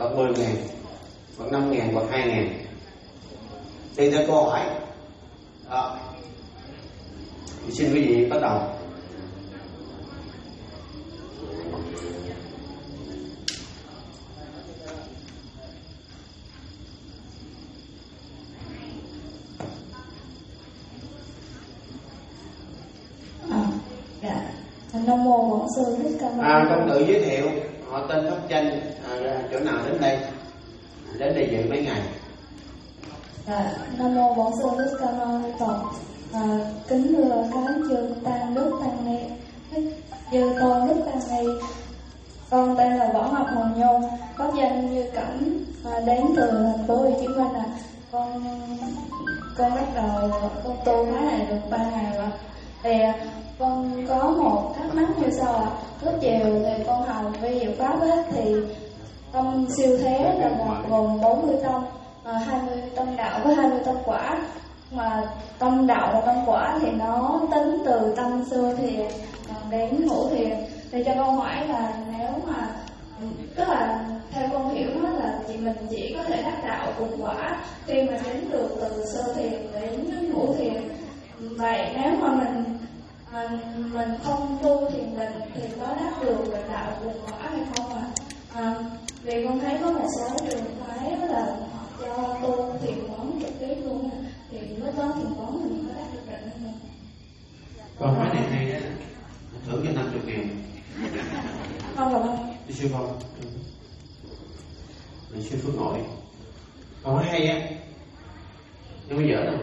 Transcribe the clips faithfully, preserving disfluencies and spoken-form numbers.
hoặc mười ngàn, hoặc năm ngàn, hoặc hai ngàn. Tùy theo câu hỏi. Đó. Xin quý vị bắt đầu. Nam mô Bổn Sư Thích Ca Mâu Ni. À, công tự giới thiệu họ tên pháp danh, à, chỗ nào đến đây, đến đây dự mấy ngày. À, Nam mô Bổn Sư Thích Ca Mâu Ni Phật. À, kính thưa các chư tăng đức tăng ni, chư tôn đức tăng ni. Con tên là Võ Ngọc Hồng Nhung, pháp danh Như Cẩm, à, đến từ thành phố Hồ Chí Minh. À, con con bắt đầu con tu khóa này được ba ngày rồi. Thì con có một thắc mắc như sau ạ. Lúc chiều thì con học vi diệu pháp ấy, thì tâm siêu thế là một gồm bốn mươi tâm, hai mươi tâm đạo với hai mươi tâm quả. Mà tâm đạo và tâm quả thì nó tính từ tâm xưa thiền đến ngũ thiền. Thì cho con hỏi là nếu mà, tức là theo con hiểu đó là chị mình chỉ có thể đắc đạo cùng quả khi mà đến được từ sơ thiền đến ngũ thiền. Vậy nếu mà mình mình, mình không tu thiền định thì có đắc được là đạo cùng quả hay không ạ? À, vì con thấy có một số trường phái là họ cho tu thiền quán trực tiếp luôn, thì lúc đó thiền quán mình có đắc được định không? Câu hỏi này hay đó, thưởng cho năm mươi triệu. Không rồi không? Đi sư không? Đi sư Phước Nội. Câu hỏi hay á, nhưng mà dở đâu.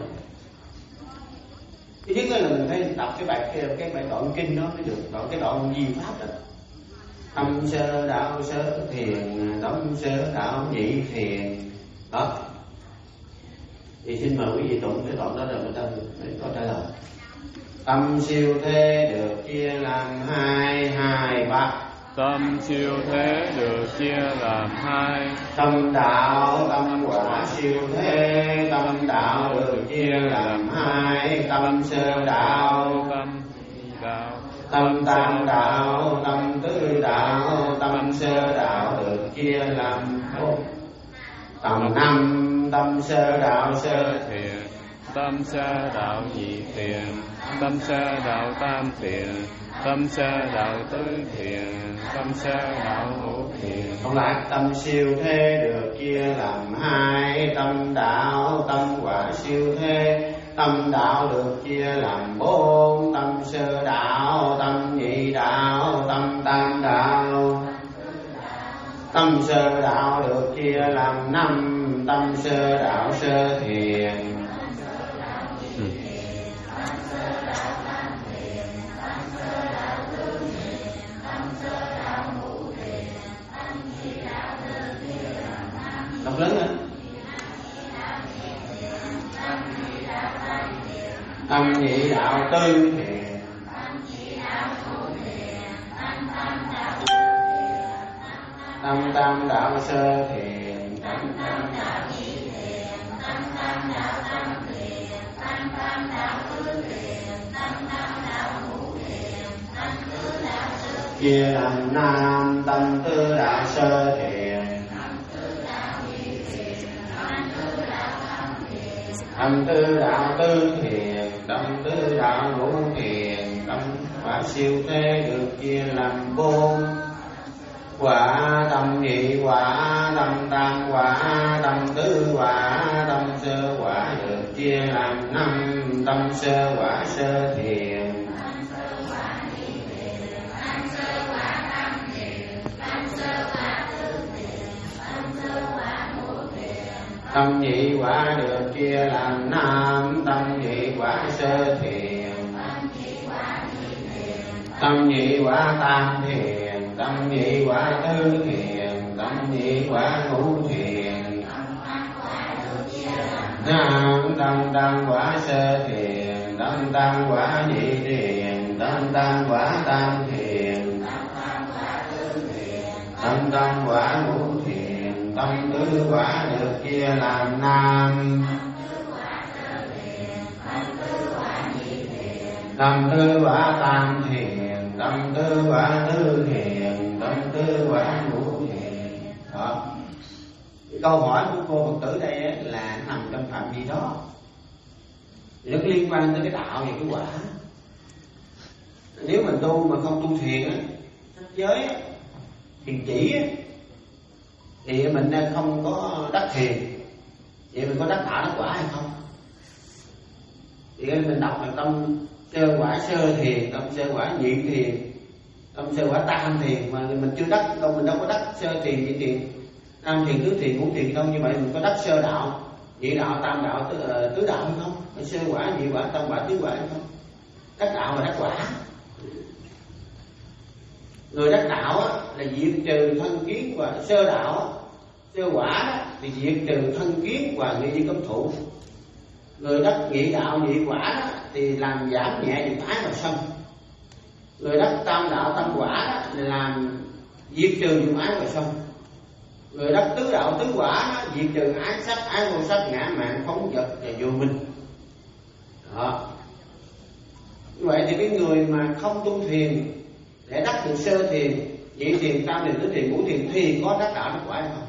Thứ nhất là mình phải đọc cái bài cái bài đoạn kinh đó mới được, đoạn cái đoạn di pháp đó. Tâm sơ đạo sơ thiền, tâm sơ đạo nhị thiền. Đó. Thì xin mời quý vị tụng cái đoạn đó rồi người ta mới có trả lời. Tâm siêu thế được chia làm hai, hai ba. Tâm siêu thế được chia làm hai. Tâm đạo, tâm quả siêu thế. Tâm đạo được chia làm hai. Tâm sơ đạo, tâm đạo, tâm tam đạo, tâm tứ đạo. Tâm sơ đạo được chia làm bốn. Tầm năm, tâm sơ đạo sơ thiền, tâm sơ đạo nhị thiền, tâm sơ đạo tam thiền, tâm sơ đạo tứ thiền, tâm sơ đạo ngũ thiền. Không lại, tâm siêu thế được chia làm hai. Tâm đạo, tâm quả siêu thế. Tâm đạo được chia làm bốn. Tâm sơ đạo, tâm nhị đạo, tâm tam đạo. Tâm sơ đạo được chia làm năm. Tâm sơ đạo sơ thiền. Ừ. Đọc lớn lên. Tâm nhị đạo tư thiền. Tâm tam đạo sơ thiền. Tâm tam đạo nhị thiền. Tâm tam đạo tam thiền. Tâm tam đạo tứ thiền. Tâm tam đạo ngũ thiền. Tâm tứ đạo sơ thiền. Chia làm nam. Tâm tứ đạo sơ thiền. Tâm tứ đạo tứ thiền. Tâm tứ đạo ngũ thiền. Tâm quả siêu thế được chia làm bốn. Quả tâm nhị quả, tâm tam quả, tâm tứ quả, tâm sơ quả được chia làm năm. Tâm sơ quả sơ thiền. Tâm nhị quả được chia làm năm. Tâm nhị quả sơ thiền. Tâm nhị quả tam thiền. Tâm nhị quả tứ thiền. Tâm nhị quả ngũ thiền. Nam tâm tam quả sơ thiền. Tâm tam quả nhị thiền. Tâm tam quả tam thiền. Tâm tam quả ngũ thiền. Tâm tứ quả được chia làm nam. Tâm tứ quả tam thiền. Tâm tứ quả tứ thiền. Tâm tứ quả ngũ thiền. Đó. Câu hỏi của cô Phật tử đây á, là nằm trong phạm vi đó, rất liên quan tới cái đạo và cái quả. Nếu mình tu mà không tu thiền á, sắc giới á, thiền chỉ á, thì mình không có đắc thiền. Vậy mình có đắc đạo đắc quả hay không? Thì mình đọc là tâm sơ quả sơ thiền, tâm sơ quả nhị thiền, tâm sơ quả tam thiền, mà mình chưa đắc đâu, mình đâu có đắc sơ thiền nhị thiền tam thiền tứ thiền ngũ thiền đâu. Như vậy mình có đắc sơ đạo nhị đạo tam đạo tứ, uh, tứ đạo hay không? Sơ quả nhị quả tam quả tứ quả hay không? Đắc đạo và đắc quả. Người đắc đạo á, là diệt trừ thân kiến và sơ đạo á, sơ quả á, thì diệt trừ thân kiến và nghi cấm thủ. Người đắc nhị đạo nhị quả á, thì làm giảm nhẹ dục ái và sân. Người đắc tam đạo tam quả á, thì làm diệt trừ dục ái và sân. Người đắc tứ đạo tứ quả á, diệt trừ ái sắc ái vô sắc ngã mạn phóng vật và vô minh. Đó. Như vậy thì cái người mà không tu thiền để đắc được sơ thiền, nhị thiền, tam thiền, tứ thiền, ngũ thiền thì có đắc đạo đắc quả hay không?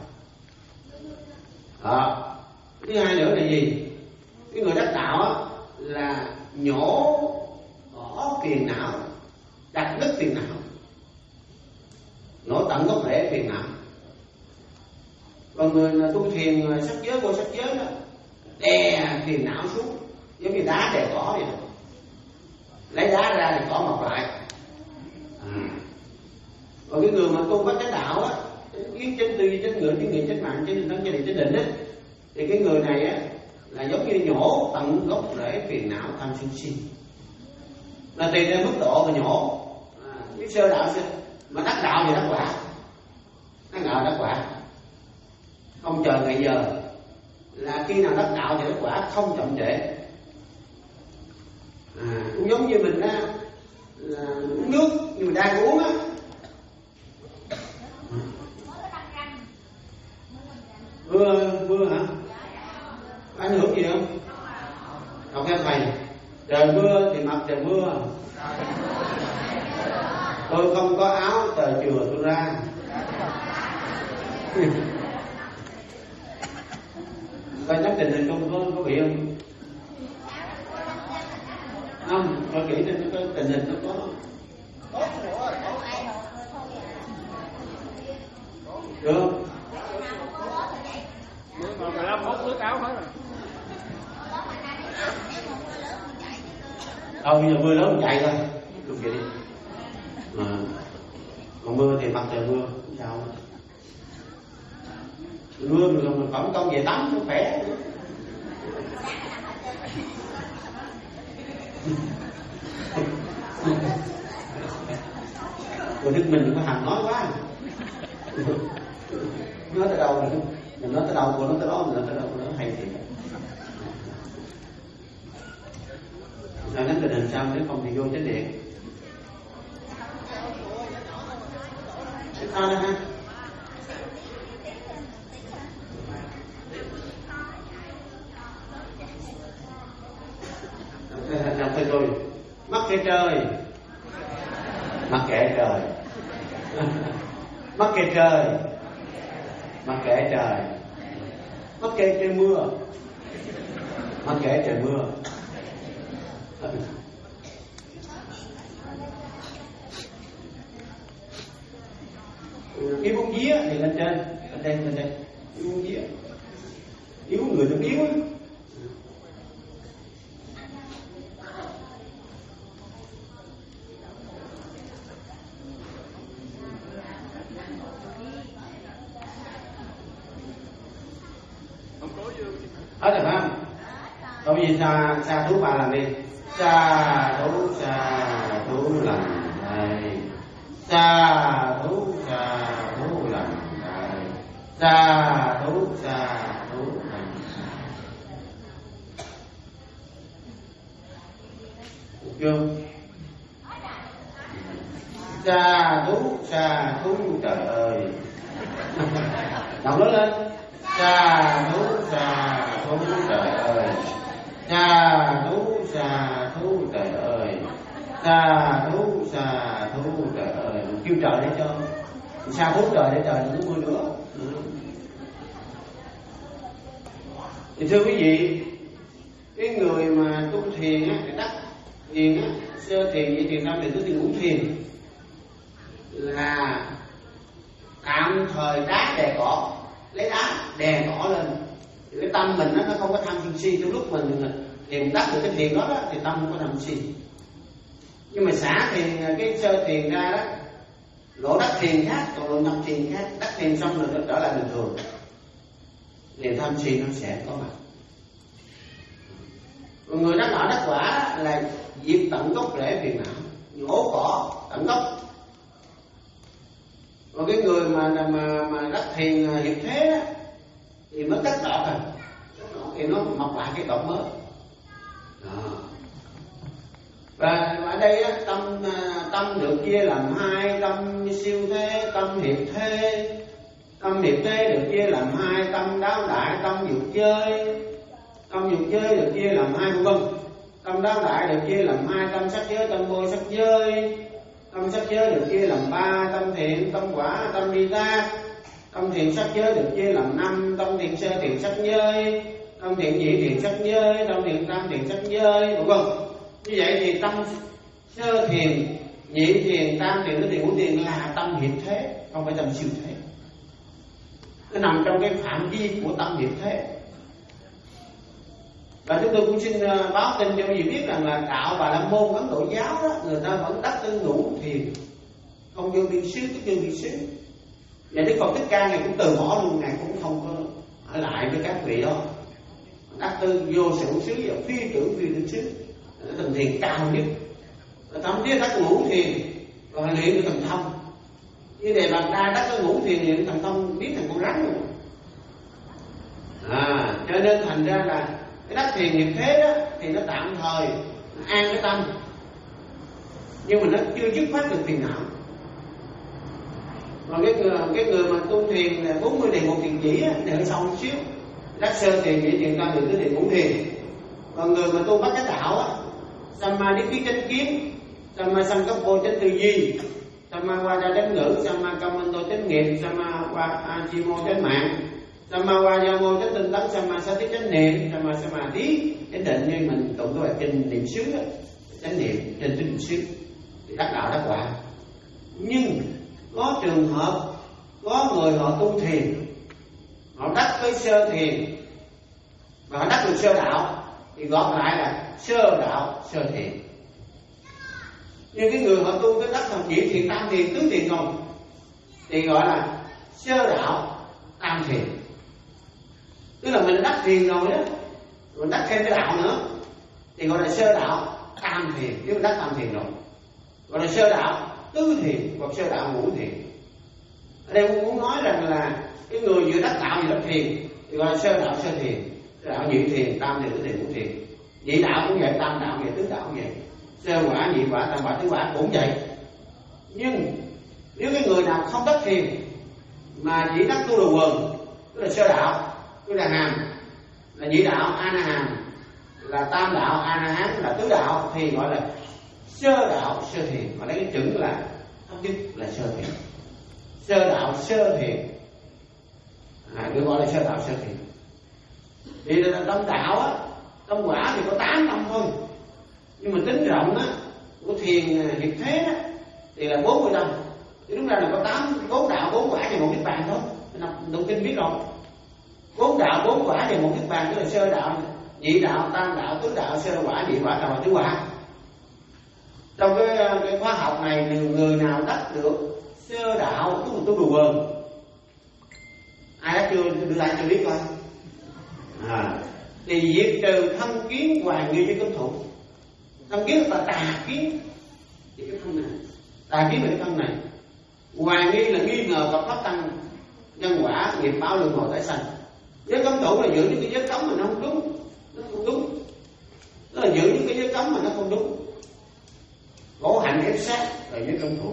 Đó. Thứ hai nữa là gì? Cái người đắc đạo á, là nhổ bỏ phiền não, đặt đứt phiền não, nhổ tận gốc rễ phiền não. Còn người là tu thiền sắc giới vô sắc giới đó, đè phiền não xuống, giống như đá đè cỏ vậy đó. Lấy đá ra thì cỏ mọc lại. À. Còn cái người mà tu có chánh đạo á, kiến chánh tư duy chánh ngữ chánh nghị chánh mạng chánh tinh tấn chánh định chánh định á, thì cái người này á là giống như nhổ tận gốc rễ phiền não tham sân si. Là tùy theo mức độ mà nhổ. À, cái sơ đạo sinh mà đắc đạo thì đắc quả, đắc đạo đắc quả, không chờ ngày giờ. Là khi nào đắc đạo thì đắc quả, không chậm trễ. À, cũng giống như mình á, là uống nước nhưng mình đang uống á. Mưa mưa hả? Ảnh hưởng gì không? Đọc theo thầy. Trời mưa thì mặc trời mưa. Tôi không có áo trời chừa tôi ra. Coi chắc tình hình không có, có bị không? Không, coi kỹ trên cái tình hình nó có. Được không? mười lăm phút ướt áo hết rồi. Đâu bây giờ mưa lớn chạy thôi, không vậy đi. Mà còn mưa thì mặc trời mưa, không sao. Mưa mình còn mình phẩm công về tắm nó khỏe. Rồi đức mình có hành nói quá. Nói tới đâu rồi, mình nói tới đâu, của nó tới đó, mình nói tới đâu, nó hay thiệt. Sao nắm tình hình sao, nếu không thì vô chánh điện. Sao đó ha? Đọc theo tôi. Mắc kệ trời, mắc kệ trời, mắc kệ trời, mắc kệ trời, mắc kệ trời mưa, mắc kệ trời mưa. Cái bún día thì lên trên, lên đây, lên đây. Cái bún día, yếu người được yếu á. Hết rồi phải không? Đâu gì xa, xa thú bà làm đi. Xa thú, xa thú làm đây. Xa thú, xa thú làm đây. Xa thú, xa thú làm đây. Được chưa? Xa thú, xa thú trời ơi. Đọc lớn lên. Xa thú, xa thú trời ơi. Xa thú, xa thú trời ơi. Xa thú, xa thú trời ơi. Mình kêu trời để cho. Xa thú trời để trời đừng có mưa nữa. Thì thưa quý vị, cái người mà tu thiền á, cái đắc thiền á, sơ thiền, nhị thiền, tam thiền, tứ thiền, ngũ thiền là tạm thời đá đè cỏ, lấy đá đè cỏ lên. Thì cái tâm mình nó không có tham sân si. Trong lúc mình thiền đắc được cái thiền đó, đó thì tâm không có tham si. Nhưng mà xả thiền, cái sơ thiền ra đó, lộ đắc thiền khác, còn lộ nhập thiền khác. Đắc thiền xong rồi nó trở lại bình thường, liền tham si nó sẽ có mặt. Còn người đắc đạo đắc quả là diệt tận gốc rễ phiền não, nhổ cỏ tận gốc. Còn cái người mà mà mà đắc thiền hiệp thế đó, thì mới cắt đọt rồi, thì nó mọc lại cái đọt mới. Đó. Và ở đây á, tâm tâm được chia làm hai: tâm siêu thế, tâm hiệp thế. Tâm hiệp thế được chia làm hai: tâm đáo đại, tâm dục chơi. Tâm dục chơi được chia làm hai, vân vân. Tâm đáo đại được chia làm hai: tâm sắc giới, tâm vô sắc giới. Tâm sắc giới được chia làm ba: tâm thiện, tâm quả, tâm đi ta. Tâm thiện sắc giới được chia làm năm: tâm thiện sơ thiện sắc giới, tâm thiện nhị thiện sắc giới, tâm thiện tam thiện sắc giới, vân vân. Như vậy thì tâm sơ thiền, nhị thiền, tam thiền, tứ thiền, ngũ thiền là tâm hiệp thế, không phải tâm siêu thế. Nó nằm trong cái phạm vi của tâm hiệp thế. Và chúng tôi cũng xin báo tin cho quý vị biết rằng là đạo Bà La Môn Ấn Độ giáo đó, người ta vẫn đắc tới ngũ thiền, không vô biên xứ, tức vô biên xứ. Và Đức Phật Thích Ca Ngài cũng từ bỏ luôn, Ngài cũng không có ở lại với các vị đó. Đắc tư vô sự xứ và phi tưởng phi tưởng xứ, thần thiền cao nhất. Thậm chí đắc ngũ thiền và luyện được thần thông. Như Đề Bà Đa đắc cái ngũ thiền luyện thần thông biến thành con rắn luôn. À, cho nên thành ra là cái đắc thiền nghiệp thế đó thì nó tạm thời nó an cái tâm, nhưng mà nó chưa dứt khoát được phiền não. Còn cái người, cái người mà tu thiền là bốn mươi đề một thiền chỉ á, thì hơi sâu một xíu. Đắc sơ thiền, nhị thiền, tam thiền, tứ thiền, ngũ thiền. Còn người mà tu bắt cái đạo á, Samma Đích Khí Chánh Kiến, Samma Sankappo Chánh Tư Duy, Samma Vajja Chánh Ngữ, Samma Kammanto Chánh Nghiệp, Samma Achimo Chánh Mạng, Samma Vajjamo Chánh Tinh Tấn, Samma Sati Chánh Niệm, Samma Samadhi Chánh Định. Như mình tụng cái bài kinh niệm xứ á, chánh niệm trên tinh xứ thì đắc đạo đắc quả. Nhưng có trường hợp có người họ tu thiền, họ đắc với sơ thiền và họ đắc được sơ đạo, thì gọn lại là sơ đạo sơ thiền. Nhưng cái người họ tu tới đắc thành nhị thiền, tam thiền, tứ thiền rồi thì gọi là sơ đạo tam thiền. Tức là mình đắc thiền rồi đó, mình đắc thêm cái đạo nữa thì gọi là sơ đạo tam thiền. Nếu mình đắc tam thiền rồi gọi là sơ đạo tứ thiền hoặc sơ đạo ngũ thiền. Ở đây tôi muốn nói rằng là cái người vừa đắc đạo vừa đắc thiền thì gọi là sơ đạo sơ thiền, sơ đạo nhị thiền, tam thiền, tứ thiền, ngũ thiền. Nhị đạo cũng vậy, tam đạo cũng vậy, tứ đạo cũng vậy. Sơ quả, nhị quả, tam quả, tứ quả cũng vậy. Nhưng nếu cái người nào không đắc thiền mà chỉ đắc tu đồ quần, tức là sơ đạo, tức là hàm, là nhị đạo a na hàm, là tam đạo a na hán, là tứ đạo, thì gọi là sơ đạo sơ thiền. Mà lấy cái chữ là thấp nhất là sơ thiền, sơ đạo sơ thiền, à, được gọi là sơ đạo sơ thiền. Thì là trong đạo á, trong quả thì có tám tâm thôi, nhưng mà tính rộng á của thiền hiệp thế á thì là bốn mươi tâm. Thì đúng ra là có tám bốn đạo bốn quả thì một niết bàn thôi. Động kinh biết rồi, bốn đạo bốn quả thì một niết bàn, tức là sơ đạo, nhị đạo, tam đạo, tứ đạo, sơ quả, nhị quả, tam quả, tứ quả. Trong cái, cái khóa học này thì người nào đắc được sơ đạo tức là tu đồ quần, ai đắc chưa đưa tay cho biết coi, à, thì diệt trừ thân kiến hoài nghi với cấm thủ. Thân kiến là tà kiến, thì cái thân này tà kiến về cái thân này. Hoài nghi là nghi ngờ Phật pháp tăng nhân quả nghiệp báo luân hồi tái sanh. Giới cấm thủ là giữ những cái giới cấm mà nó không đúng, nó không đúng, tức là giữ những cái giới cấm mà nó không đúng. Khổ hạnh ép sát là giới cấm thủ.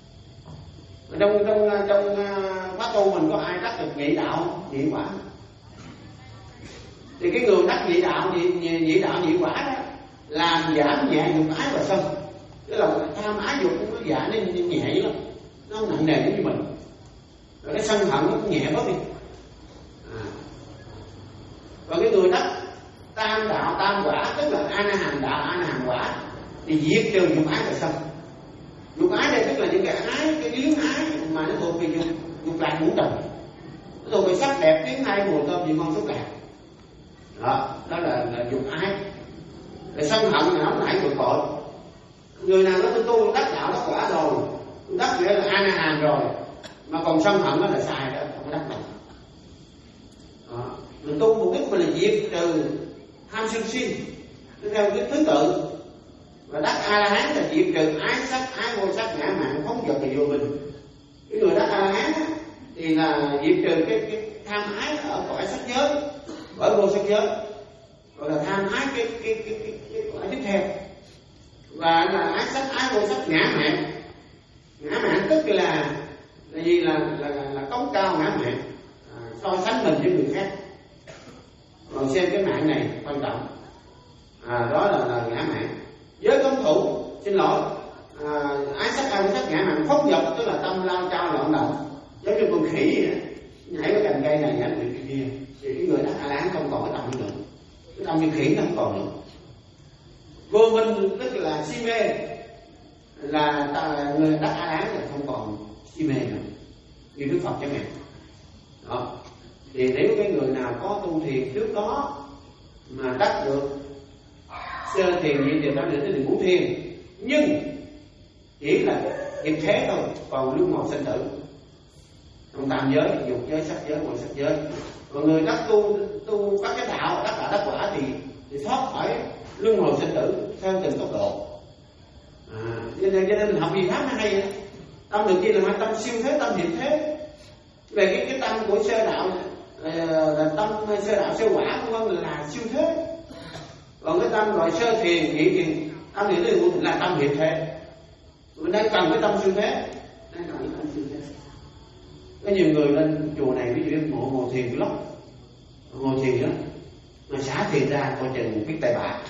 Trong trong trong khóa tu mình có ai đắc được nhị đạo nhị quả? Thì cái người đắc nhị đạo nhị, nhị, nhị đạo nhị quả đó làm giảm nhẹ dục ái và sân. Tức là tham ái dục nó giảm nên nhẹ lắm, nó không nặng nề như mình. Rồi cái sân hận nó cũng nhẹ bớt đi. À. Còn cái người đắc thì diệt trừ dục ái là xong. Dục ái đây tức là những cái ái, cái luyến ái mà nó thuộc về dục dục lạc ngũ trần, nó thuộc về sắc đẹp, tiếng hay, mùi thơm, vị ngon, xúc cảm. Đó, đó là, là dục ái. Rồi sân hận là nóng nảy bực bội. Người nào nói tôi tu đắc đạo đắc quả rồi, đắc nghĩa là a na hàm rồi, mà còn sân hận đó là sai đó, không có đắc đạo. Đó. Mình tu mục đích mình là diệt trừ tham sân si theo cái thứ tự, và đắc a la hán là diệt trừ ái sắc, ái vô sắc, ngã mạn, phóng dật và vô minh. Cái người đắc a la hán thì là diệt trừ cái, cái tham ái ở cõi sắc giới, ở vô sắc giới, gọi là tham ái cái cái cái cái, cái cõi tiếp theo, và là ái sắc, ái vô sắc, ngã mạn. Ngã mạn tức là là gì? Là là là, là cống cao ngã mạn, à, so sánh mình với người khác. Còn xem cái mạng này quan trọng, à, đó là, là ngã mạn. Giới cấm thủ, xin lỗi, à, ái sắc, ái vô sắc, ngã mạn, phóng dật tức là tâm lao chao loạn động, giống như con khỉ vậy, nhảy cái cành cây này nhảy cái kia. Thì cái người đắc a la hán không còn cái tâm nữa, cái tâm như khỉ nó không còn nữa. Vô minh tức là si mê, là ta, người đắc a la hán là không còn si mê nữa, như Đức Phật chẳng hạn. Đó. Thì nếu cái người nào có tu thiền trước đó mà đắc được sơ thiền, nhị thiền, tam thiền, tứ thiền, ngũ thiền, nhưng chỉ là nghiệp thế thôi, còn luân hồi sinh tử trong tam giới, dục giới, sắc giới, vô sắc giới. Còn người đắc tu tu các cái đạo, đắc đạo đắc quả thì thì thoát khỏi luân hồi sinh tử theo từng tốc độ. À, cho nên cho nên mình học gì pháp nó hay vậy. Tâm được chia là tâm siêu thế, tâm hiệp thế. Về cái cái tâm của sơ đạo là tâm sơ đạo sơ quả của con là siêu thế. Còn cái tâm gọi sơ thiền, nhị thiền, tâm thiền tứ thiền là tâm hiệp thế. Mình đang cần cái tâm siêu thế, đang cần cái tâm siêu thế. Có nhiều người lên chùa này ví dụ như ngộ ngồi thiền lắm, ngồi thiền đó, mà xả thiền ra coi chừng biết tay bạc.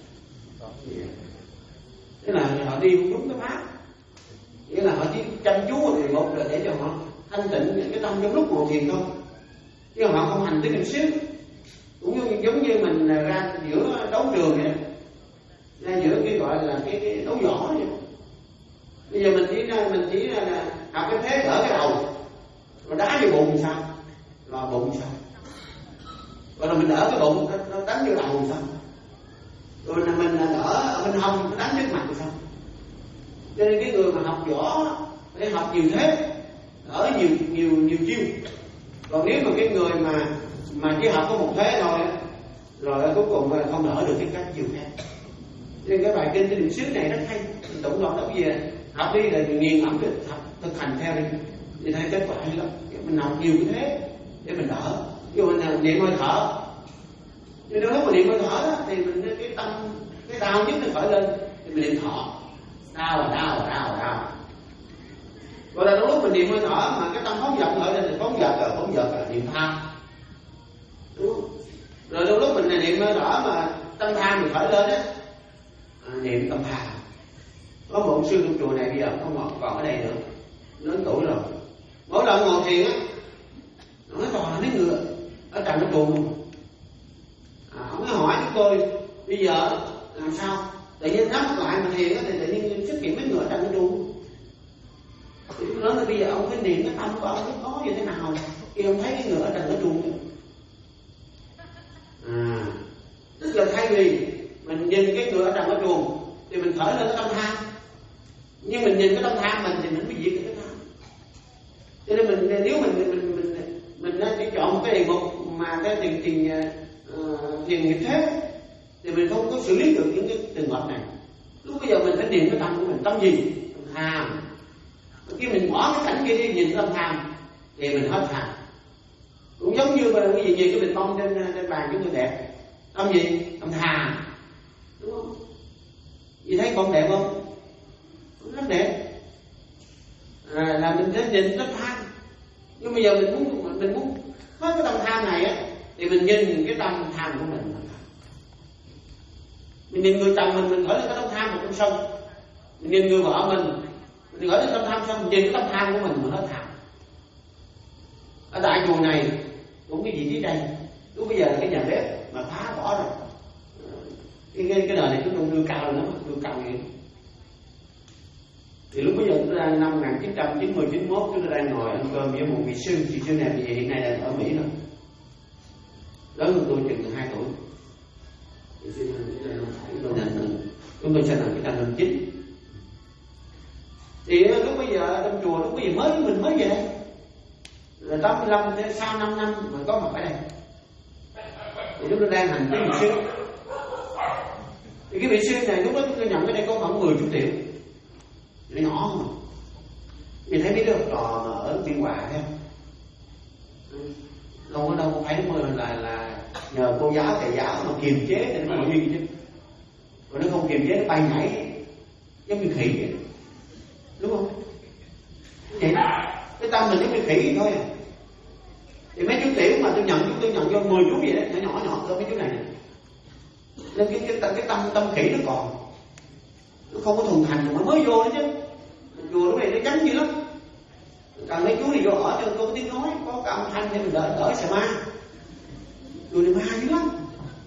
Thế là họ đi không đúng cái pháp, nghĩa là họ chỉ chăm chú thì một là để cho họ thanh tịnh cái tâm trong lúc ngồi thiền thôi, chứ họ không hành tới niệm xứ. Cũng như, giống như mình ra giữa đấu trường vậy, ra giữa cái gọi là cái, cái đấu võ vậy. Bây giờ mình chỉ ra mình chỉ là, là học cái thế đỡ cái đầu, rồi đá vô bụng sao, lò bụng sao, rồi là mình đỡ cái bụng nó đánh vô đầu sao, rồi là mình đỡ bên hông nó đánh trước mặt sao. Cho nên cái người mà học võ để học nhiều thế, đỡ nhiều nhiều nhiều chiêu. Còn nếu mà cái người mà mà chỉ học có một thế thôi, rồi cuối cùng không đỡ được cái cách chiêu khác. Nên cái bài kinh niệm xứ này rất hay, tổng đoạn đâu gì học đi là nghiền ngẫm được, học thực hành theo đi thì thấy kết quả hay lắm. Mình học nhiều cái thế để mình đỡ. Ví dụ mình niệm hơi thở, nhưng nếu lúc mà niệm hơi thở đó, thì mình cái tâm cái đau nhất nó khởi lên thì mình niệm thọ, đau là đau là đau là đau. Rồi là lúc mình niệm hơi thở mà cái tâm phóng dật khởi lên thì phóng dật là phóng dật là niệm tham. Đúng không? Rồi lúc lúc mình niệm hơi thở mà tâm tham mình khởi lên á, à, niệm tâm tham. Có một ông sư trong chùa này bây giờ không còn ở đây nữa, lớn tuổi rồi. Mỗi lần ngồi thiền á, nó nói toàn là mấy người ở trần nó trùn luôn. À, ông mới hỏi chúng tôi bây giờ làm sao? Tự nhiên nhắm mắt lại mà thiền á thì tự nhiên xuất hiện mấy người ở trần nó trùn. Thì tôi nói là bây giờ ông phải niệm cái tâm của ông nó có như thế nào khi ông thấy cái người ở trần nó trùn. À, tức là thay vì mình nhìn cái người ở trần nó trùn thì mình khởi lên cái tâm tham, nhưng mình nhìn cái tâm tham mình thì mình mới diệt cái tham. Cho nên mình nếu mình mình mình mình, mình chỉ chọn một cái đề mục mà cái thiền thiền uh, thiền nghiệp thế thì mình không có xử lý được những cái trường hợp này. Lúc bây giờ mình phải niệm cái tâm của mình, tâm gì? Tâm tham. Khi mình bỏ cái cảnh kia đi nhìn tâm tham thì mình hết tham. Cũng giống như là cái gì gì cái bình bông trên trên bàn của người đẹp, tâm gì? Tâm tham, đúng không? Vì thấy bông đẹp không? Rất đẹp. À, là mình sẽ nhìn tâm tham. Nhưng bây giờ mình muốn mình muốn hết cái tâm tham này á thì mình nhìn cái tâm tham của mình. Mình nhìn người chồng mình mình khởi lên cái tâm tham của trong sông. Mình nhìn người vợ mình mình khởi lên tâm tham xong mình nhìn cái tâm tham của mình mình hết tham. Ở tại chùa này cũng cái vị trí đây, lúc bây giờ là cái nhà bếp mà phá bỏ rồi. Cái cái, cái đời này chúng tôi đưa cao lên lắm, đưa cao vậy. Thì lúc bây giờ chúng ta đang năm một nghìn chín trăm chín mươi chín mốt, chúng ta đang ngồi ăn cơm với một vị sư, chị sư này thì hiện nay đang ở Mỹ rồi, lớn hơn tôi chừng hai tuổi. Vị sư này chúng tôi sinh năm một nghìn chín trăm năm mươi chín. Thì lúc bây giờ trong chùa lúc bây giờ mới mình mới về là tám mươi lăm đến sau năm năm mà có mặt ở đây. Thì chúng tôi đang hành cái vị sư. Thì cái vị sư này lúc đó chúng tôi nhận ở đây có khoảng mười chục triệu. Nó nhỏ không? Vì thấy biết được trò mà ở Biên Hòa thấy không? Đâu có đâu có phải là là nhờ cô giáo thầy giáo mà kiềm chế để nó nội duyên chứ. Còn nó không kiềm chế nó bay nhảy giống như khỉ vậy. Đúng không? Vậy cái tâm mình giống như khỉ thôi à. Thì mấy chú tiểu mà tôi nhận chúng tôi nhận cho mười chú vậy đấy, nhỏ nhỏ nhỏ thôi mấy chú này này. Nên cái cái, cái tâm tâm khỉ nó còn, nó không có thuần thành mà mới vô đấy chứ. Chùa lúc này nó tránh dữ lắm. Cần mấy chú này vô ở cho có tiếng nói, có cái âm thanh để mình đỡ đỡ sợ ma. Chùa này ma dữ lắm.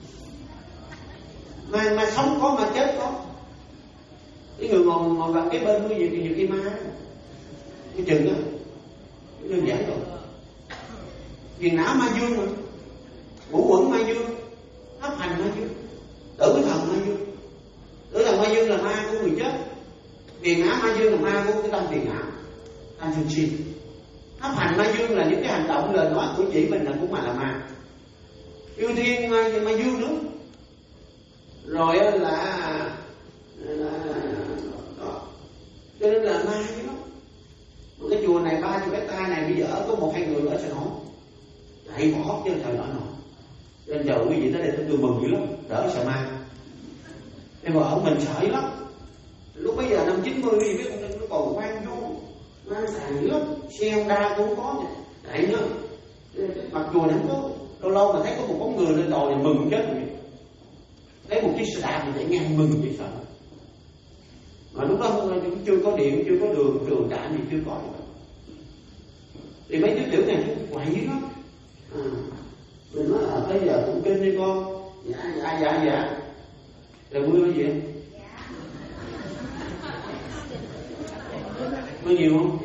Mà mà sống có mà chết có. Cái người ngồi ngồi vào cái bên cái gì thì nhiều khi ma. Cái chừng đó, đơn giản rồi. Viền não ma dương mà, ngũ quẩn ma dương, hấp hành ma dương, tử thần ma dương. Tử thần ma dương là ma của người chết. Viền não ma dương là ma của cái tâm viền não, tâm thường si. Hấp hành ma dương là những cái hành động lời nói của chị mình là cũng mà là ma. Yêu thiên ma, ma dương nữa. Rồi là, là, là đó. Cho nên là ma chứ đó. Một cái chùa này ba chục hectare này bây giờ có một hai người ở Sài Gòn chạy bỏ chứ thời nổi nổi. Nên chờ quý vị tới đây tôi mừng dữ lắm, đỡ sợ ma. Nhưng mà ở mình sợ lắm. Lúc bây giờ năm chín mươi quý vị biết nó còn quan vô, mang sàn dữ lắm, xe Honda cũng có chạy nữa. Mặc chùa này không có, lâu lâu mà thấy có một bóng người lên đồi thì mừng chết rồi. Thấy một chiếc xe đạp thì chạy ngang mừng chứ sợ. Mà lúc đó chưa có điện, chưa có đường, đường trạm gì chưa có. Thì mấy đứa tiểu này quậy dữ lắm. À, mình nói là bây giờ cũng kinh đi con. Dạ dạ dạ dạ. Rồi mưa cái gì? Mưa nhiều không?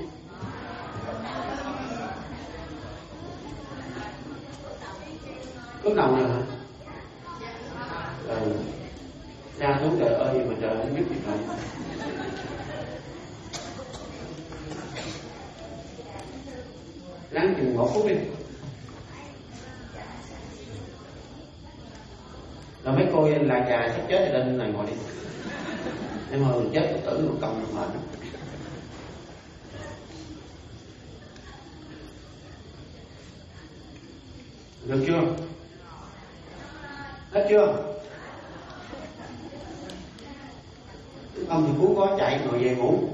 Lúc đầu này hả? Rồi ra xuống trời ơi mà trời không biết gì vậy. Lắng chừng một phút đi. Rồi mấy cô là già sắp chết thì lên này ngồi đi. Em ơi chết tử một công mệt lắm. Được chưa? Hết chưa? Không thì cũng có chạy rồi về ngủ.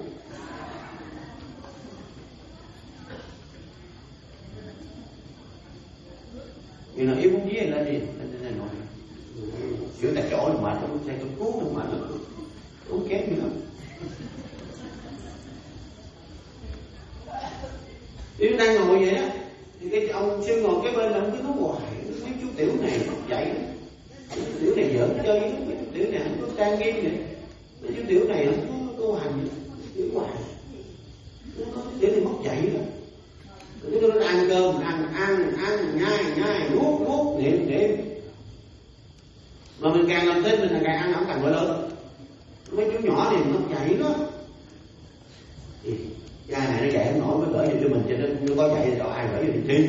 Vì nó yếu muốn dí lên đi, lên trên này ngồi. Chữa tại chỗ là mệt lắm, xe tôi cứu là mệt lắm. Uống kém gì lắm. Nếu đang ngồi vậy đó, thì cái ông sư ngồi cái bên là ông cứ nói hoài, mấy chú tiểu này nó dậy. Tiểu này giỡn chơi, mấy chú tiểu này không có trang nghiêm vậy. Mấy chú tiểu này không có tu hành gì, tiểu hoài. Tiểu này mất dậy rồi. Chúng tôi ăn cơm, ăn, ăn, ăn, nhai, nhai, nuốt, nuốt, niệm, niệm. Mà mình càng làm tin mình là càng ăn ổng càng gọi lớn. Mấy chú nhỏ thì nó dậy đó. Thì cha này nó dậy không nổi mới gửi cho mình, cho nên nó có dậy thì ai gửi cho mình thi.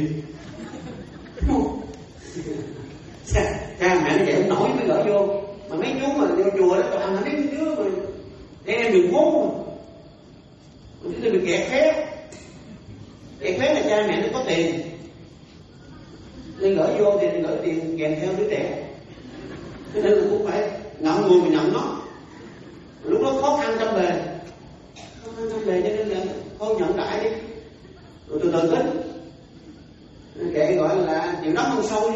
Cha mẹ nó dậy không nổi mới gửi vô. Mà mấy chú mà vô chùa đó toàn là mấy đứa mà em đừng muốn. Chúng tôi bị kẹt khét. Kẹt khét là cha mẹ nó có tiền. Nên gửi vô thì gửi tiền kèm theo đứa trẻ. Cho nên là cũng phải ngậm ngùi mà nhận nó. Lúc đó khó khăn trong bề. Khó khăn trong bề cho nên là thôi nhận đại đi. Rồi từ từ tính. Kệ gọi là chịu đắp ăn sâu đi.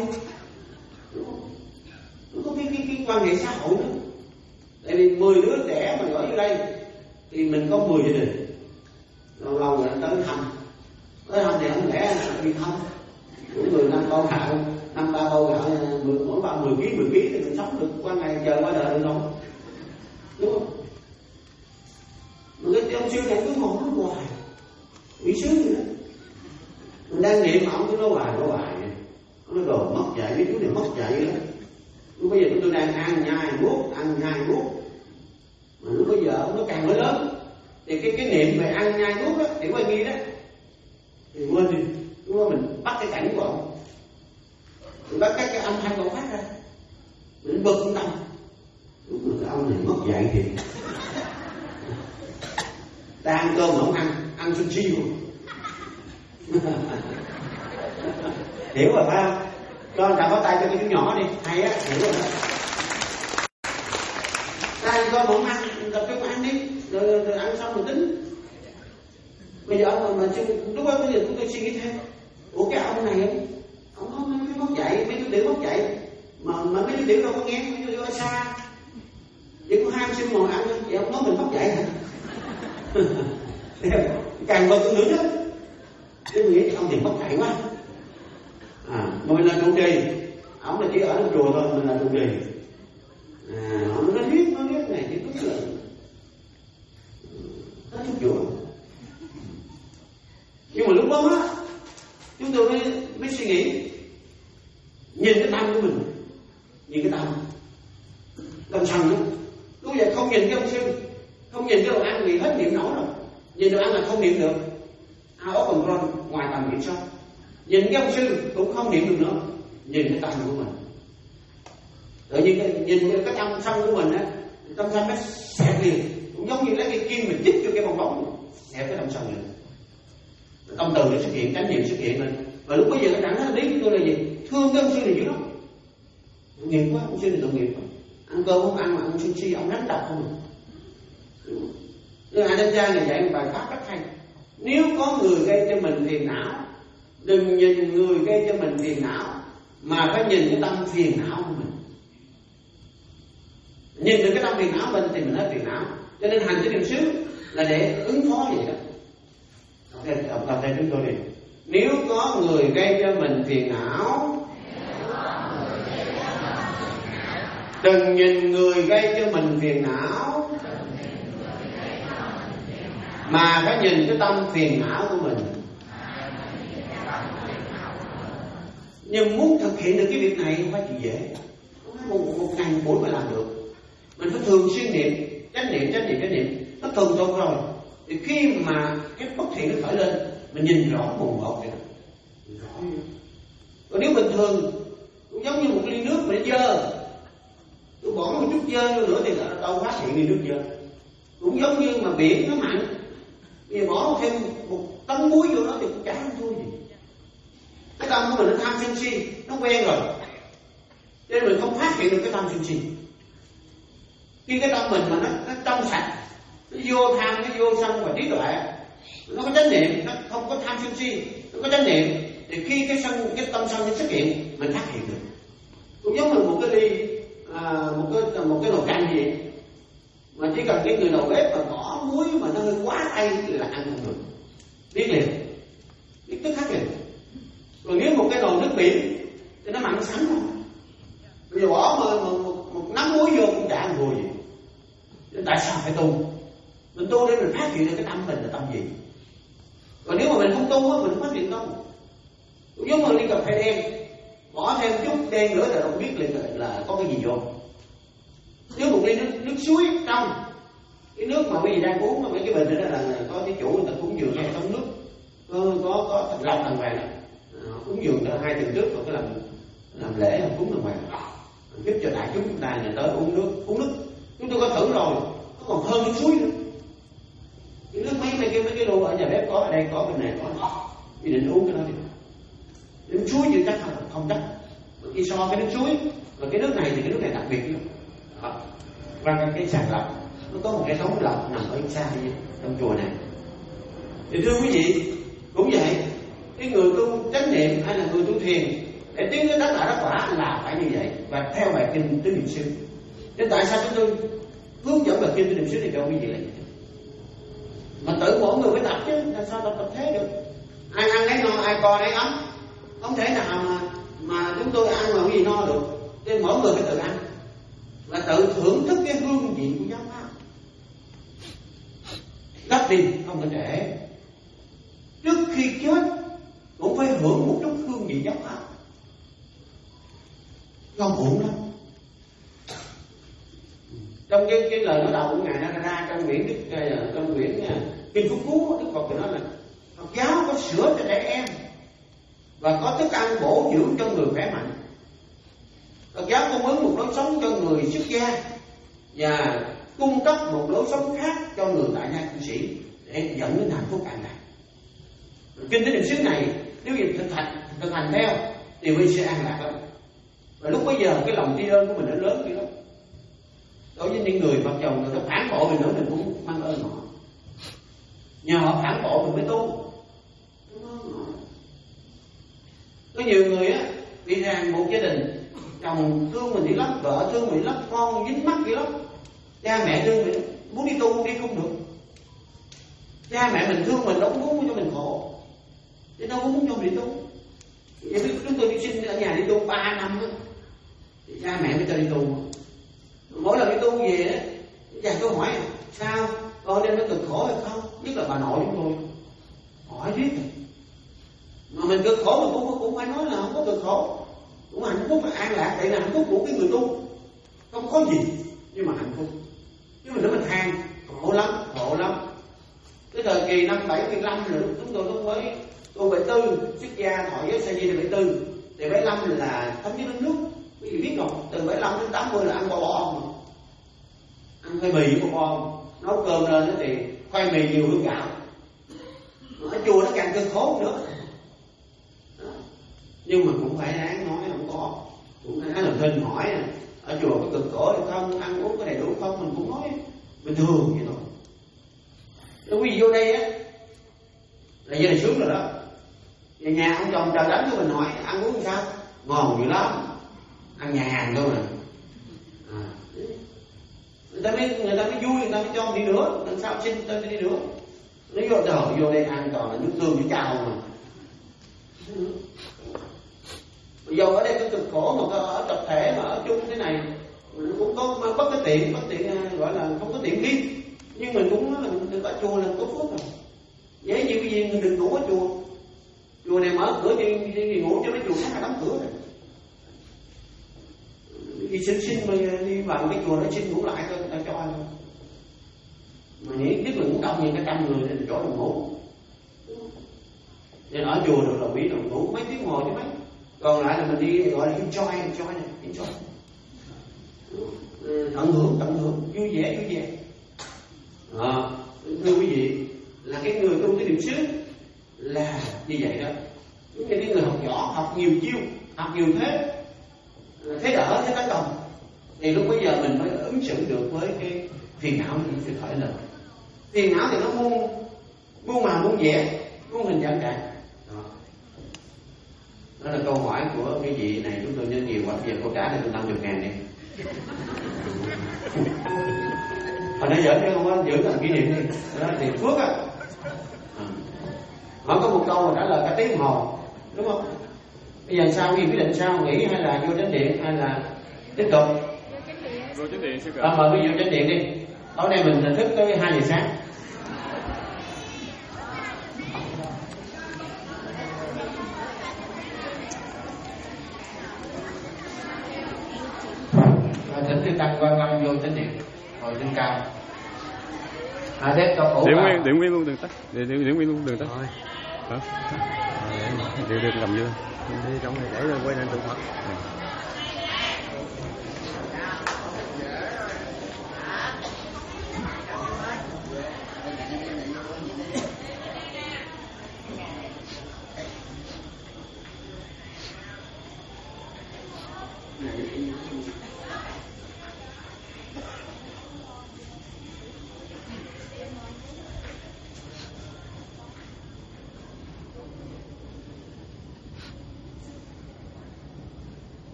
Nó có cái, cái, cái quan hệ xã hội nữa. Tại vì mười đứa trẻ mà gửi vô đây thì mình có mười gia đình. Lâu lâu rồi tới thăm. Tới thăm thì không lẽ là đi thăm. Mỗi người năm bao gạo, năm ba bao gạo, mỗi ba mười ký, mười ký thì mình sống được qua ngày chờ qua đời được không? Đúng không? Mà cái ông sư này Nó nói đồ mất dạy, mấy chú này mất dạy đó. Lúc bây giờ chúng tôi đang ăn nhai nuốt, ăn nhai nuốt. Mà lúc bây giờ nó càng mới lớn. Thì cái cái niệm về ăn nhai nuốt đó, thì quay nghi đó. Thì quên đi, lúc đó mình bắt cái cảnh của ông. Mình bắt cái, cái âm thanh của ông phát ra. Mình bực cũng tâm. Lúc mà cái ông này mất dạy thì ta ăn cơm mà không ăn, ăn sushi luôn. Hiểu rồi phải không? Cho anh ta có tay cho cái chú nhỏ đi, hay á, hiểu rồi đó. Ta ăn cơm mà không ăn, tập trung ăn đi, rồi, rồi, rồi ăn xong rồi tính. Bây giờ ông mà, mà lúc đó bây giờ chúng tôi suy nghĩ thêm. Ủa cái ông này, ông có mấy cái mất dạy, mấy chú tiểu mất dạy. Mà, mà mấy chú tiểu đâu có nghe, mấy chú tiểu ở xa. Vậy có hai sinh ngồi ăn thôi, vậy ông nói mình mất dạy hả? Càng bực nữa đó. Thế mình nghĩ ông thì mất dạy quá. À, mà mình là trụ trì, ông là chỉ ở trong chùa thôi, mình là trụ trì. À, ông nó biết, nó biết này thì cứ là nó trong chùa. Nhưng mà lúc đó chúng tôi mới, mới suy nghĩ, nhìn cái tâm của mình, nhìn cái tâm, tâm sân đó. Lúc bây giờ không nhìn cái ông sư, không nhìn cái đồ ăn vì hết niệm nổi rồi. Nhìn đồ ăn là không niệm được, out of control, ngoài tầm kiểm soát. Nhìn cái ông sư cũng không niệm được nữa, nhìn cái tâm của mình. Tự nhiên cái, nhìn cái tâm sân của mình á, tâm sân nó xẹp liền, cũng giống như lấy cái kim mình chích vô cái bong bóng, xẹp cái tâm sân liền. Tâm từ nó xuất hiện, chánh niệm xuất hiện lên. Và lúc bây giờ cái cảnh nó lý của tôi là gì? Thương cái ông sư này dữ lắm. Tội nghiệp quá, ông sư này tội nghiệp quá. Ăn cơm không ăn mà ăn sushi, ông đánh đập không. Nhưng Ajahn Chah này dạy một bài pháp rất hay. Nếu có người gây cho mình phiền não, đừng nhìn người gây cho mình phiền não, mà phải nhìn cái tâm phiền não của mình. Nhìn được cái tâm phiền não mình thì mình hết phiền não. Cho nên hành cái niệm xứ là để ứng phó vậy đó. Đọc đọc đây chúng tôi đi. Nếu có người gây cho mình phiền não, đừng nhìn người gây cho mình phiền não, mà phải nhìn cái tâm phiền não của mình. Nhưng muốn thực hiện được cái việc này không phải chuyện dễ, không phải một, một ngày một buổi mà làm được. Mình phải thường xuyên niệm, chánh niệm, chánh niệm, chánh niệm. Nó thuần thục rồi thì khi mà cái bất thiện nó khởi lên, mình nhìn rõ mồn một vậy đó, rõ. Còn nếu bình thường cũng giống như một ly nước mà nó dơ, tôi bỏ một chút dơ vô nữa thì đâu phát hiện ly nước dơ. Cũng giống như mà biển nó mặn, thì bỏ thêm một tấn muối vô nó thì cũng chả không thua gì. Cái tâm của mình nó tham sân si, nó quen rồi, cho nên mình không phát hiện được cái tâm sân si. Khi cái tâm mình mà nó, nó trong sạch, nó vô tham, nó vô sân và trí tuệ, nó có chánh niệm, nó không có tham sân si, nó có chánh niệm, thì khi cái sân, cái tâm sân nó xuất hiện, mình phát hiện được. Cũng giống như một cái ly, à, một cái một cái nồi canh gì, mà chỉ cần cái người đầu bếp mà bỏ muối mà nó hơi quá tay thì là ăn không được, biết liền, biết tức khắc liền. Còn nếu một cái nồi nước biển thì nó mặn sẵn rồi, bây giờ bỏ một, một, một, một nắm muối vô cũng chả ăn gì. Nên tại sao phải tu? Mình tu để mình phát hiện được cái tâm mình là tâm gì. Còn nếu mà mình không tu á, mình không phát hiện đâu. Cũng giống như ly cà phê đen, bỏ thêm chút đen nữa là không biết liền là có cái gì vô. Nếu một ly nước, nước suối trong, cái nước mà bây giờ đang uống, mấy cái bình đó là có cái chủ người ta cúng dường hay sống nước, có có có thằng long thằng vàng, cúng dường đó hai tuần trước rồi cái làm làm lễ làm cúng thằng vàng, giúp cho đại chúng chúng ta này tới uống nước, uống nước. Chúng tôi có thử rồi, nó còn hơn nước suối nữa. Cái nước mấy mấy cái mấy cái lô ở nhà bếp có, ở đây có, bên này có, thì định uống cái đó đi. Nước suối chưa chắc không, không chắc. Khi so cái nước suối và cái nước này thì cái nước này đặc biệt lắm. Qua cái, cái sàn lọc, nó có một cái ống lọc nằm ở xa như trong chùa này. Thì thưa quý vị, cũng vậy, cái người tu chánh niệm hay là người tu thiền để tiến tới đắc đạo đắc quả là phải như vậy, và theo bài kinh Tứ Niệm xứ. Nên tại sao chúng tôi hướng dẫn bài kinh Tứ Niệm xứ thì cho quý vị là mà tự mỗi người phải tập chứ, làm sao tập tập thế được? Ai ăn lấy no, ai co lấy ấm, không thể nào mà mà chúng tôi ăn mà cái gì no được. Nên mỗi người phải tự ăn và tự thưởng thức cái hương vị của giáo pháp. Gấp đi, không có trễ. Trước khi chết cũng phải hưởng một chút hương vị giáo pháp. Đau khổ lắm. Trong cái, cái lời nói đầu của Ngài nó ra trong quyển Đức trong quyển Kinh Phúc Cú, Đức Phật nói là Phật giáo có sữa cho trẻ em và có thức ăn bổ dưỡng cho người khỏe mạnh. Phật giáo cung ứng một lối sống cho người xuất gia và cung cấp một lối sống khác cho người tại gia cư sĩ để dẫn đến hạnh phúc an lạc. Kinh Tứ Niệm xứ này nếu như thực hành thực hành theo thì mình sẽ an lạc lắm. Và lúc bây giờ cái lòng tri ân của mình nó lớn kia lắm. Đối với những người mặc chồng người ta phản bội mình nữa mình cũng mang ơn họ. Nhờ họ phản bội mình mới tu. Có nhiều người á bị ràng buộc gia đình, chồng thương mình dữ lắm, vợ thương mình lắm, con dính mắt dữ lắm, cha mẹ thương mình muốn đi tu đi không được. Cha mẹ mình thương mình đâu có muốn cho mình khổ, chứ đâu có muốn cho mình đi tu. Vậy chúng tôi đi xin ở nhà đi tu ba năm đó, thì cha mẹ mới cho đi tu. Mỗi lần đi tu về á, cha tôi hỏi sao con đem nó cực khổ hay không, nhất là bà nội chúng tôi hỏi riết mà mình cực khổ mà cũng cũng phải nói là không có cực khổ, cũng hạnh phúc và an lạc. Đây là hạnh phúc của cái người tu, không có gì nhưng mà hạnh phúc. Chứ mình nói mình than khổ lắm, khổ lắm. Cái thời kỳ năm bảy mươi lăm rồi chúng tôi lúc mới tu bảy tư xuất gia thọ giới sa di là bảy tư, thì bảy lăm là thấm với nước. Quý vị biết rồi, từ bảy lăm đến tám mươi là ăn bo bo mà, ăn khoai mì bo bo, nấu cơm lên thì khoai mì nhiều hơn gạo. Ở chùa nó càng cực khổ nữa. Đó. Nhưng mà cũng phải đáng nói không có, cũng phải làm thinh hỏi ở chùa có cực khổ hay không, ăn uống có đầy đủ không, mình cũng nói bình thường vậy thôi. Nếu quý vị vô đây á là gia đình sướng rồi đó. Về nhà ông chồng trời đánh cho mình hỏi ăn uống sao, ngon dữ lắm, ăn nhà hàng thôi mà. À. Người ta mới người ta mới vui, người ta mới cho đi nữa, lần sau xin người ta đi nữa. Nếu vô đời vô đây ăn toàn là nước tương với chao mà. Bây giờ ở đây có cực khổ mà có ở tập thể mà ở chung thế này cũng có bất cái tiện, bất tiện gọi là không có tiện nghi, nhưng mình cũng nói là mình ở chùa là có phước rồi. Dễ như cái gì mình đừng ngủ ở chùa. Chùa này mở cửa thì, thì ngủ cho mấy chùa khác là đóng cửa rồi. Đi xin xin mà đi vào cái chùa nó xin ngủ lại thôi, người ta cho ai thôi. Mà nghĩ biết là ngủ đông như cái trăm người thì chỗ đồng ngủ. Nên ở chùa được đồng ý đồng ngủ mấy tiếng ngồi chứ mấy. Còn lại là mình đi gọi là enjoy, enjoy này, enjoy. Tận hưởng, tận hưởng, vui vẻ, vui vẻ. À, thưa quý vị, là cái người tu cái niệm xứ là như vậy đó. Những cái người học võ, học nhiều chiêu, học nhiều thế, thế đỡ, thế tấn công, thì lúc bây giờ mình mới ứng xử được với cái phiền não những cái khởi lên. Phiền não thì nó muôn muôn màu muôn vẻ, muôn hình dạng cả. Đó. Đó là câu hỏi của cái vị này, chúng tôi nhân nhiều quá, giờ cô trả cho tôi năm mươi ngàn đi. Hồi nãy giỡn chứ không có giữ làm kỷ niệm đi. Đó thì phước á. À. Họ có một câu mà trả lời cả tiếng đồng hồ, đúng không? Bây giờ sao, quý vị quyết định sao, nghỉ hay là vô chánh điện hay là tiếp tục? Vô chánh điện sẽ cả. À, mời quý vị vô chánh điện đi. Tối nay mình thức tới hai giờ sáng. Thỉnh Tư Tăng Quan Lâm vô chánh điện, ngồi trên cao. À, thế câu khổ Điểm nguyên, điểm nguyên luôn đừng tắt. Điểm, điểm, điểm nguyên luôn đừng tắt. Rồi. Hả? Được được cầm vô. Đi trong này để rồi quay lên tượng Phật.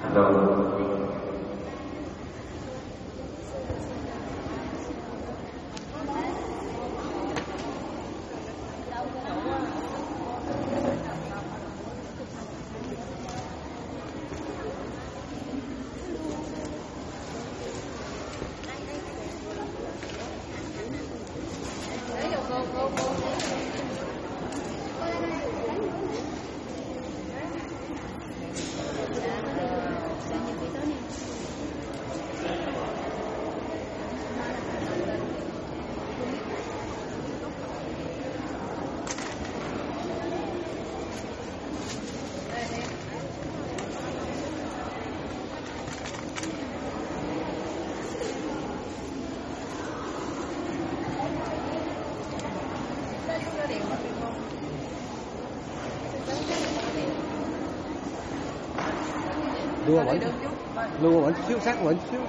Lưu qua bển, lưu qua bển xíu, sát bển xíu.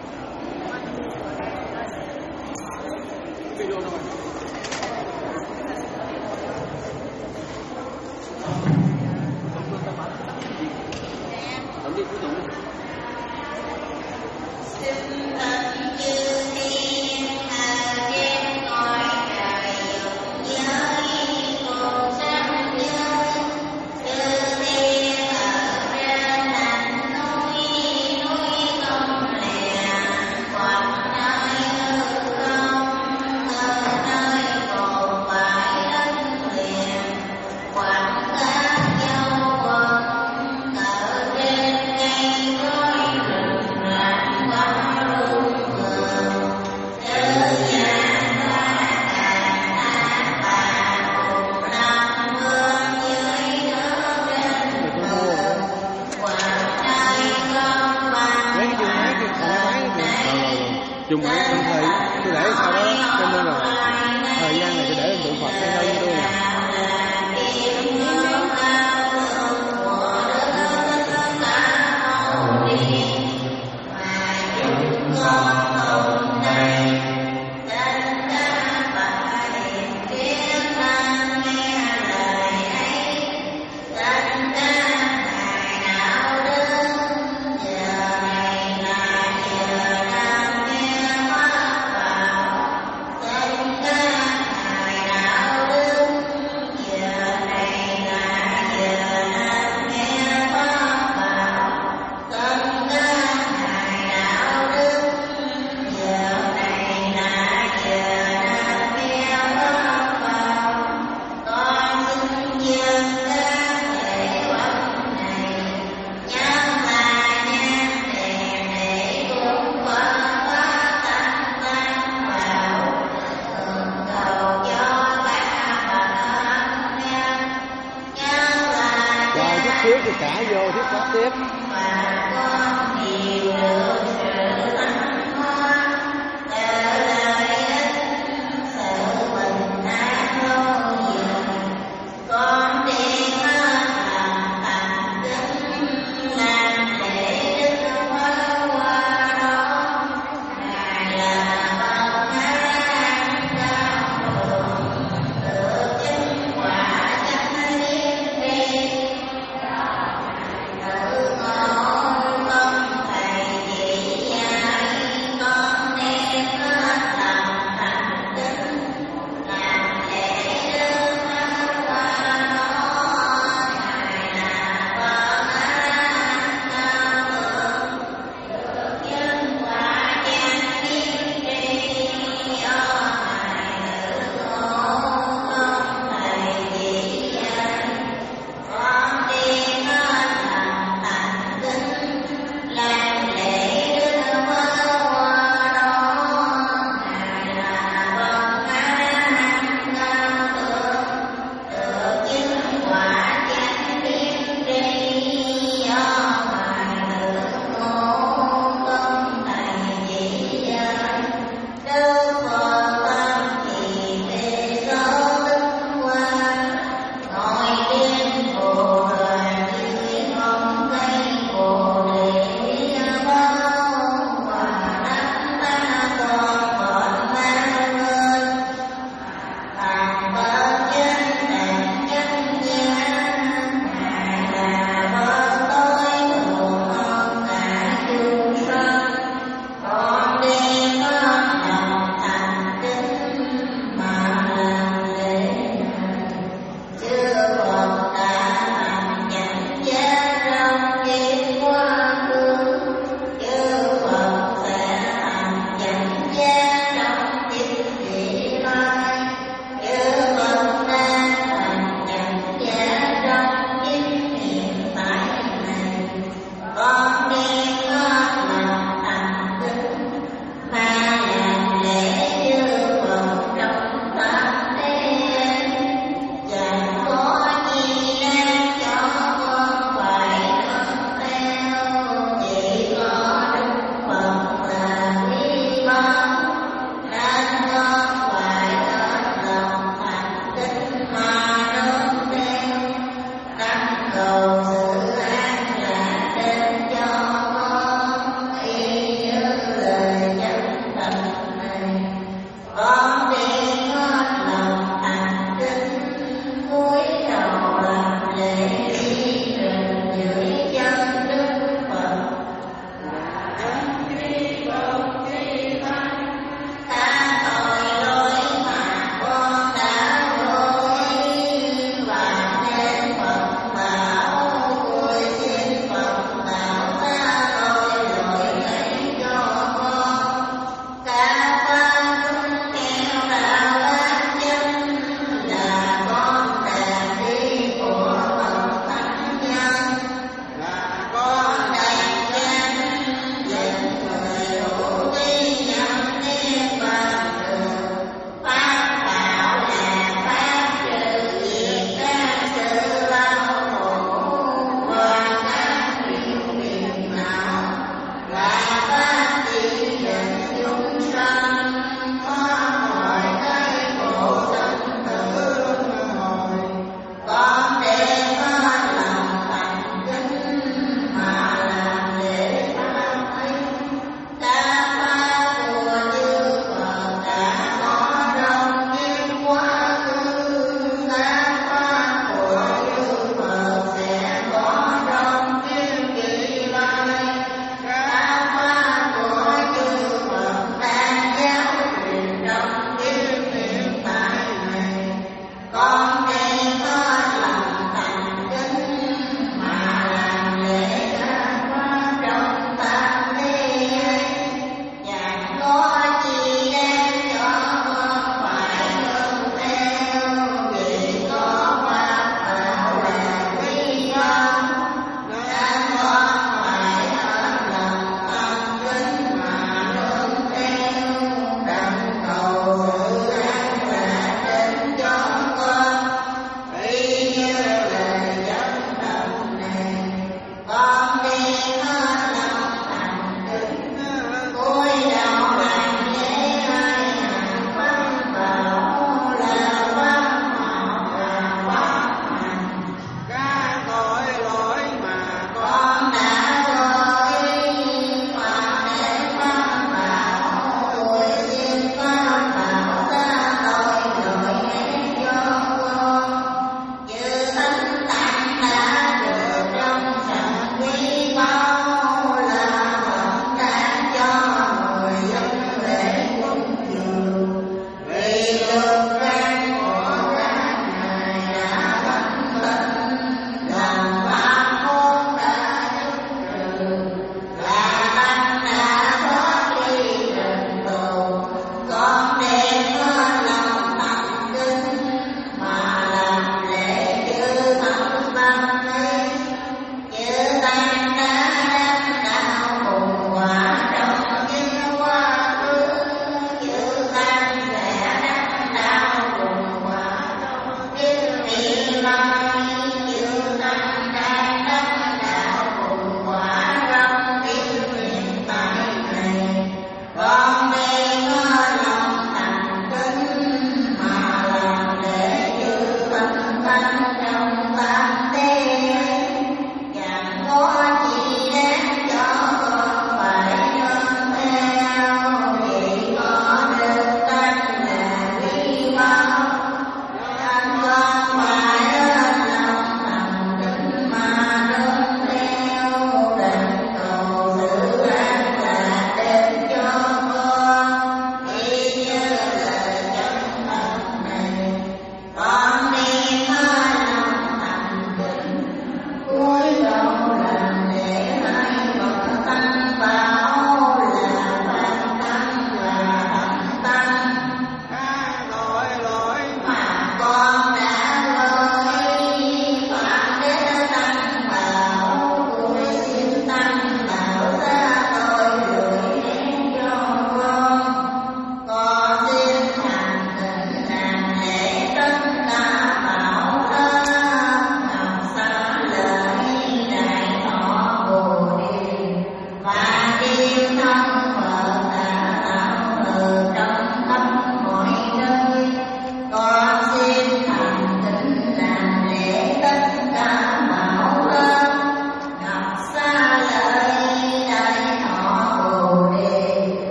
Chung với tôi thấy tôi để sau đó cho nên là thời gian này tôi để lên tượng Phật hay hơn tôi nè. Xíu thì cả vô thuyết pháp tiếp.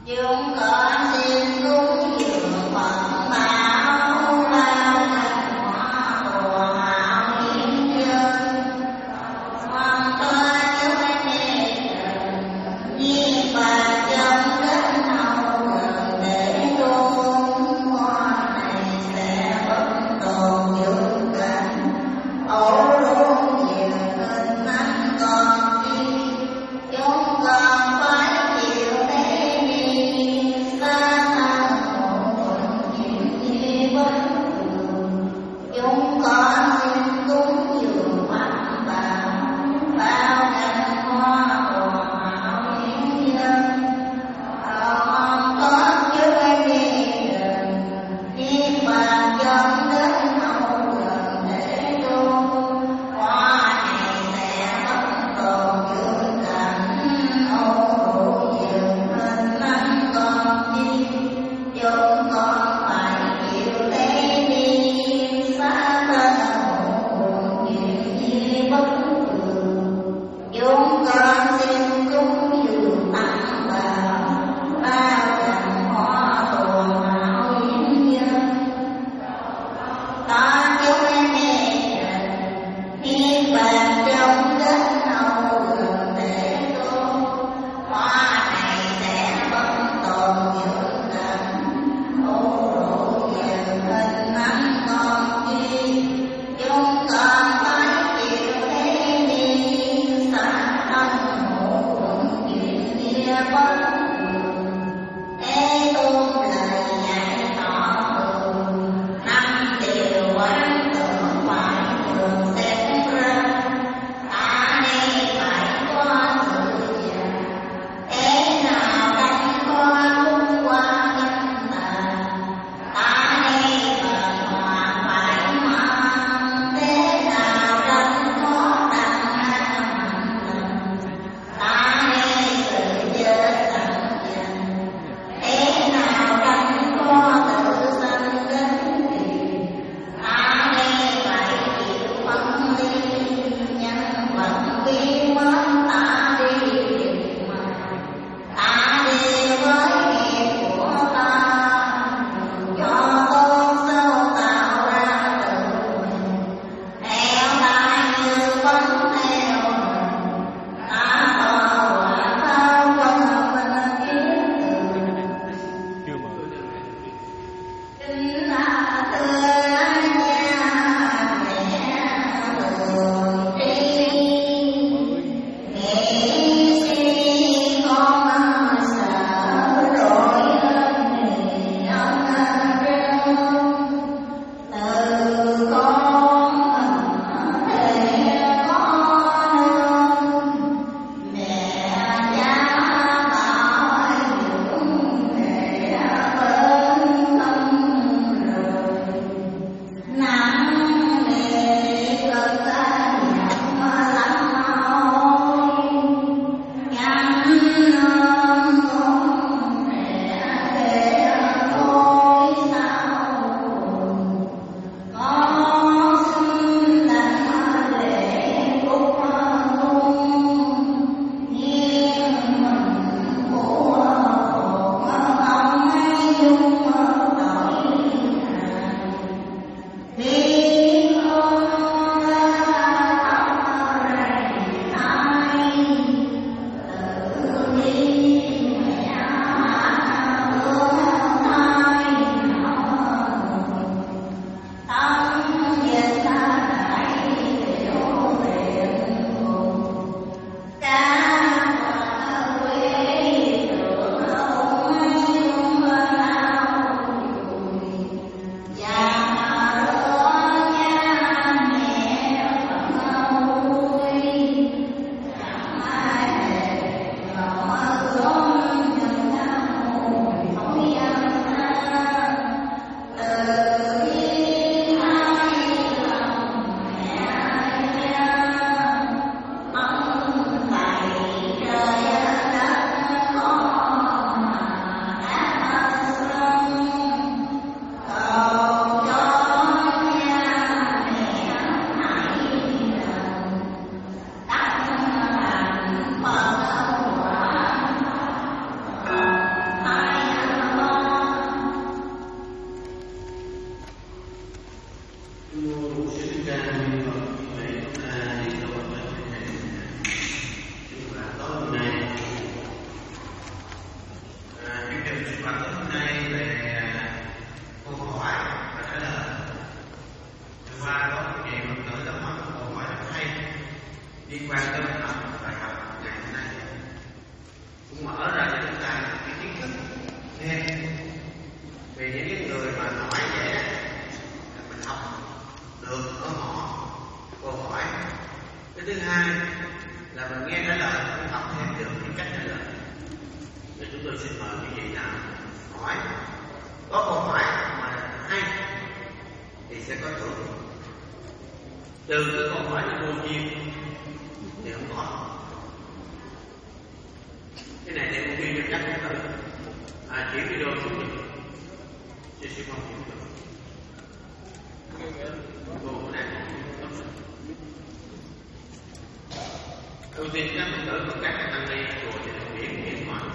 chúng con xin cúng dường Phật bảo bao thành hoa của mạo hiến dân hoàn toàn chúng nghe nhiên và trong đến hậu gần để tôn hoa này sẽ bất tồn dưỡng cảnh ổ luôn nhiều hình nắng còn đi chúng con phải chịu thế đi xa mở ra cho chúng ta cái kiến thức nghe vì những cái người mà nói vậy đó là mình học được ở họ câu hỏi. Cái thứ hai là mình nghe trả lời, mình học thêm được những cách trả lời. Thì chúng tôi xin mời quý vị nào hỏi, có câu hỏi mà hay thì sẽ có thưởng. Từ cái câu hỏi là vô duyên thì không có. Cái này thì không ghi chắc không được. À, chuyển video xuống được. Chị sẽ không chuyển được. Cô của này đầu tiên các Phật tử của các tăng ni chùa thì biển biển ngoài.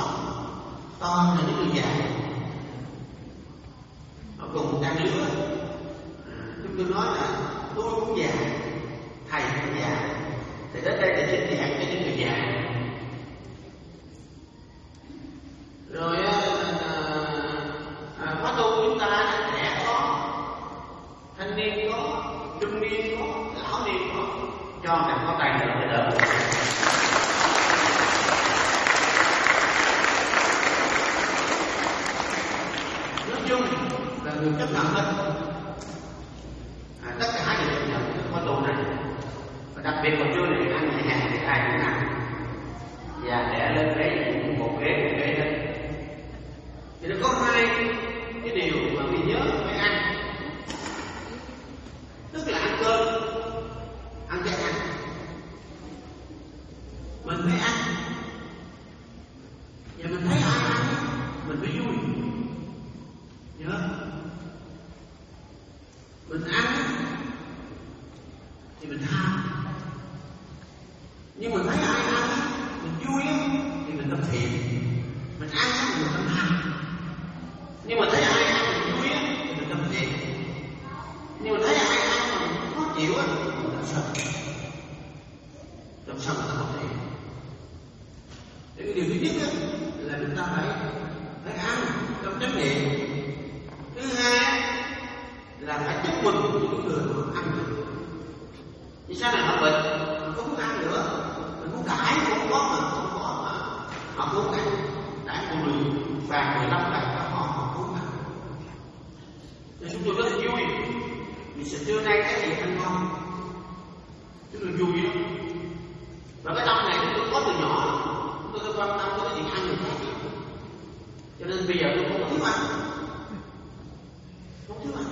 Cùng trang lứa tôi nói là tôi cũng già, thầy cũng già, thì đến đây thì chính giảng cho những người già. Rồi à, à, khóa tu chúng ta trẻ có, thanh niên có, trung niên có, lão niên có, cho rằng có tài nữa để đỡ. Nói chung là người chấp nhận hết, à, tất cả đều chấp nhận cái khóa tu này. Và đặc biệt còn chưa này ăn nhẹ nhàng thì ai cũng ăn, và đẻ lên đấy một ghế một ghế lên. Thì nó có hai cái điều mà mình nhớ phải ăn, tức là ăn cơm, ăn cái ăn, mình phải ăn, và mình thấy ai ăn, mình phải vui, nhớ, mình ăn thì mình tham, nhưng mình thấy ai ăn, mình vui thì mình tâm thiện, mình ăn thì mình tâm tham. Nhưng mà thấy ai ăn mình vui á thì mình tâm thiện, nhưng mà thấy ai ăn mà mình khó chịu á thì mình tâm sân. Tâm sân là không thiện. Thì cái điều thứ nhất á là chúng ta phải phải ăn trong chánh niệm. Thứ hai là phải chúc mừng những người mà ăn được. Vì sao này họ bệnh, mình không muốn ăn nữa, mình muốn cãi không có mà không có mà họ không ăn, cãi một đường vàng mười lăm vàng các họ họ không ăn. Nên chúng tôi rất là vui vì sẽ trưa nay cái gì ăn ngon, chúng tôi vui lắm. Và cái tâm này chúng tôi có từ nhỏ, chúng tôi quan tâm tới cái chuyện ăn người khác, cho nên bây giờ tôi không có thiếu ăn, không thiếu ăn.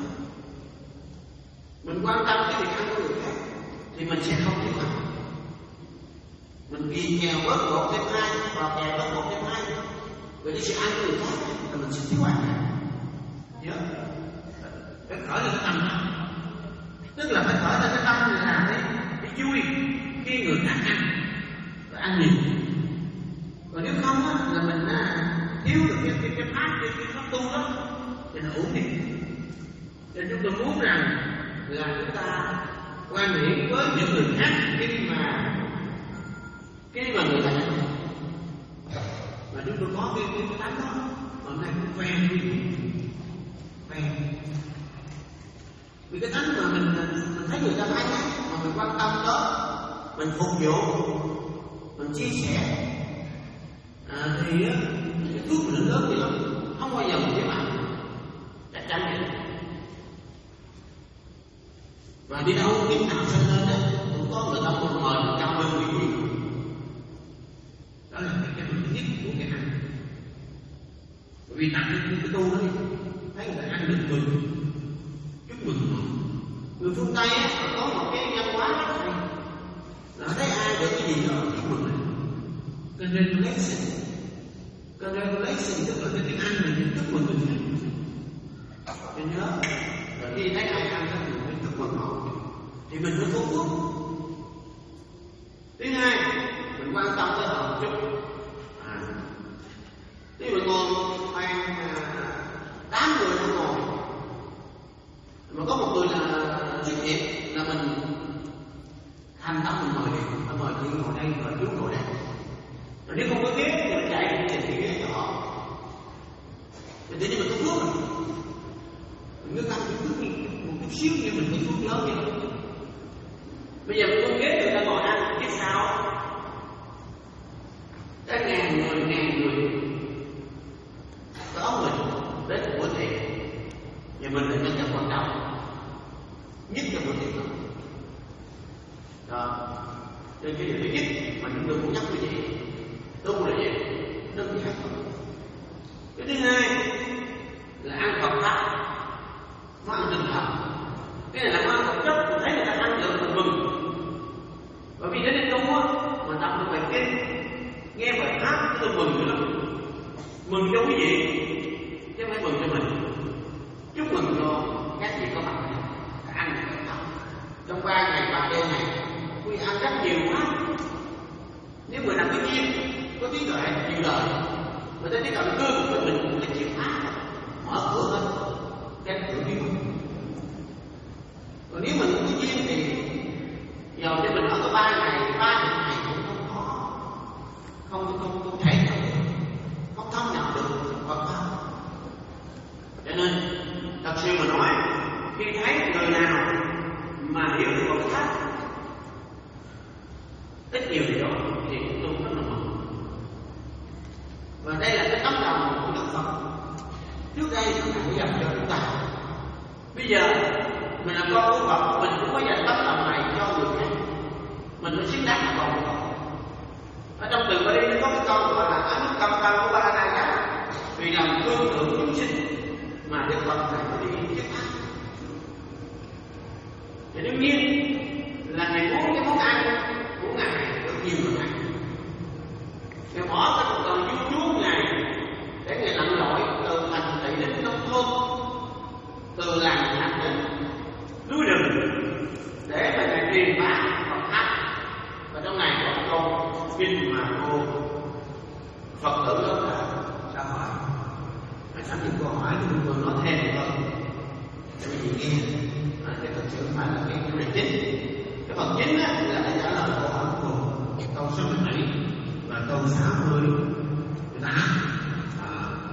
Mình quan tâm cái việc ăn của người khác thì mình sẽ không thiếu ăn. Mình ghi nghèo bớt một thêm hai, và nghèo bớt một thêm hai, vậy thì sẽ ăn của người khác thì mình sẽ thiếu ăn. Nhớ, phải khởi lên cái tâm đó, tức là phải khởi lên cái tâm là để, để vui khi người khác ăn và ăn nhiều. Còn nếu không á, là mình à, thiếu được cái cái cái pháp cái cái pháp tu đó thì nó ổn định. Nên chúng tôi muốn rằng là chúng ta quan hệ với những người khác khi mà khi mà người ta ăn, và chúng tôi có cái cái cái tánh đó, hôm nay cũng quen đi, quen. Vì cái tánh mà mình mình thấy người ta ăn mà mình quan tâm đó, mình phục vụ, mình chia sẻ, à, thì cái phước mình lớn thì lắm, không bao giờ mình thiếu ăn, chắc chắn vậy. Và đi đâu kiếp nào sinh lên đấy cũng có người ta muốn mời một trăm bên quý vị. Đó là cái cái thứ nhất của cái ăn. Bởi vì tặng cái, cái tu đó đi, thấy người ta ăn được mừng, chúc mừng họ. Người phương Tây á, có một cái văn hóa rất hay, là thấy ai được cái gì đó chúc mừng này. Congratulations, congratulations tức là cái tiếng Anh này chúc mừng người khác. Tôi nhớ, và khi thấy ai ăn thì mình phải chúc mừng họ, thì mình mới phúc phúc. Thứ hai, mình quan tâm tới họ một chút. À, nếu mình ngồi khoảng tám người đang ngồi, mà có một người là xuất hiện là mình thành tâm mình mời đi, ta mời chị ngồi đây, mời chú ngồi đây. Rồi nếu không có ghế thì mình chạy mình tìm ghế cho họ. Thì tự nhiên mình có phước rồi. Mình cứ tăng cái phước một chút xíu nhưng mình có phước lớn như vậy. Bây giờ mình có ghế người ta ngồi ăn, biết sao? Cả ngàn người, ngàn người có mình đến một bữa tiệc, và mình là nhân vật quan trọng nhất trong bữa tiệc đó. Đó, nên cái điều thứ nhất mà chúng tôi muốn nhắc quý vị, tu là gì? Đơn giản thôi. Cái thứ hai là ăn Phật pháp, nó ăn tinh thần. Cái này là ăn Phật chất, mình thấy người ta ăn được mình mừng. Bởi vì đến đây tu á, mình đọc được bài kinh, nghe bài hát, tôi mừng nữa lắm. Mừng cho quý vị, chứ không phải mừng cho mình. Chúc mừng cho các vị có mặt này, ăn được Phật pháp. Trong ba ngày, ba đêm này, quý vị ăn rất nhiều quá. Nếu người làm cái duyên, có trí tuệ, nhiều đời, người ta chỉ cần cương của mình, mình là chìa khóa, mở cửa lên, cánh cửa đi mình. khi thấy người nào mà hiểu được Phật pháp ít nhiều gì đó thì tu rất là mừng. Và đây là cái tấm lòng của Đức Phật. Trước đây Ngài dành cho chúng ta. Bây giờ mình là con của Phật, mình cũng có dành tấm lòng này cho người khác. Mình phải xứng đáng là con của Phật. Ở trong từ Bali có cái câu gọi là ấn cầm tâm của Ba La Mật, vì lòng thương thượng chúng sinh mà Đức Phật này có đi trước thác. Thì đương nhiên là Ngài muốn cái món ăn của Ngài được nhiều người ăn. Ngài bỏ cái cuộc đời vui chúa Ngài để Ngài lặn lội từ thành thị đến nông thôn, từ làng thành đến núi rừng để mà Ngài truyền bá Phật pháp. Và trong này có một câu kinh mà cô Phật tử đó là sao hỏi, mà sẵn những câu hỏi thì tôi nói thêm được không để quý vị nghe. À, cái thật sự phải là cái chủ đề chính. Cái phần chính á, là để trả lời câu hỏi của cô, câu sáu mươi bảy và câu sáu mươi tám. À.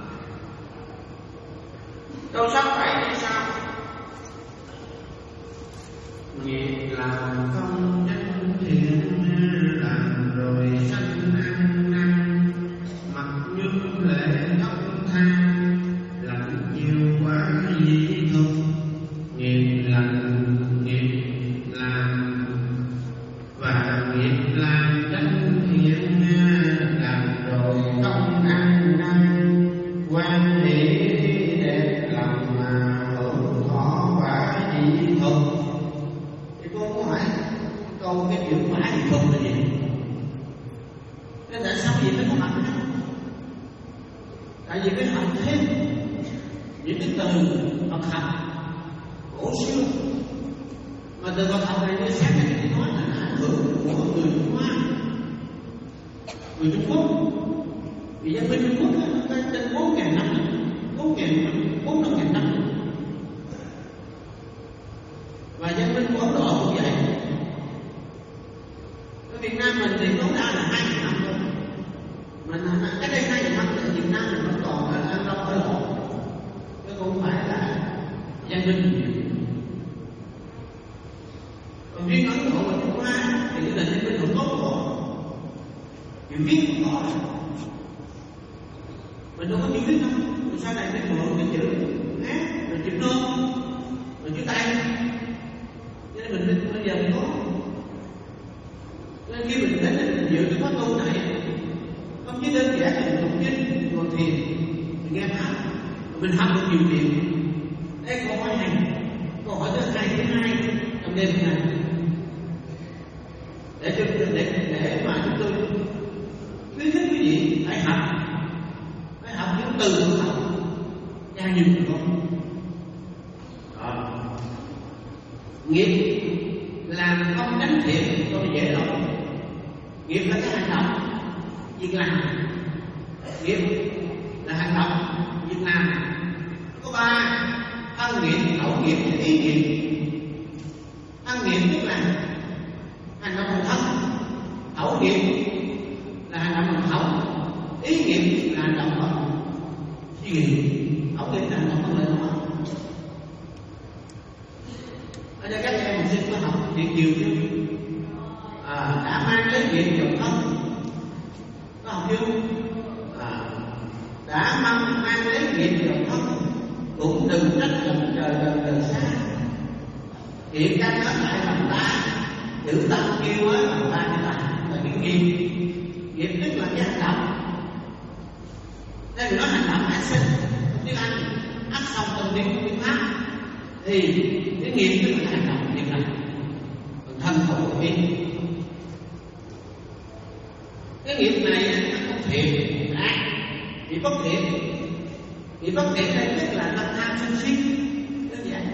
Câu sáu mươi bảy như sau: nghiệp làm công chánh thiện, làm rồi sanh ăn năn, mặc như lệ khóc than, lạnh nhiều quá dĩ thục. Nghiệp lành nghiệp làm và nghiệp làm chánh thiện, làm rồi công ăn năn, quan hệ đẹp lòng mà hưởng thọ quả dĩ thục. Thì cô có hỏi câu cái chữ quả dĩ thục là gì? Thế tại sao gì phải có mặt đó? Tại vì phải học thêm những cái từ Phật học cổ xưa, mà từ Phật học này tôi xét này nói là ảnh hưởng của người Trung Hoa, người Trung Quốc. Vì dân bên Trung Quốc nó tới trên bốn ngàn năm, bốn ngàn bốn năm ngàn năm, và dân bên của Ấn Độ cũng vậy. Ở Việt Nam mình thì tối đa là hai ngàn năm thôi. Mình cái đây hai ngàn năm ở Việt Nam mình vẫn còn là ăn rau ở lộ, chứ không phải là dân bên. Còn riêng Ấn Độ và Trung Hoa thì cái nền dân bên còn tốt của họ, chữ viết của họ. Mình đâu có chữ viết đâu, mình sau này mới mượn cái chữ hát, rồi chữ nôm, rồi chữ tay. Cho nên mình bây giờ mình có. Nên khi mình đến đây mình dự cái khóa tu này, không chỉ đơn giản là mình tụng kinh, ngồi thiền, mình nghe pháp, mình học được nhiều điều. Đây câu hỏi này, câu hỏi thứ hai thứ hai trong đêm này, để cho để để mà chúng tôi khuyến khích quý vị phải học, phải học những từ của học, ra nhiều người không. Nghiệp làm không chánh thiện tôi dễ rồi. Nghiệp là cái hành động, việc làm. Nghiệp là hành động, việc làm. Có ba: thân nghiệp, khẩu nghiệp và ý nghiệp. Thân nghiệp tức là hành động bằng thân, khẩu nghiệp là hành động bằng khẩu, ý nghiệp là hành động bằng suy nghĩ, khẩu nghiệp là hành động bằng lời nói. Ở đây các em học sinh có học việc nhiều chưa? À, đã mang lấy nghiệp vào thân, có học chưa? À, đã mang mang lấy nghiệp vào thân, cũng đừng trách lòng trời gần trời xa. Hiện đang nói lại lòng ta, tự tâm kêu á lòng ta như vậy là cái nghiệp. Nghiệp tức là cái hành động. Đây mình nói hành động ác sinh, tiếng Anh ác xong trong tiếng tiếng Pháp thì cái nghiệp tức là hành động việc làm, còn thân khẩu ý. Cái nghiệp này nó có thiện ác, bị bất thiện. Bị bất thiện đây tức là tâm tham sân si, đơn giản.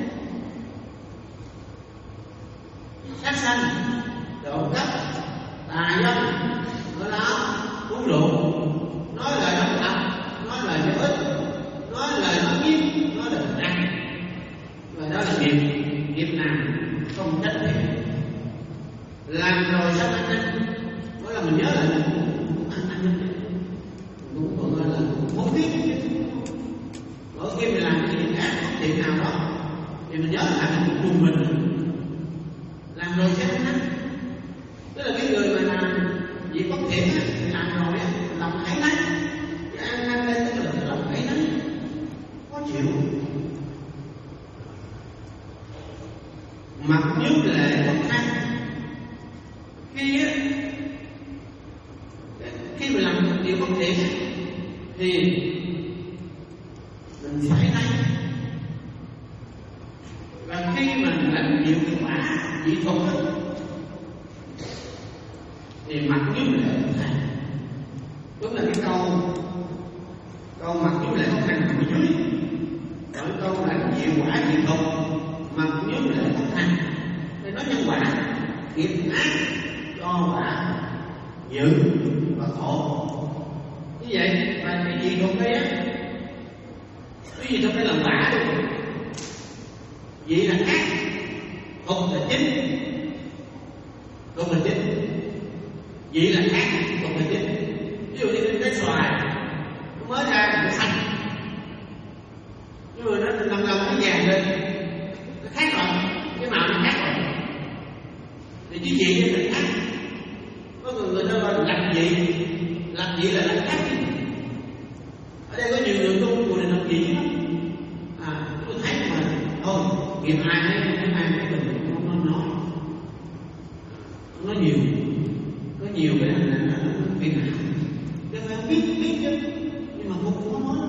Sát sanh, trộm cắp, tà dâm, nói láo, uống rượu, nói lời độc ác, nói lời vô ích, nói lời nói giết, nói lời ác. Và đó là nghiệp, nghiệp nào không trách thiện. Làm rồi sanh an ninh, đó là mình nhớ lại là cũng an ninh, cũng còn gọi là không biết. Mỗi khi mình làm cái việc ác, thiện nào đó thì mình nhớ là mình cũng cùng mình làm rồi sẽ thắng. Tức là cái người mà làm việc bất thiện á, thì làm rồi á, lòng thấy nấy, cái ăn năn lên tức là cái lòng thấy nấy, khó chịu. Mặc như lệ bất tha. Khi á, khi mình làm một điều bất thiện thì mình phải thấy. Và khi mình làm nhiều cái quả dị thuật thì mặc như lệ bất tha. Đúng là cái câu câu mặc như lệ bất tha nằm ở dưới. Rồi câu làm nhiều quả dị thuật mặc như lệ bất tha. Thì nó nhân quả nghiệp ác cho quả dữ và khổ. Như vậy và cái gì thuộc đây á, cái gì thuộc đây là quả luôn. Vậy là ác, thuộc là chính, thuộc là chính. Vậy là ác, thuộc là chính. Ví dụ như cái xoài nó mới ra nó xanh, nhưng mà nó lần lần nó vàng lên, nó khác rồi, cái màu nó khác rồi. Thì cái gì nó là ác. Có người người ta gọi là làm gì, làm gì là làm ác. Ở đây có nhiều người tu của này làm gì lắm. À, tôi thấy mà thôi nghiệp ai ấy cái ai cái mình không nó nói, không nói nhiều, có nhiều cái là nó phiền não. Cái phải biết biết chứ, nhưng mà cũng không có nói.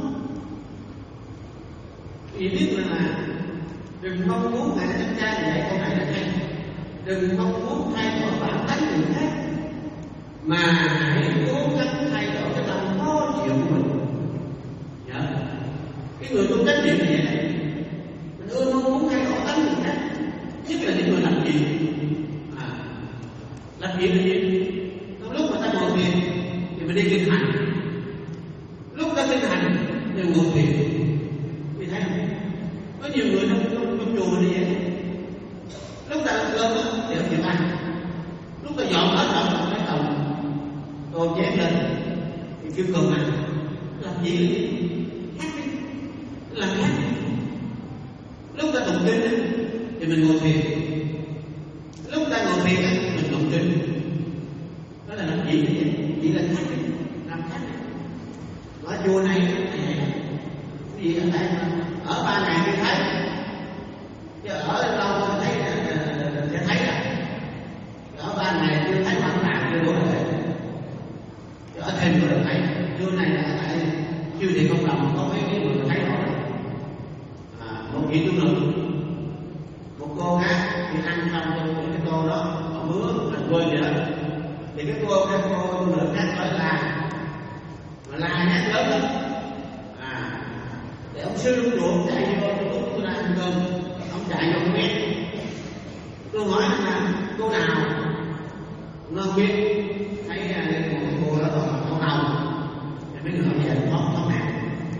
Vì biết là đừng mong muốn hại anh cha như vậy, câu này là hay. Đừng mong muốn thay đổi bản tánh người khác, mà hãy cố gắng thay đổi cái tâm khó chịu của mình. Nhớ, cái người tu trách nhiệm như vậy, mình ưa mong muốn thay đổi tánh người khác, nhất là những người làm gì, à, làm gì là gì? Trong lúc mà ta ngồi thiền thì mình đi kinh hành, lúc ta kinh hành thì ngồi thiền, thì thấy không? Có nhiều người trong trong, trong chùa như vậy, lúc ta ăn cơm thì không chịu ăn, lúc ta dọn ở trong cái tầng tôi chém lên thì kêu cơm ăn, làm gì là khác đi, làm khác. Lúc ta tụng kinh thì mình ngồi thiền, lúc ta ngồi thiền mình tụng kinh, đó là làm gì vậy? Chỉ là khác đi, làm khác đi. Ở chùa này cái gì ở đây ở ba ngày mới thấy, chứ ở lâu mới thấy sẽ thấy là ở ba ngày chưa thấy mặt nào chưa đủ rồi. Ở thêm rồi thấy trưa này là tại chưa thì không đồng có mấy cái người thấy rồi. À, một vị tu nữ, một cô khác thì ăn xong trong cái tô đó ở bữa là quên vậy đó, thì cái cô cái cô tu nữ khác nói là mà la nhát lớn lắm. À, để ông sư lúc ruột chạy vô tôi lúc tôi đang ăn cơm, ông chạy vô không biết. Tôi hỏi là cô nào nó biết thấy một cô đó còn không đầu thì mấy người bây giờ thoát thoát nạn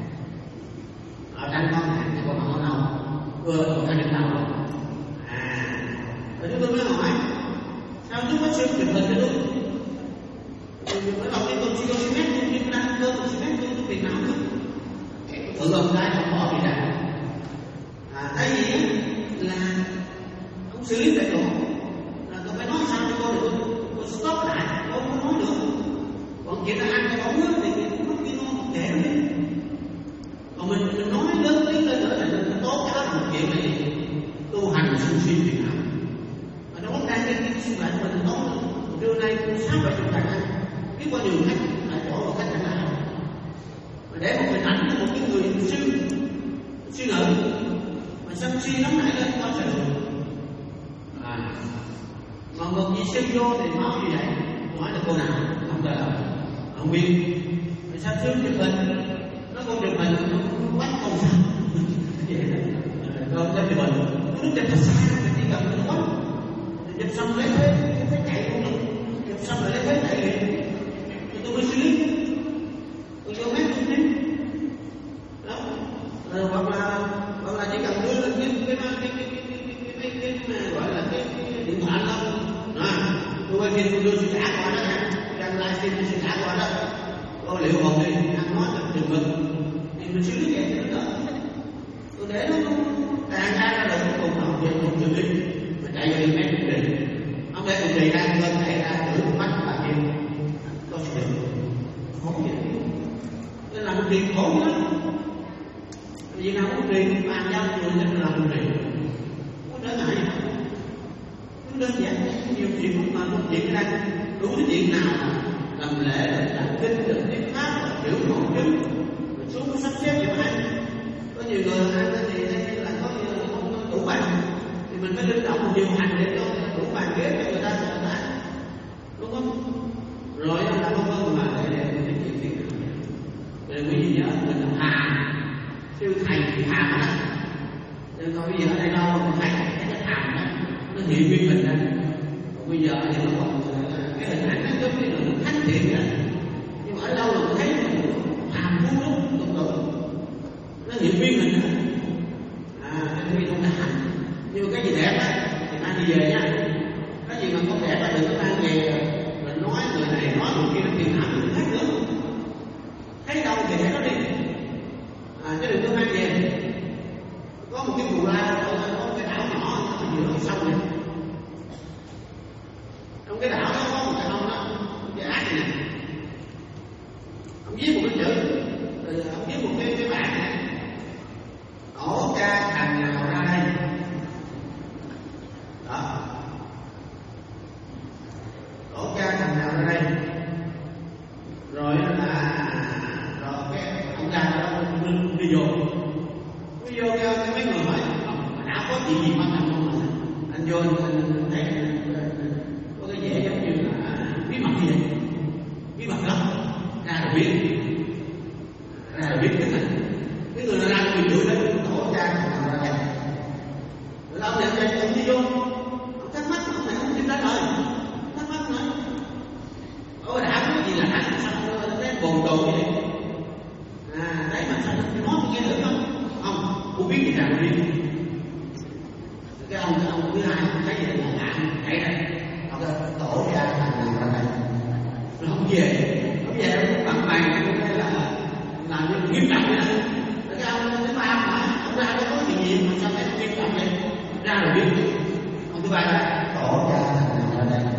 ở đang thoát nạn thì còn không đầu vừa còn cái định đầu. À, rồi chúng tôi mới hỏi sao chúng có siêu chụp hình cho tôi, mới đầu tiên tôi chỉ có xin phép nhưng đang ăn cơm tôi xin phép tôi tôi tiền nào chứ thử ông cái không bỏ gì ra. À, tại vì là ông xử lý tại chỗ là tôi phải nói sao cho cô để tôi tôi stop lại, tôi không nói được. Còn chuyện là ăn cái bóng nước thì mất cái ngon một kẻ nữa. Còn mình mình nói lớn tiếng lên nữa là nó tốt, cái đó là một chuyện này tu hành sung suy việc nào mà nó có đang cái cái sinh hoạt mình tốt nữa. Trưa nay sáu bảy chục bạn ăn biết bao nhiêu khách tại chỗ và khách ăn nào mà để một hình ảnh của một cái người sư sư nữ mà sân si nóng nảy lên có sợ. À, mà một vị sư vô thì nói như vậy, nói là cô nào không trả lời, không biết. Tại sao sư chụp hình, nó cô chụp hình nó quách không sao vậy đó. Rồi lên chụp hình nó chụp thật xa, chỉ cần nó quách chụp xong lấy thế cái chạy không được, chụp xong rồi lấy thế chạy liền. Tôi mới xử lý, tôi vô mét tôi biết đó. Rồi hoặc là hoặc là chỉ cần đưa lên cái cái cái cái cái cái cái gọi là cái điện thoại đâu, à, tôi quay phim tôi đưa sự trả qua đó nha, đang livestream tôi sự trả qua đó, tôi liệu hồn đi, ăn nói là đừng mừng, thì mình xử lý vậy cho nó đỡ. Tôi để nó càng ra là được. chuyện ra đủ cái chuyện nào mà làm lễ rồi làm kinh rồi tiếp pháp rồi hiểu ngộ chứng rồi xuống có sắp xếp cho ăn. Có nhiều người ăn thì là có nhiều người không có đủ bàn thì mình phải linh động nhiều hành để cho đủ bàn ghế cho người ta cho người ta ăn, đúng không? Rồi là không có mà để để mình cái chuyện gì rồi quý vị nhớ mình là hàm sư thầy thì hàm đó. Nên thôi bây giờ ở đây đâu mình thấy cái hàm đó nó hiện nguyên mình ra. Còn bây giờ thì nó còn cái hình ảnh nó giống như là nó thánh thiện vậy. Nhưng mà ở đâu là mình thấy hàm phú lắm, tụng tụng nó hiện nguyên mình ra. À, cái gì không là hàm. Nhưng mà cái gì đẹp á thì mang đi về nha. Cái gì mà không đẹp á đừng có mang về. Mình nói người này nói người kia nó tìm hàm mình thấy nữa. Thấy đâu thì thấy nó đi. À, chứ đừng có mang về. Có một cái cù la, có một cái đảo nhỏ ở giữa sông này. Trong cái đảo đó có một cái ông đó, cái ác này. Ông viết một cái chữ, rồi ông viết một cái cái bảng này. Tổ ca thằng nào ra đây? Đó. Tổ ca thằng nào ra đây? Rồi là rồi cái ông ra đó đi vô. Đi vô cái mấy người hỏi đã có chuyện gì quan trọng không mà anh vô anh thấy có cái vẻ giống như là bí mật gì vậy, bí mật lắm, ra rồi biết, ra rồi biết cái này, cái người ra người chửi đấy tổ ra thằng ra đây, rồi ông nhận ra ông đi vô, ông thắc mắc ông này không biết trả lời, thắc mắc nói, ôi đã có gì là anh sao cái bồn đồ vậy, à đấy mà sao nói nghe được không? Không, cô biết gì nào biết. Cái ông cái ông thứ hai thấy gì là lạ chạy ra, ông ta tổ ra thằng nào ra đây, nó không về, không về nó bằng mày cái là làm như nghiêm trọng vậy đó. Cái ông thứ ba hỏi ông ra nó có chuyện gì mà sao thấy nghiêm trọng vậy? Ra rồi biết. Ông thứ ba ra tổ ra thằng nào ra đây.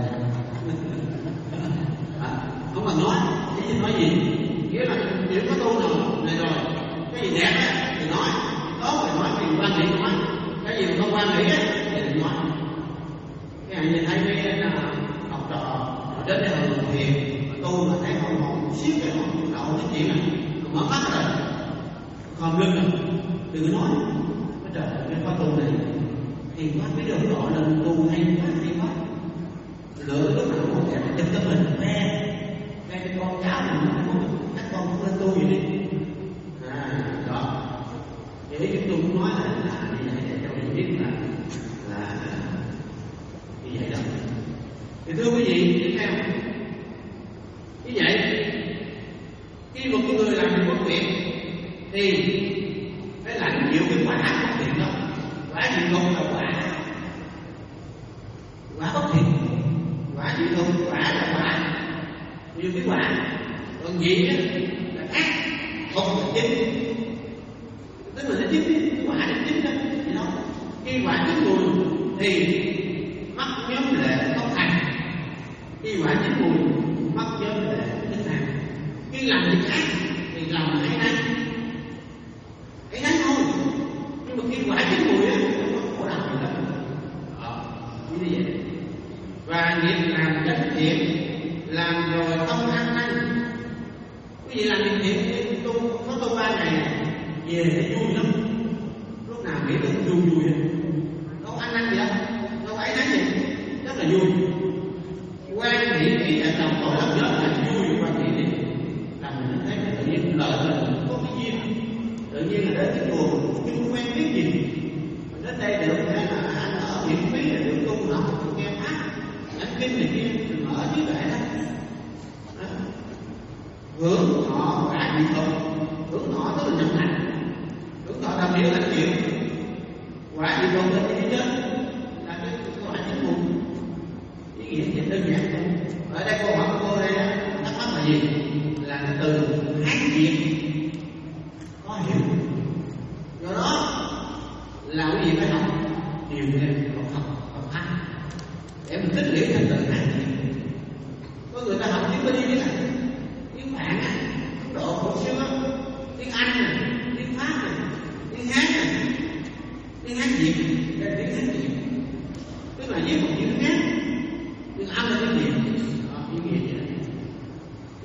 À, không cần nói, chỉ nói gì? Nghĩa là nếu có tu nào này rồi, cái gì đẹp á thì nói. Tốt thì nói, thì quan hệ nói. Cái gì mà không quan hệ thì đừng nói. Cái này nhìn thấy mấy học trò họ đến đây họ thiền tu mà thấy họ một xíu cái họ đậu cái chuyện này mở mắt rồi còn lưng rồi đừng có nói cái trời cái khóa tu này thì quá cái đường gọi là tu hay quá hay quá lựa lúc nào cũng sẽ chụp cho mình nghe nghe cái con cháu mình các con cũng lên tu vậy đi à đó để chúng tôi cũng nói là là như vậy để cho mình biết là là như vậy đó. Thì thưa quý vị tiếp theo như vậy khi một người làm việc bất thiện thì phải lãnh chịu cái quả bất thiện đó. Quả gì không là quả quả bất thiện, quả gì không quả là quả như cái quả còn gì là ác không là chính, tức là nó chính cái quả nó chính đó thì nó khi quả chín mùi thì mắc nhóm lệ không thành, khi quả chín mùi mắc nhóm lệ không thành. Khi làm việc ác thì lòng hãy nấy hãy nấy thôi, nhưng mà khi quả chín mùi á nó khổ đau rồi đó, như vậy. Và nghiệp làm chánh thiện làm rồi không ăn năn. Quý vị làm việc thiện tu có tu ba ngày về thì vui lắm, lúc nào nghĩ được vui vui đâu ăn năn gì đâu, đâu phải nói gì rất là vui. Quan nghĩ nghĩ là đồng tội lắm rất là vui. Quan nghĩ đi làm mình thấy tự nhiên lợi mình có cái duyên, tự nhiên là đến cái chùa chứ không quen biết gì mình đến đây được cái là ăn ở miễn phí là được tu học nghe pháp nhắn kinh này kia mình mở chứ vậy đó. Hưởng họ quả gì không, hưởng họ tức là nhận thành, hưởng họ đồng nghĩa là chịu quả gì không đến cái chết là cái quả chính mùi. Ý nghĩa thì đơn giản thôi. Ở đây câu hỏi của cô đây thắc mắc là gì? Là cái từ hát diệt có hiểu. Do đó là quý vị phải học điều này, học học học hát để mình tích lũy thành từ hát diệt. Có người ta học tiếng Bali thế này, tiếng Phạn á, Ấn Độ cổ xưa á, tiếng Anh này, tiếng Pháp này, tiếng Hán này, tiếng Hán Việt, đây là tiếng Hán Việt, tức là với một chữ Hán, tiếng Anh là tiếng Việt,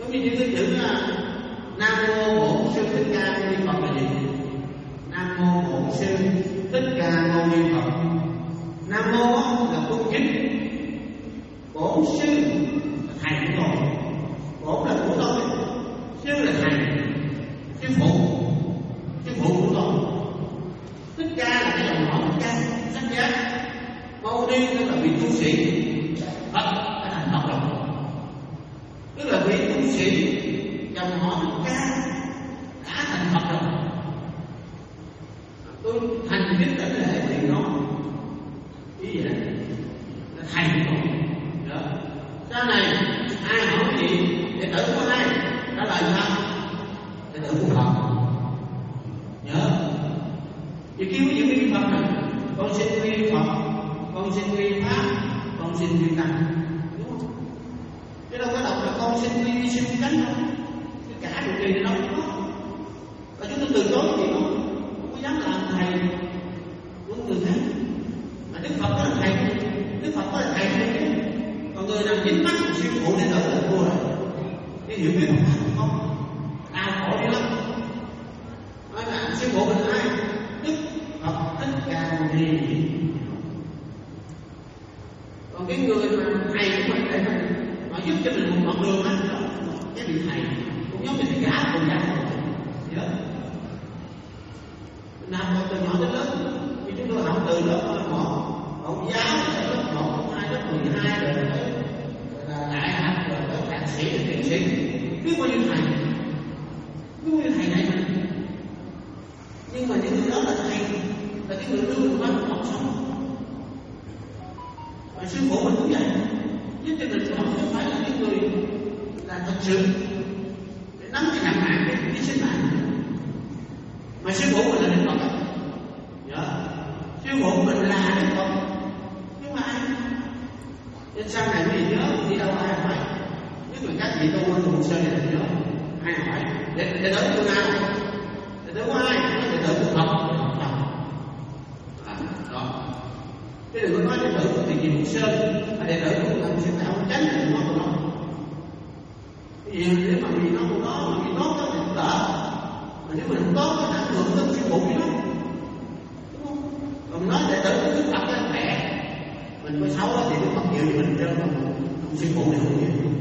Giống như cái chữ Nam Mô Bổn Sư Thích Ca Mâu Ni Phật là gì? Nam Mô Bổn Sư Thích Ca Mâu Ni Phật. Nam Mô là tôn kính, Bổn Sư là thầy của tôi, Bổn là của tôi, Sư là thầy, sư phụ, sư phụ của tôi. Thích Ca là cái dòng họ Thích Ca, sách giá. Mâu Ni tức là vị tu sĩ, Phật là thành Phật rồi, tức là vị tu sĩ dòng họ Thích Ca đã thành Phật rồi. Tôi thành kính đảnh lễ thì nó ý gì đó là thầy của tôi. Sau này ai hỏi gì đệ tử của ai trả lời sao? Đệ tử của Phật. Nhớ thì kêu cái vị Phật này, con xin quy Phật, con xin quy Pháp, con xin quy Tăng, đúng không? Chứ đâu có đọc là con xin quy siêu chánh đâu. Tất cả điều gì đó không có. Và chúng tôi từ chối thì nó không có dám làm thầy của người khác. Mà Đức Phật đó là thầy, Đức Phật đó là thầy thôi chứ. Còn người nào dính mắt của siêu phụ để đỡ là thua rồi. Cái hiểu biết Phật pháp không? Đau khổ đi lắm. Nói là siêu phụ mình ai? Đức Phật Thích Ca Mâu Ni. Còn cái người mà thầy của mình để mình họ giúp cho mình một con đường đó, cái vị thầy cũng giống như cái gã của gã rồi. Nhớ mình học từ nhỏ đến lớn, vì chúng tôi học từ lớp một mẫu giáo, lớp một, lớp hai, lớp mười hai rồi là đại học rồi tới thạc sĩ, tiến sĩ, biết bao nhiêu thầy, biết bao nhiêu thầy này mà. Nhưng mà những người đó là thầy, là cái người đưa mình qua cuộc sống. Và sư phụ mình cũng vậy, chứ cho mình họ không phải là cái người là thật sự để nắm cái nặng mạng cái, cái sinh mạng. Mà sư phụ mình là Đức Phật đó. Dạ. Sư phụ mình là Đức Phật. Nhưng mà ai? Nên sau này quý vị nhớ đi đâu ai hỏi. Nhất là các vị tu ở Hồ Sơn này nhớ. Ai hỏi? Để, để tới của nào? Để tới của ai? Để tới của Phật. À, đó. Chứ đừng có nói đệ tử của thầy Diệu Sơn, mà đệ tử của thầy Sư Đạo Chánh là đừng nói của nó. Cái gì để mà vì nó của nó, mà vì nó có thể đỡ. Mà nếu mình không tốt, nó ảnh hưởng tới sư phụ với nó. Đúng không? Còn nói đệ tử của Đức Phật là khỏe. Mình có xấu thì Đức Phật chịu cho mình, chứ không sư phụ này không chịu.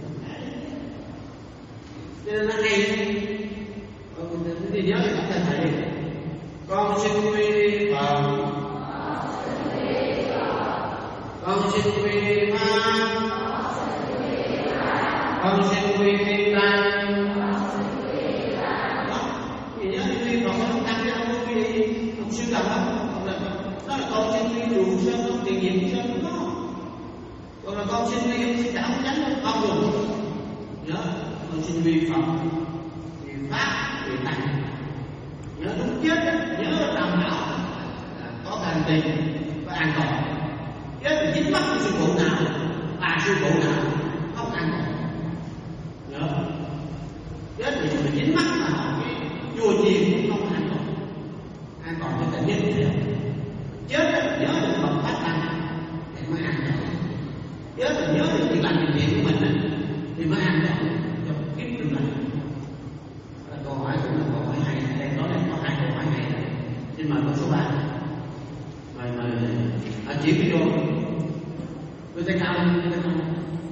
Cho nên nó hay. Còn đi nhớ cái tập tên thầy. Con xin quy Phật, con xin quy Pháp, con xin quy Tăng. Đó, vì nhớ quy Phật không tăng chứ không có quy một sư đạo không. Đó là con xin quy Dù Sơn, con tiền nhiệm Sơn đó. Còn là con xin quy sư đạo Chánh không được. Nhớ, con xin quy Phật, quy Pháp, quy Tăng. Nhớ đúng chết, nhớ đảm bảo có garanti, có an toàn. Chứ mình dính mắc cái sư phụ nào, bà sư phụ nào không an toàn. Nhớ, chứ mình dính mắc vào cái chùa chiền cũng không an toàn. An toàn cho cả nhất thế. Chứ nhớ được Phật Pháp Tăng thì mới an toàn. Chứ mình nhớ được việc làm việc thiện của mình thì mới an toàn cho kiếp tương lai. Câu hỏi cũng là câu hỏi hay, đây nói đây có hai câu hỏi hay. Xin mời câu số ba. Mời mời à, chỉ video tôi sẽ cao lên tôi sẽ cao.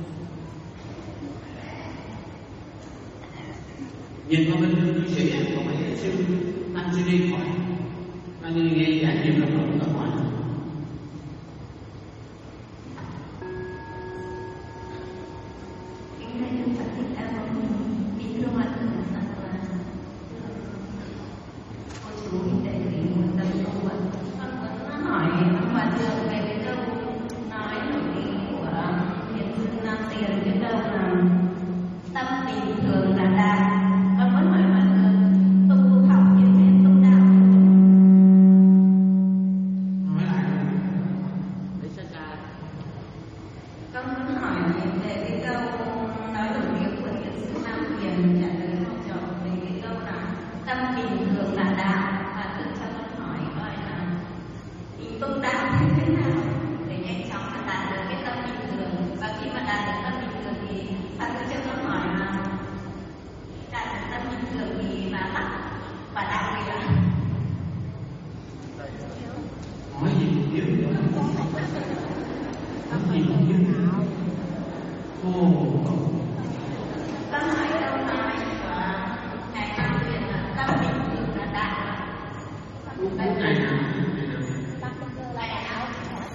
Nhìn qua bên cư sĩ không phải sư anh sư đi hỏi anh đi nghe giải nhiều lắm rồi câu hỏi. thường gì mà mắc và đạo gì ạ? Hỏi gì một điều nữa? Nói gì một điều nữa? Ồ. Con hỏi câu nói của Ngài Tam Huyền là tâm bình thường là đạo. Lúc này nào? Là đạo.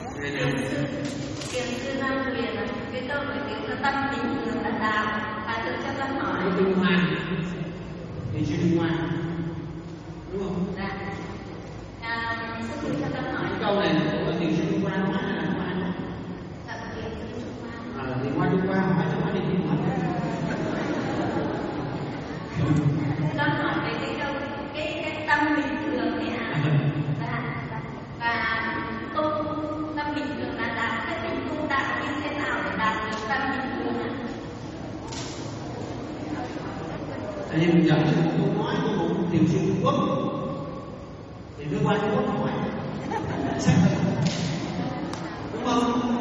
Kiều sư Tam Huyền là cái câu nổi tiếng là tâm bình thường là đạo. Và tự cho con hỏi. Tinh hoa. Thì chưa tinh hoa. Đúng không? Dạ. À, sư phụ cho con hỏi. Cái câu này có tiền sư tinh hoa nói hay là hoa nói? Dạ, tiền sư Trung Hoa. À, tiền hoa Trung Hoa hỏi cho hỏi đi tinh hoa. Con hỏi về cái câu cái cái tâm bình thường ấy ạ. Và và tu tâm bình thường là đạo. Cái mình tu đạo như thế nào để đạt được tâm bình thường ạ? Tại vì mình dẫn một câu nói của một tiền sư Trung Quốc thì nước qua Trung Quốc hỏi đúng không?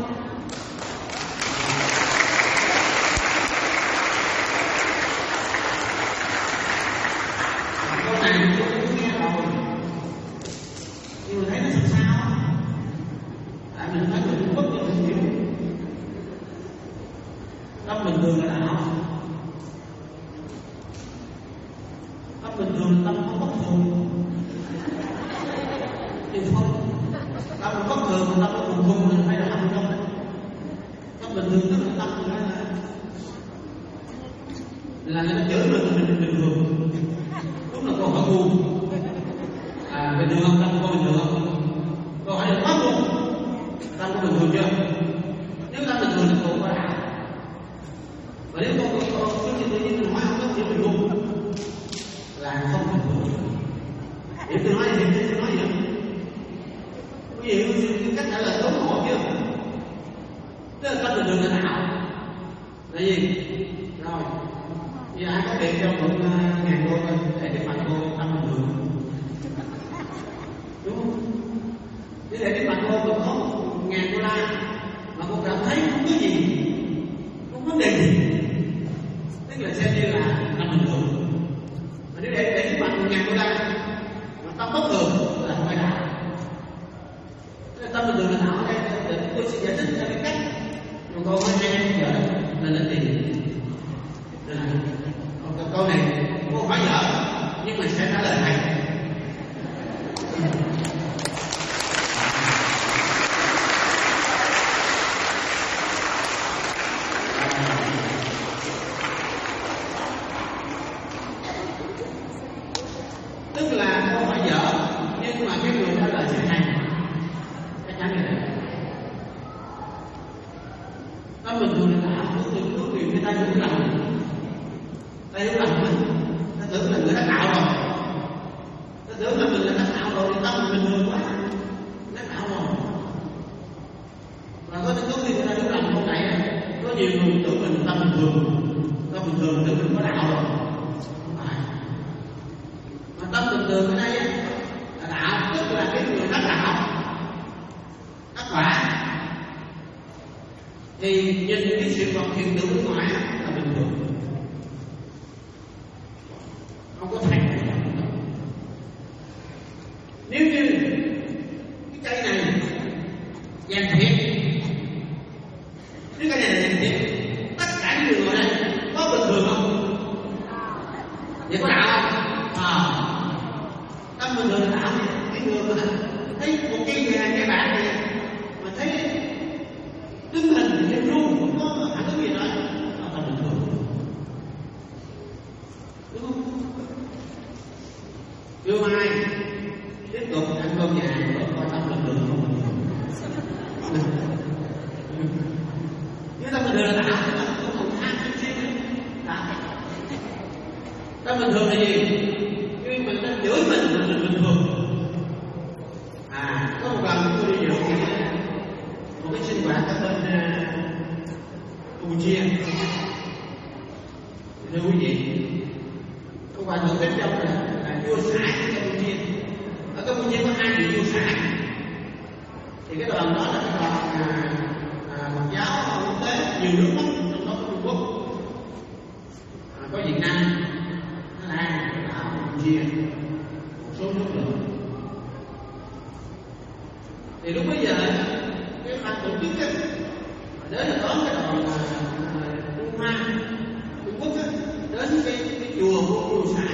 Câu này tôi cũng nghe rồi nhưng mà thấy nó sao sao tại mình nói người Trung Quốc thì mình hiểu tâm bình thường là đạo. Tâm bình thường là tâm không bất thường thì không tâm bất thường là tâm nó cùng cùng hay là không không tâm bình thường tức là tâm của nó là là nó chửi mình mình bình thường đúng là câu hỏi ngu à bình thường không tâm có bình thường không câu hỏi là quá ngu tâm có bình thường chưa nếu tâm bình thường thì câu có đạo và nếu câu câu câu tự nhiên mình nói không có chỉ mình ngu là không bình thường. Điểm tôi nói thì tôi nói gì không? Quý vị cách trả lời đúng hỏi chưa? Tức là tâm bình thường là nào? Là gì? Rồi, bây giờ ai có tiền cho mượn ngàn đô để cái mặt cô tâm bình thường, đúng không? Nếu để cái mặt cô còn có ngàn đô la mà cô cảm thấy không có gì, không có vấn đề gì, tức là xem như là tâm bình thường. Nếu để để cái mặt ngàn đô la mà tâm bất thường là không phải đạo. Tâm bình thường là đạo ở đây tôi sẽ giải thích theo cái cách mà câu hỏi hay giờ là lên tiền. Còn câu này câu hỏi dở nhưng mà sẽ trả lời hay. Tức là câu hỏi dở nhưng mà cái người trả lời sẽ hay. Chắc chắn như vậy. Tâm bình thường là đạo, có người có người người ta hiểu lầm, ta hiểu lầm mình, ta tưởng là người ta đạo rồi, ta tưởng là mình là ta đạo rồi thì tâm mình bình thường quá, nó đạo rồi. Và có có khi người ta hiểu lầm câu này, có nhiều người tưởng mình tâm bình thường, tâm bình thường tưởng mình có đạo rồi, không phải. Mà tâm bình thường ở đây là đạo, tức là cái người đắc đạo, đắc quả. Thì nhìn cái sự vật hiện tượng bên ngoài là bình thường, không có thành. Nếu như cái cây này vàng thiệt, cái cây này là vàng thiệt, tất cả những người ngồi đây có bình thường không? Vậy có đạo không? À, tâm bình thường là đạo. Cái người mà thấy một cây vàng cây bạc này mà thấy đứng hình thì luôn không có hẳn cái gì đó là tâm bình thường, đúng không? Chưa mai tiếp tục ăn cơm nhà rồi coi tâm bình thường không? Nếu tâm bình thường là đạo thì không còn tham chút xíu đạo. Tâm bình thường là gì? Khi mình đang chửi mình là mình bình thường. À, có một lần tôi đi dự một cái sinh hoạt ở bên Campuchia. Thưa quý vị, có hòa thượng Thích Châu là, là vua xã của Campuchia. Ở Campuchia có hai vị vua xã. Thì cái đoàn đó là cái đoàn à, à, Phật giáo quốc tế nhiều nước lắm, trong đó có Trung Quốc, à, có Việt Nam, Thái Lan, Thì lúc bây giờ cái ban tổ chức á, đến là có cái đoàn Trung Hoa Trung Quốc á, đến cái, cái chùa của chùa Sải,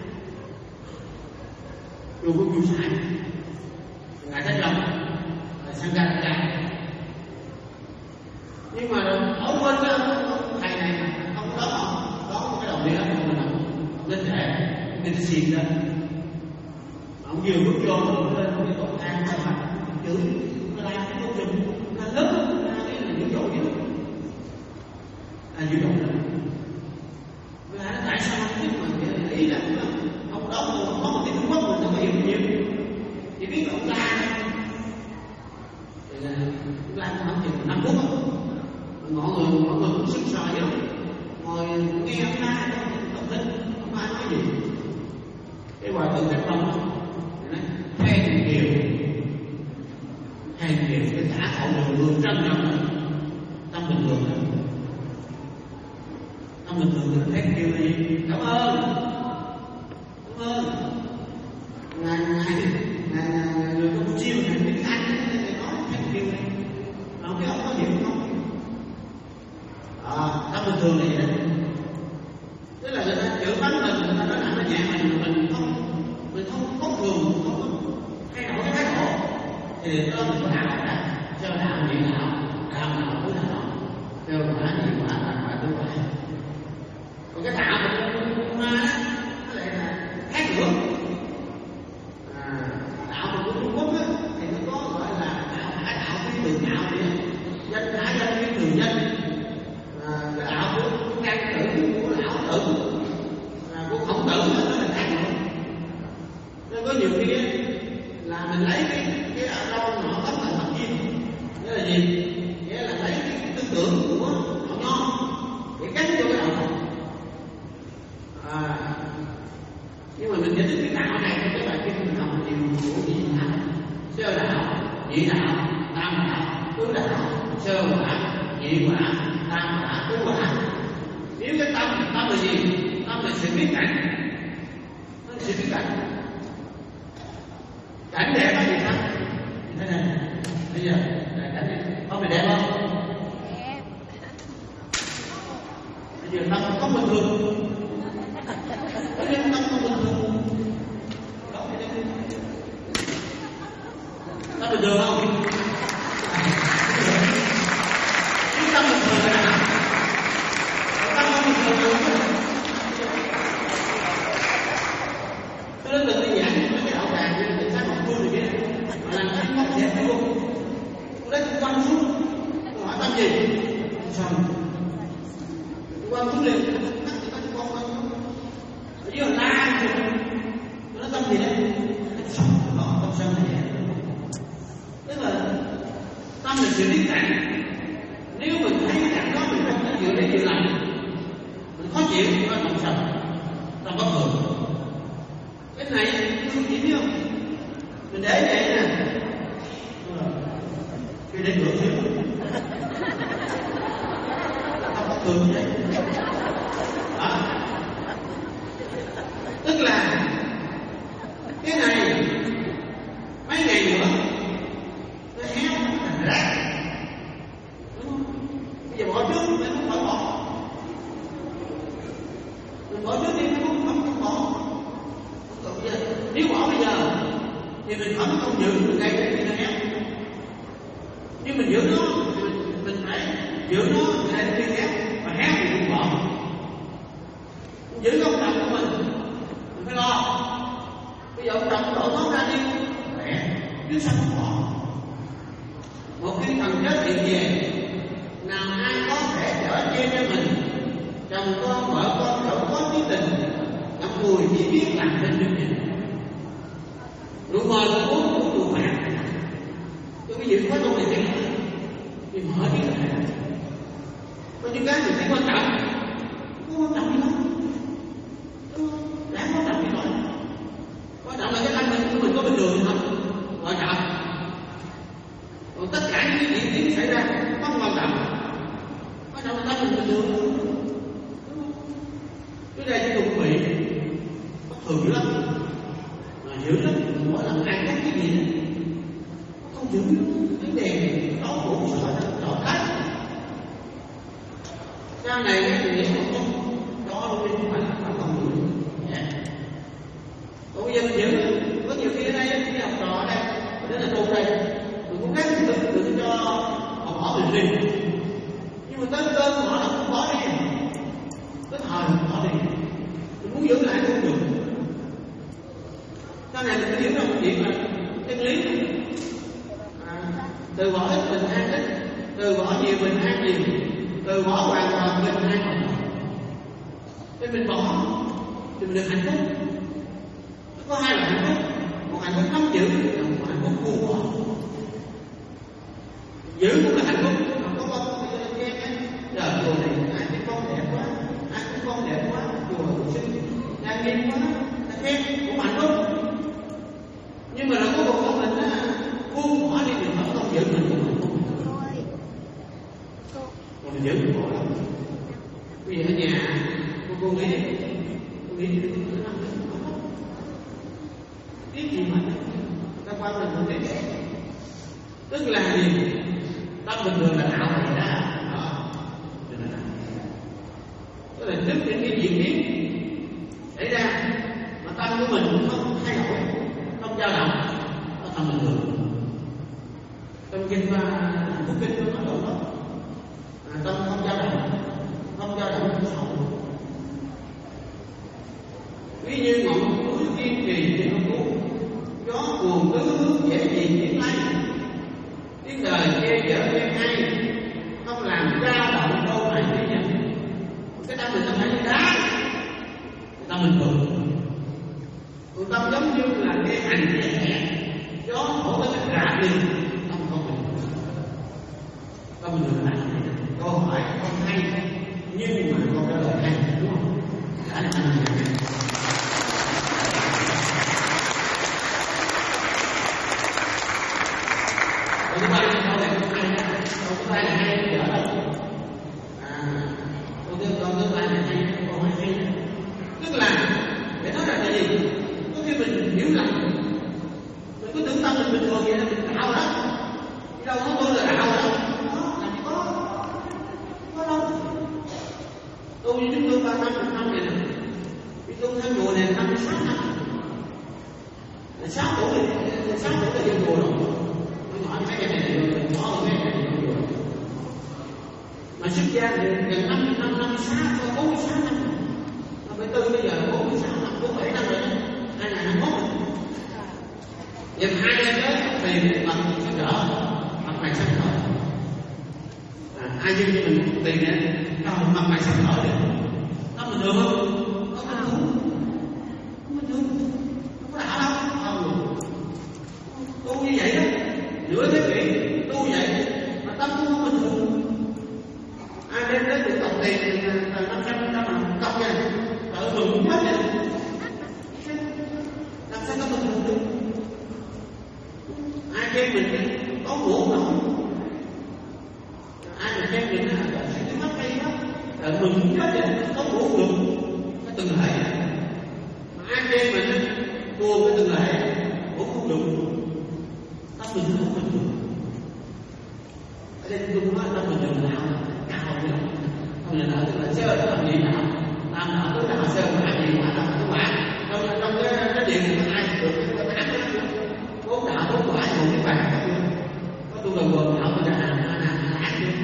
chùa của chùa Sải, ngài Thanh Long, ngài Sankara. Nhưng mà ở bên đó thầy này không có có một cái đồng địa của mình lên trẻ người ta xịn lên, ông vừa bước vô lên cái cầu thang mà chữ nó la cái công trình nó lớn ra cái là dữ dội nhất, là dữ dội lắm. Và tại sao không biết mà ý là ông đó có một cái Trung Quốc mình nó có hiểu nhiều, chỉ biết là ông la thì là ông la khoảng chừng năm phút á, mọi người mọi người cũng sững sờ lắm, ngồi nghe ông la không tin không ai nói gì. Cái hòa thượng Thanh Long nói than nhiều than nhiều cái xã hội đường đường trân trọng tâm bình thường đó, tâm bình thường là than nhiều gì cảm ơn cảm ơn ngài ngài ngài người Campuchia ngài tiếng Anh ngài nói than nhiều này mà cái ông có hiểu không? À, tâm bình thường là vậy đó. Tức là người ta chữ bắn mình, người ta nói nặng nó nhẹ mình, mình không mình không có thường, không có thay đổi cái thái độ thì đó mình có đạo ra, theo đạo gì đạo, đạo nào cũng đạo, theo quả gì quả, đạo quả đúng quả. Còn cái đạo của ma đó, nó lại là khác nữa. À, đạo của Trung Quốc á, thì nó có gọi là đạo hải đạo với từ đạo vậy, danh hải danh với từ danh. À, cái đạo của Trang Tử, của Lão Tử, à, của Khổng Tử nó là khác nữa. Nên có nhiều khi ấy, là mình lấy cái cái ở đâu nọ tấm thành thật gì, nghĩa là gì? Nghĩa là lấy cái, cái tư tưởng của họ nho để gắn vô cái đạo. À, nhưng mà mình giải thích cái đạo này cái bài kinh mình học thì của gì đạo, sơ đạo, nhị đạo, tam đạo, tứ đạo, sơ quả, nhị quả, tam quả, tứ quả. Nếu cái tâm, tâm là gì? Tâm là sự biết cảnh, nó là sự biết cảnh. Cảnh đẹp hay gì không? Thế này, bây giờ là cảnh đẹp, không phải đẹp không? Đẹp. Bây giờ tâm không bình thường. Bây giờ tâm không bình thường. Tâm bình thường không? Cái tâm bình thường là nào? Tâm không bình thường là cho nên mình đi giảng với cái đạo tràng như là sao một phương này kia mà làm sao nó đẹp luôn. Tôi lấy tôi quăng xuống, tôi hỏi tâm gì? Xong tôi quăng xuống liền, cắt thì cắt con quăng xuống. Ở dưới là la tôi nói tâm gì đấy? Xong rồi đó, tâm sân này vậy. Tức là tâm là sự biết cảnh. Nếu mình thấy cái cảnh đó mình không có dựa để dựa lại, mình khó chịu thì nó tâm sân, tâm bất thường. Cái này không chỉ biết không? Mình để vậy nè, cái để ngược xíu, không có thường vậy. Đó. Tức là cái này mấy ngày nữa nó héo thành rác, đúng không? Bây giờ bỏ trước mình không phải bỏ, mình bỏ trước đi nó không không bỏ. Nếu bỏ bây giờ thì mình vẫn không giữ được ngay cái gì nó héo, nhưng mình giữ nó thì mình, mình phải giữ nó để nó đi héo, và héo thì cũng bỏ. Giữ ông trọng của mình mình phải lo. Bây giờ ông trọng đổ nó ra đi khỏe, chứ sao không bỏ. Một khi thần chết hiện về, nào ai có thể chở che cho mình, chồng con vợ con đỡ có tí tình, ngậm ngùi chỉ biết làm nên điều gì. Rượu mời cũng uống, uống rượu mẹ. Tôi cái gì có trong này chẳng thì mở biết là có những cái mình thấy quan trọng, không quan trọng gì đâu, đáng quan trọng gì đâu. Quan trọng là cái tâm mình của mình có bình thường hay không, quan trọng. Còn tất cả những diễn biến xảy ra không quan trọng, quan trọng là tâm mình bình thường. Cái đây cho tụi quý vị bất thường dữ lắm, mà dữ lắm, mỗi lần ai có cái gì đó không giữ cái đèn đó cũng sợ nó tắt. Sau này cái nghĩa không không đó luôn đi không phải là không giữ. Còn bây giờ mình giữ có nhiều khi ở đây cái học trò ở đây đến là tu đây mình cũng gắng đừng đừng cho họ bỏ mình đi, nhưng mà tới cơn họ là không bỏ đi, tới thời không bỏ đi, mình muốn giữ lại không được. Sau này mình hiểu trong chuyện là chân lý à, từ bỏ ít mình an ít, từ bỏ nhiều mình an nhiều, từ bỏ hoàn toàn mình an hoàn toàn. Để mình bỏ thì mình được hạnh phúc. Có hai loại hạnh phúc, một hạnh phúc nắm giữ và một hạnh phúc buông bỏ. Giữ cũng là hạnh phúc, mà có con bây giờ nghe nghe trời chùa này ai thấy con đẹp quá, ai thấy con đẹp quá, chùa cũng xinh, trang nghiêm quá, ta khen cũng hạnh phúc. Nhưng mà nó có một con mình á, buông bỏ đi thì nó không giữ mình cũng hạnh phúc. Còn mình giữ mình bỏ lắm. Bây giờ ở nhà cô cô nghĩ đi, cô nghĩ đi, biết gì mà ta qua mình không biết, tức là gì? Tâm bình thường là đạo này ra đó, tức là trước những cái diễn biến xảy ra mà tâm của mình cũng không thay đổi, không dao động, nó tâm bình thường. Trong kinh và phúc kinh nó nói đó, à, tâm không dao động, không dao động không sầu. Ví như ngọn núi kiên trì trên nó cuốn, gió cuồng tứ hướng dễ gì tiếng lay, tiếng đời che chở em hay, không làm dao động đâu này thế nhận. Cái tâm mình không phải như đá, cái tâm mình thường. Còn tâm giống như là cái hành dễ hẹn, gió thổi tới cái rạ liền, tâm không bình. Tâm mình là câu hỏi không hay, nhưng mà câu trả lời hay, đúng không? Đã là anh hay. Câu thứ ba là câu này không hay, câu thứ ba là hay không dở đâu. À, câu thứ câu thứ ba là hay, câu hai hay. Tức là để nói là gì? Có khi mình hiểu lầm, mình cứ tưởng tâm mình bình thường vậy là mình đạo đó, đâu có tôi là đạo đâu, làm gì có, có đâu. Tôi như chúng tôi ba năm năm này nè, vì tôi theo chùa này năm mươi sáu năm, là sáu tuổi, sáu tuổi là dân chùa rồi. Hỏi mấy cái này rồi, bỏ mấy cái này rồi. Mà xuất gia thì gần năm mươi năm, năm mươi sáu, bốn mươi sáu năm. Năm mươi tư bây giờ bốn mươi sáu năm, bốn mươi bảy năm rồi đó. Hai ngàn hai mươi mốt. Dùm hai em đó tiền bằng cái đỡ, mặt mày sáng nở. À, ai dưng cho mình tiền này, đâu mặt mày sáng nở được. Nó mình được không? Nó mình thương. Nó mình thương. Nó có đã đâu. Không. Tu như vậy đó. Nửa thế kỷ tu vậy mà tâm tu không bình thường. Ai đến đến được tổng tiền thì là năm trăm năm trăm công nha, tự mừng cũng hết nha. Làm sao có bình thường được? Ai khen mình có ngủ không? Ai mà khen mình là cái mắt hay đó, tự mừng cũng hết nha, có ngủ được. Cái từng lễ. Mà ai khen mình thua cái từng lễ cũng không được. Tâm mình không bình thường. Ở đây tôi nói tâm mình đừng đạo cao nữa. Không là đạo tức là sơ đó là gì đạo. Tam đạo tức là sơ mà gì mà đạo các bạn. Trong trong cái cái điện của ai được cái tám đó. Bốn đạo bốn quả cùng các bạn. Có tu gần gần đạo tôi đã làm là làm ác đi.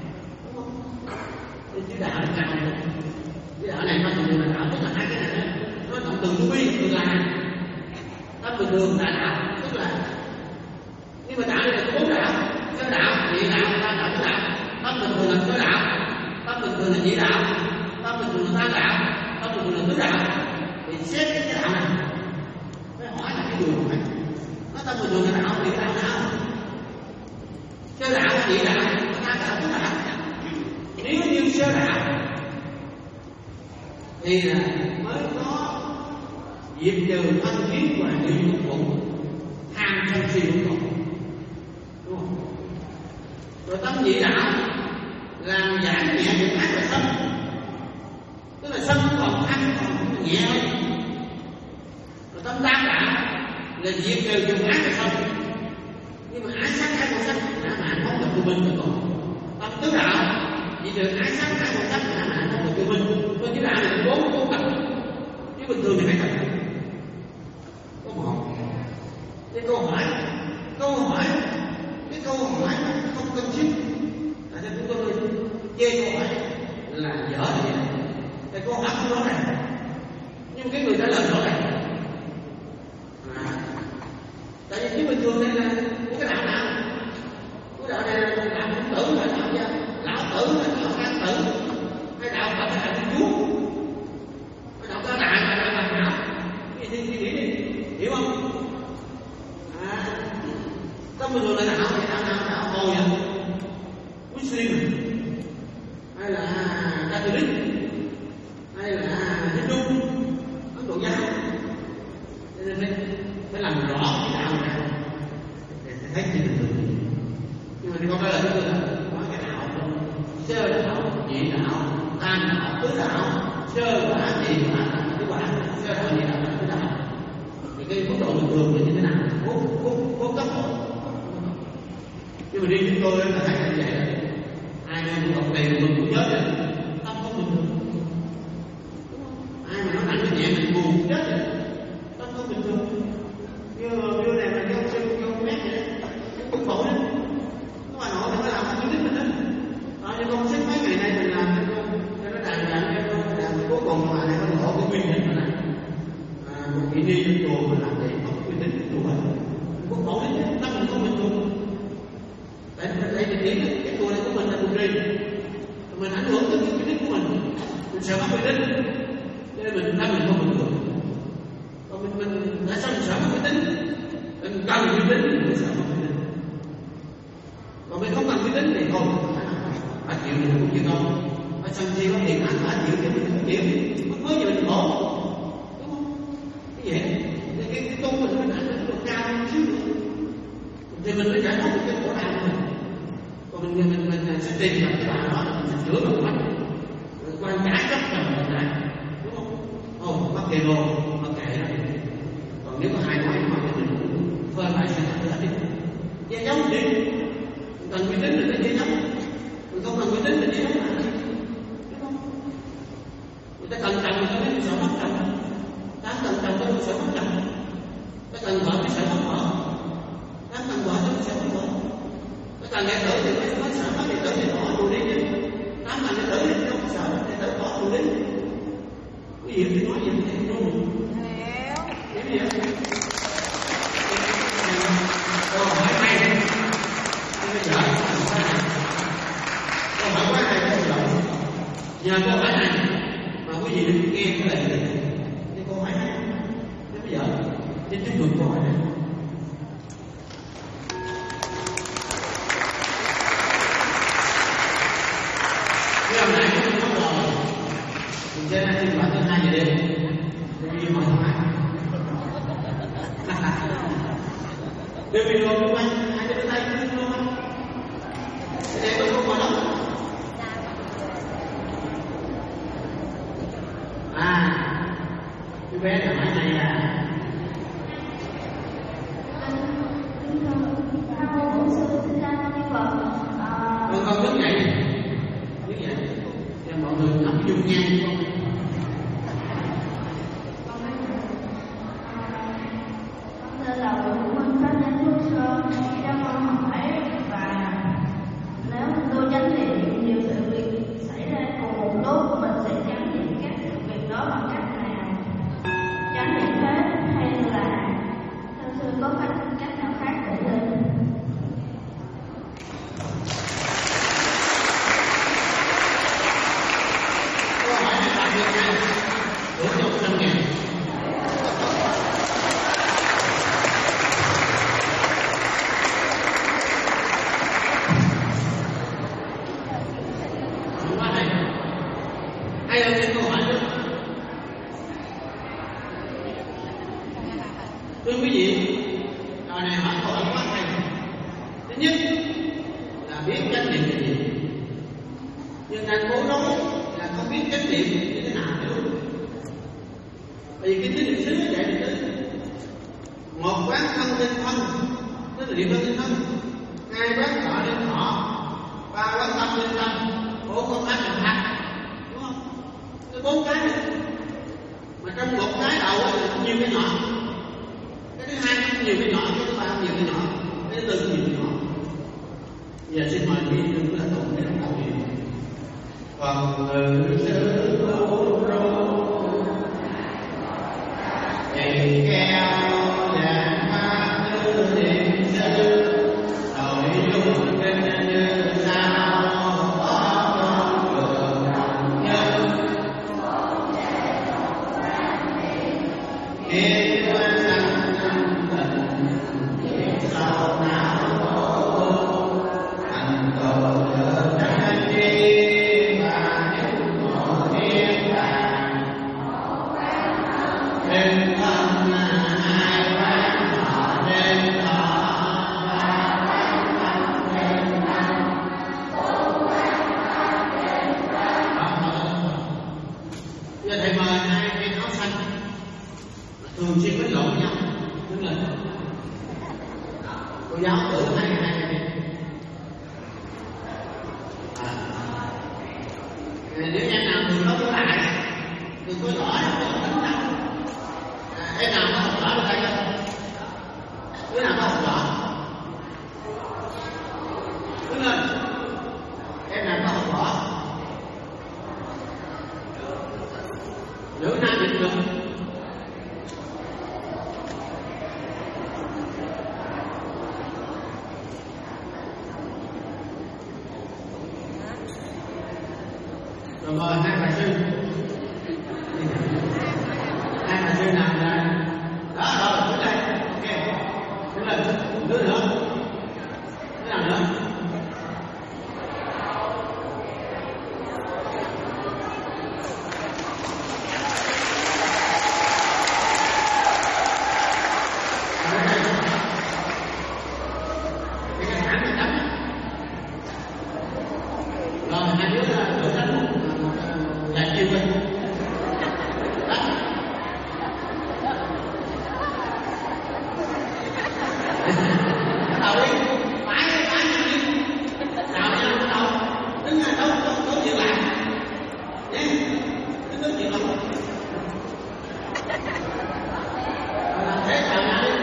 Chứ đạo là cao nữa. Cái đạo này nó thường là đạo tức là hai cái này đó. Nó động từ tu vi từ là tâm bình thường là đạo tức là. Nhưng mà đạo này là có bốn đạo, sơ đạo, nhị đạo, tam đạo, tứ đạo. Tâm bình thường là sơ đạo, tâm bình thường là nhị đạo, tâm bình thường là tam đạo, tâm bình thường là tứ đạo. Thì xét cái đạo này, phải hỏi là cái đường này. Nó tâm bình thường là đạo, nhị đạo nào? Sơ đạo, nhị đạo, tam đạo, tứ đạo. Nếu như sơ đạo thì là mới có diệt trừ thân kiến và địa ngục bụng, tham sân si đúng không? Rồi tâm nhị đạo làm giảm nhẹ những ác và sân, tức là sân còn ác còn nhẹ hơn. Rồi tâm tam đạo là diệt trừ những ác và sân, Nhưng mà ái sát ái vô sắc ngã mạn không được tu minh được còn tâm tứ đạo chỉ được ái sát ái vô sắc ngã mạn không được tu minh. Con tứ đạo này bốn bốn tập chứ bình thường thì mấy tập. Câu một cái câu hỏi câu hỏi cái câu hỏi không cần thiết là cho chúng tôi chê câu hỏi là dở vậy. Cái câu hỏi không rõ ràng nhưng cái người trả lời rõ ràng. À, tại vì cái bình thường đây là cái đạo nào cái đạo này là đạo khổng tử hay đạo gia lão tử hay đạo can tử hay đạo phật hay đạo thiên chúa hay đạo ca đại hay đạo bàn hảo cái gì suy nghĩ đi hiểu không? À, tâm bình thường là đạo thì đạo nào đạo hồi à Muslim hay là Catholic hay là Hindu Ấn Độ giáo cho nên phải, phải làm rõ cái đạo này để thấy gì bình thường. Nhưng mà thì con nói là chúng tôi là nói cái đạo sơ đạo nhị đạo tam đạo tứ đạo sơ quả nhị quả tứ quả sơ đạo nhị đạo tứ đạo thì cái mức độ bình thường là như thế nào có có có cấp độ. Nhưng mà riêng chúng tôi là thấy như vậy ai nên học tiền mình cũng chết rồi tâm không bình thường. Ai mà nói nặng cái nhẹ mình buồn chết rồi tâm không bình thường. Như như này mà cái ông sư cái ông mét vậy đấy cũng khổ đấy. Nó mà nói thì nó làm không biết mình đó. Đó nhưng con xích mấy ngày nay mình làm cho nó đàn đàn cho nó làm cuối cùng mà này nó đổ cái nguyên hình mà này một kỷ niệm trong chùa mà làm vậy không uy tín chùa cũng khổ đấy chứ tâm mình không bình thường. Tại tại vì nghĩ cái chùa này của mình là chùa riêng mình ảnh hưởng tới cái uy tín của mình mình sợ mất uy tín cho nên mình tâm mình không bình thường. Còn mình mình tại sao mình sợ mất uy tín? Mình cần uy tín thì mình sợ mất uy tín. Còn mình không cần uy tín thì thôi phải chịu thì cũng chịu thôi. Phải sân si có tiền ăn phải chịu thì mình không chịu. Mất mới gì mình khổ đúng không? Cái vậy thì cái cái tu mình mình ảnh hưởng được cao hơn xíu thì mình mới giải thoát được cái khổ đau của mình. Còn mình mình mình, mình sẽ tìm được cái đạo đó mình sẽ chữa được mắt quan trái rất là mình lại đúng không? Ồ mắc kệ rồi mắc kệ rồi. Còn nếu mà hai nói mà thì mình cũng phơi lại sẽ thật đi che giấu đi. Mình cần uy tín mình phải che giấu. Mình không cần uy tín mình che giấu lại đúng không? Người ta cần chồng người ta mới sợ mất chồng. Ta cần chồng ta mới sợ mất chồng. Ta cần vợ mới sợ mất vợ. Ta cần vợ ta mới sợ mất vợ. Ta cần đệ tử thì mới mới sợ mất đệ tử thì bỏ tù đi chứ. Ta cần đệ tử thì không sợ đệ tử bỏ tù đi. Cái gì thì nói gì thì không đúng. Hiểu gì vậy? Câu hỏi hay. Nhưng bây giờ câu hỏi quá hay câu hỏi. Nhờ câu hỏi này mà quý vị đừng nghe cái lời này. Cái câu hỏi hay. Thế bây giờ xin chúc mừng câu hỏi này. Cái hôm nay chúng tôi bắt đầu mình sẽ ra sinh hoạt tới hai giờ đêm. Tôi đi hỏi thằng anh. Đưa video của anh, hai đứa tay cứ luôn anh. Để tôi không còn đâu. À, cái bé thằng anh này là con con đứng dậy, đứng dậy, cho mọi người nắm dung nhan con. Tên là Nguyễn Minh Pháp Nhân Phước Sơn, cho con hỏi và nếu tôi chánh niệm nhiều sự việc xảy ra cùng một lúc mình sẽ chánh niệm các sự việc đó bằng cách nào? Chánh niệm hết hay là theo sư có cách cách nào khác để lên? Câu hỏi này bạn được nha, thưởng cho một trăm ngàn. Hay là cái câu hỏi đó. Thưa quý vị, câu này hỏi câu hỏi quá hay. Thứ nhất là biết chánh niệm là gì. Nhưng anh cố nói là không biết chánh niệm như thế nào nữa. Bởi vì cái tín niệm xứ nó dạy được một quán thân trên thân, tức là niệm thân trên thân. Giờ xin mời quý vị đừng có tụng cái đầu tiên. Phật tử sư cô rô Thầy keo giảng pháp tư niệm sư nội dung kinh như sau có con đường đồng nhân kiến quan sanh tâm tình kiến sâu não tổ thành tổ được trang trí và những mộ thiên đàng trên thân hai quán họ trên thọ ba quán thân trên thân bốn quán thân trên thân. Giờ thầy mời hai cái áo xanh thường xuyên với lộn nhau đứng lên. Cô giáo cử hai hai cái à. Nếu em nào đừng có cứ lại đừng có giỏi đừng đánh nhau. Em nào có học giỏi được đây không? Đứa nào có học giỏi đứng lên. Em nào có học giỏi nữ nam dịch được. Rồi mời hai bà sư. Hai bà sư nào ra? Đó rồi, đứng đây. Ok. Đứng lên, đứng nữa. Đứng nào nữa? Rồi hai đứa đổ đánh giải chiêu lên. Bắt đầu đi, phải đi, phải đi. Nào nhau bắt đầu. Đứng là đâu, đâu, đâu chuyện lại. Nhé, đứng nói chuyện đâu. Làm thế chào nhau đi.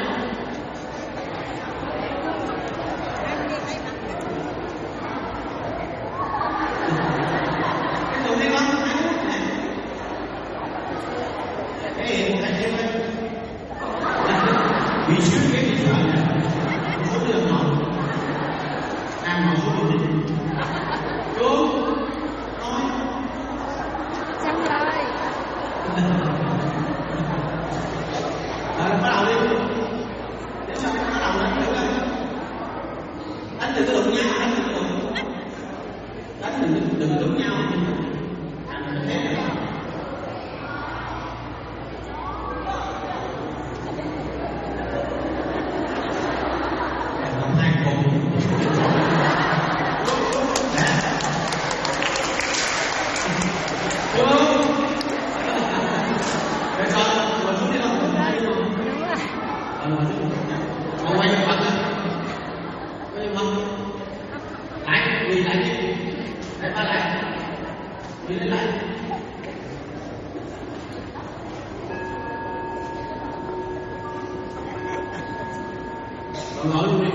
Bị xíu cái gì sợ nè, số lượng nọ, đang ngồi số lượng gì? Chú, nói. Xong rồi. Rồi bắt đầu đi. Đến sau bắt đầu đánh thử coi. Đánh đừng có đụng nhau, đánh đừng có đụng. Đánh đừng đừng đụng nhau. Làm thế này. Ngồi luôn đi.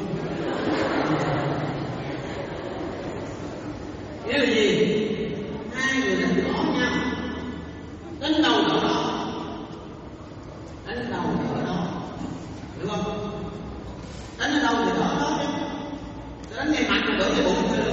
Nghĩa là gì? Hai người đánh gõ nhau, đánh đầu ở đó, đánh đầu ở đó, đúng không? Đánh ở đâu thì ở đó chứ. Đánh ngay mặt rồi đỡ ngay bụng thôi.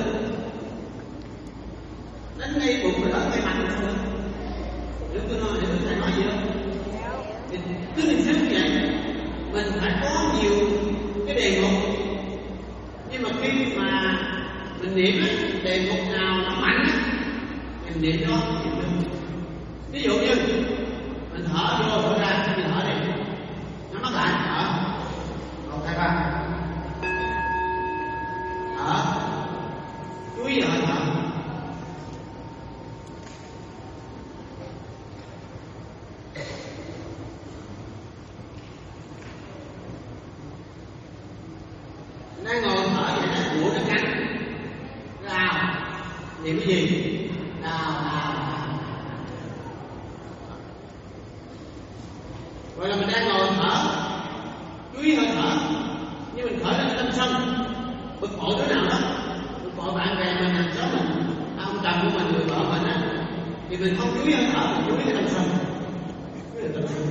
Đánh ngay bụng rồi đỡ ngay mặt thôi. Nếu tôi nói, nếu thầy nói gì đâu, thì cứ hình thức như vậy, mình phải có nhiều cái đề mục. Nhưng mà khi mà mình niệm á, đề mục nào nó mạnh á, mình niệm đó niệm được. Ví dụ như mình thở vô thở ra, mình thở đi, nó mắt lại thở một hai ba, thở chú ý rồi thở. Đang ngồi thở vậy đó, mũi nó căng, nó đau, niệm cái gì? Đau, đau, đau. Rồi là mình đang ngồi thở, chú ý hơi thở, nhưng mình thở lên tâm sân, bực bội thế nào đó, thì mình không chú ý hơi thở, mình chú ý cái tâm sân, cái là tâm sân.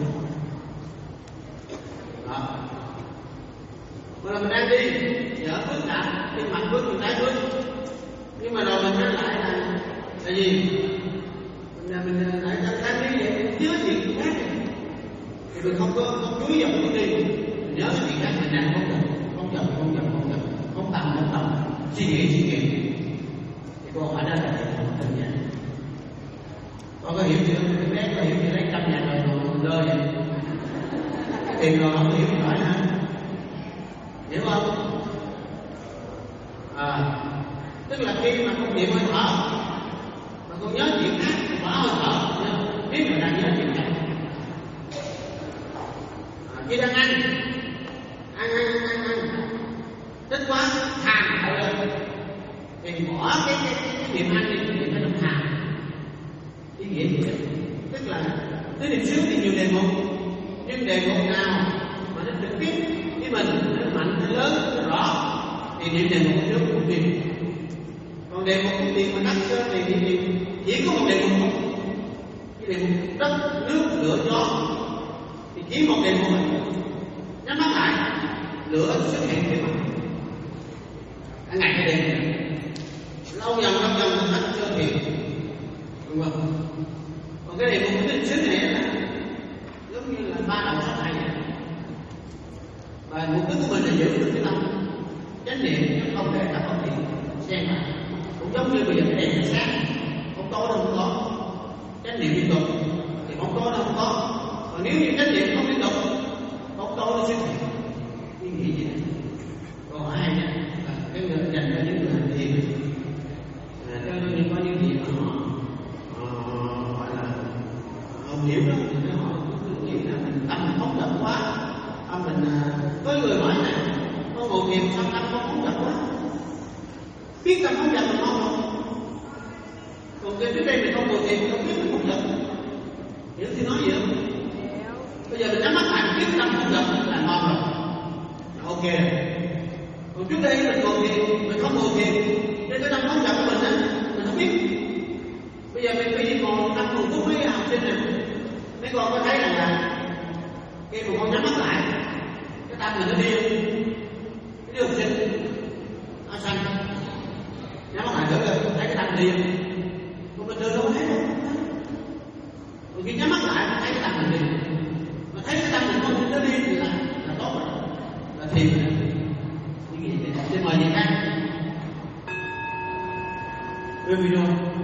Đó. Mà là mình đang đi, dở bước đã, đi mạnh bước, mình trái bước, nhưng mà rồi mình nói lại là là gì? Mình là mình lại đang đi vậy, mình nhớ chuyện khác, thì mình không có không chú ý vào bước đi, mình nhớ cái chuyện khác, mình đang không giận, không giận, không giận, không giận, không tầm, không tầm, suy nghĩ, suy nghĩ. Thì câu hỏi đó là đơn giản. Con có hiểu chưa? Cái bé có hiểu chưa? Lấy trăm ngàn rồi còn lơ vậy. Tiền rồi không hiểu thì nói hả? Hiểu không? À, tức là khi mà con niệm hơi thở mà con nhớ chuyện khác thì bỏ hơi thở, biết mình đang nhớ chuyện khác. À, khi đang ăn, ăn ăn ăn ăn, thích quá thàn thở lên, thì bỏ cái cái cái, cái niệm ăn đi, niệm cái đồng thàn. Ý nghĩa gì vậy? Tức là cái niệm xứ thì nhiều đề mục, nhưng đề mục nào mà nó trực tiếp với mình, nó mạnh, nó lớn, nó rõ thì niệm đề mục trước cũng niệm. Còn đề mục cũng niệm mà đắc sơ thì niệm niệm chỉ có một đề mục một, cái đề mục đất, nước, lửa, gió thì chỉ một đề mục mình. Nhắm mắt lại, lửa xuất hiện trên mặt. Cả ngày cái đêm lâu dần lâu dần nó thành sơ thiện, đúng không? Còn cái đề mục cái niệm xứ này là giống như là ba đầu sáu tay vậy. Và mục đích của mình là giữ được cái tâm chánh niệm, chứ không để các công việc xen vào. Cũng giống như bây giờ cái đèn sáng, bóng tối đâu không có, chánh niệm liên tục thì bóng tối đâu không có. Còn nếu như chánh niệm không liên tục, bóng tối nó xuất hiện. Ý nghĩ gì này? Câu hỏi hay nha. Cái người dành cho những người hành thiền, à, cho nên có những gì mà họ gọi là không hiểu đó, thì họ cứ nghĩ là mình tâm mình phóng dật quá. À, mình có người hỏi này, có một niệm sao tâm không phóng dật quá? Biết tâm phóng dật là ngon không? Còn cái trước đây mình không ngồi thiền, không biết mình phóng dật. Hiểu thì nói gì không? Bây giờ mình nhắm mắt lại, biết tâm phóng dật là ngon rồi, ok. Còn trước đây mình ngồi thiền, mình không ngồi thiền, nên cái tâm phóng dật của mình á, mình không biết. Bây giờ mình phải đi ngồi năm mười phút mấy học sinh này, mấy con có thấy rằng là khi mà con nhắm mắt lại, cái tâm mình nó điên, cái đứa học sinh nó xanh, nhắm mắt lại thử rồi thấy cái tâm điên, còn bình thường đâu có thấy đâu. Còn khi nhắm mắt lại thấy cái tâm mình điên, mà thấy cái tâm mình không nó điên thì là là tốt rồi, là thiền rồi. Những cái gì vậy? Xin mời những khác. Đưa video.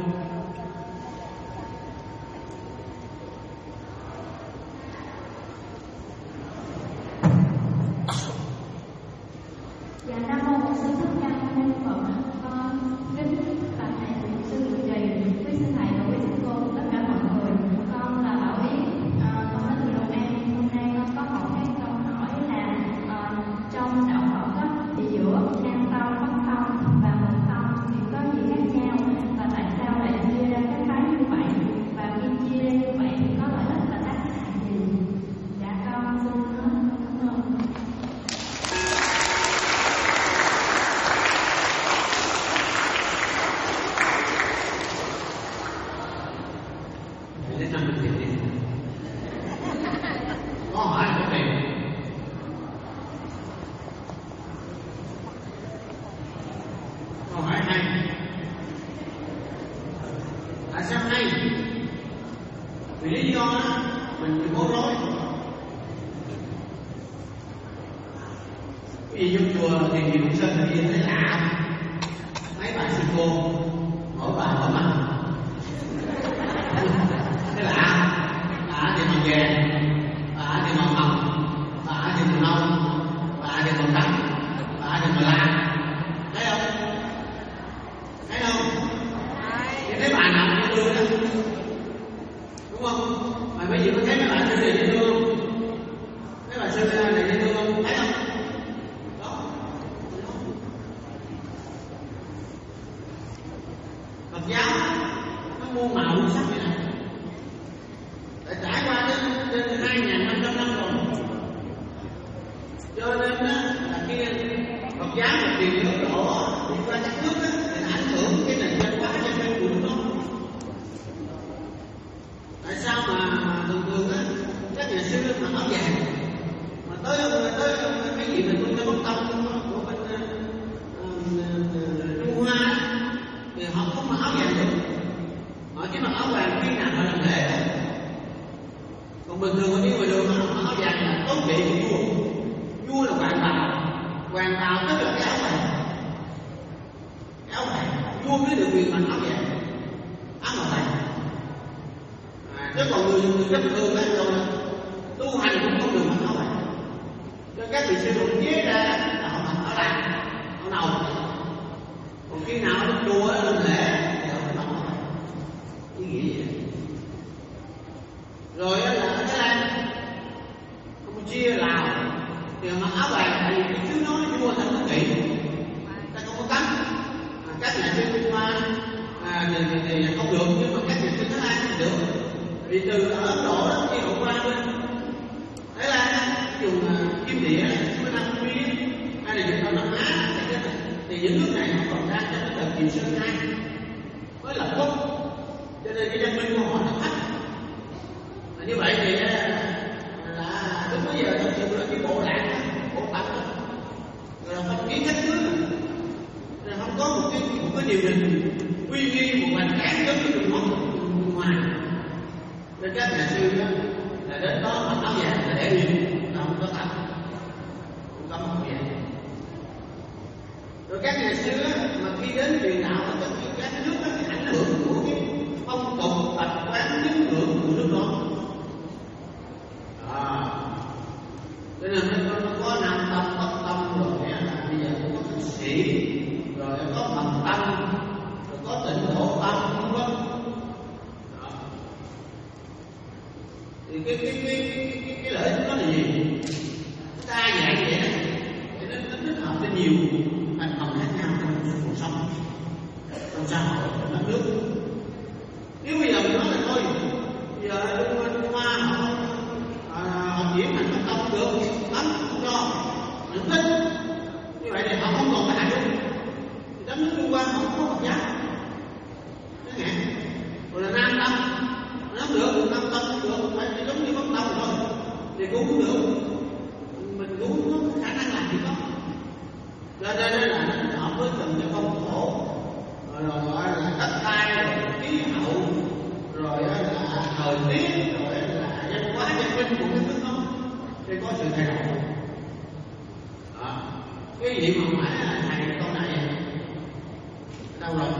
Dạ, Nam Mô Bổn Sư Thích Ca Mâu Ni Phật. Con kính bạch thầy Bổn Sư trụ trì, quý sư thầy và quý sư cô, tất cả mọi người. Con là Bảo Yến, à, con đến từ Long An. Hôm nay con có một cái câu hỏi là à, trong đạo Phật đó, thì giữa nam tâm, bắc tâm và mật tâm thì có gì khác nhau, và tại sao lại chia ra các phái như vậy, và khi chia ra như vậy thì có lợi ích và tác hại gì? Dạ con xin cảm ơn. Đến năm mình thiền đi. Có hỏi cái này. Câu hỏi hay. Tại sao hay? Vì lý do đó, mình bị bối rối. Cái gì trong chùa thì nhiều sân là gì thấy lạ. Mấy bà sư cô, mỗi bà mỗi mặt. Cái lạ, lạ thì màu vàng, lạ thì màu hồng, lạ thì màu nâu, lạ thì màu trắng, lạ thì màu lam. Thấy không? Thấy không? Thì thấy bà nào cũng đưa đó, đúng không? Mà bây giờ có thấy mấy bà sư này dễ thương không? Mấy bà sư này dễ thương không? Thấy không? Đó. Phật giáo nó muôn màu muôn sắc vậy nè. Đã trải qua đến, đến hai nghìn năm trăm năm rồi, cho nên đó, là khi Phật giáo một điều nước độ đi qua các nước đó, thì ảnh hưởng cái nền văn hóa cho nên của nó. vua mới được quyền mặc áo vàng, áo màu vàng. À, chứ còn người người dân thường á rồi tu hành cũng không được mặc áo vàng. Cho các vị sư phụ chế ra là họ mặc áo lam, áo nâu. Còn khi nào đi chùa lên lễ thì họ mặc áo vàng. Ý nghĩa vậy. Rồi là ở Thái Lan, Campuchia, Lào thì mặc áo vàng, tại vì cái chú nói vua thành có kỵ, ta không có cấm. À, các nhà sư Trung Hoa à, thì, thì, thì không được, nhưng mà các nhà sư Thái Lan thì được. Vì từ ở Ấn Độ đó, khi họ qua bên Thái Lan dùng uh, kim địa, bên Nam Phi hay là dùng Đông Nam Á, thì những nước này họ còn đang trong cái thời kỳ sơ khai mới lập quốc, cho nên cái văn minh của họ nó thấp. Như vậy thì là lúc bây giờ thật sự là cái bộ lạc, bộ tộc rồi không kiến cách nước, rồi không có một cái một cái điều đình uy nghi, một hoàn cảnh giống như đường món ngoài. Nên các nhà sư đó là đến đó mặc áo vàng là để nhìn, không có tóc, không có màu vàng. Rồi các nhà sư đó, mà khi đến truyền đạo ở các nước đó, thì ảnh hưởng của cái phong tục tập quán tín ngưỡng của nước đó. À, cho nên nó, nó có nam tâm, bắc tâm, rồi là bây giờ cũng có thức sĩ, rồi có mật tâm, rồi có tịnh độ tâm, vân vân. Thì cái cái cái cái cái, cái lợi ích đó là gì? Đa dạng vậy đó, cho nên nó thích hợp với nhiều thành phần khác nhau trong cuộc sống, trong xã hội, trong đất nước. Nếu bây giờ mình nói là thôi, bây giờ Trung Hoa họ họ diễn thành bất công được, lắm không cho, mình thích. Như vậy thì họ không còn cái hạnh luôn. Thì đất nước Trung Hoa họ không có Phật giáo. Nó ngạc. Rồi là Nam Tâm, nó không được, Nam Tâm không được, phải chỉ giống như Bắc Tâm thôi. Thì cũng không được. Mình cũng không có khả năng làm gì đó. Cho nên là nó hợp với từng cái phong thổ, rồi rồi là đất đai, rồi khí hậu, rồi là thời tiết, rồi là văn hóa văn minh của cái nước đó, thì có sự thay đổi. Đó. Cái gì mà phải là thầy câu này đâu rồi?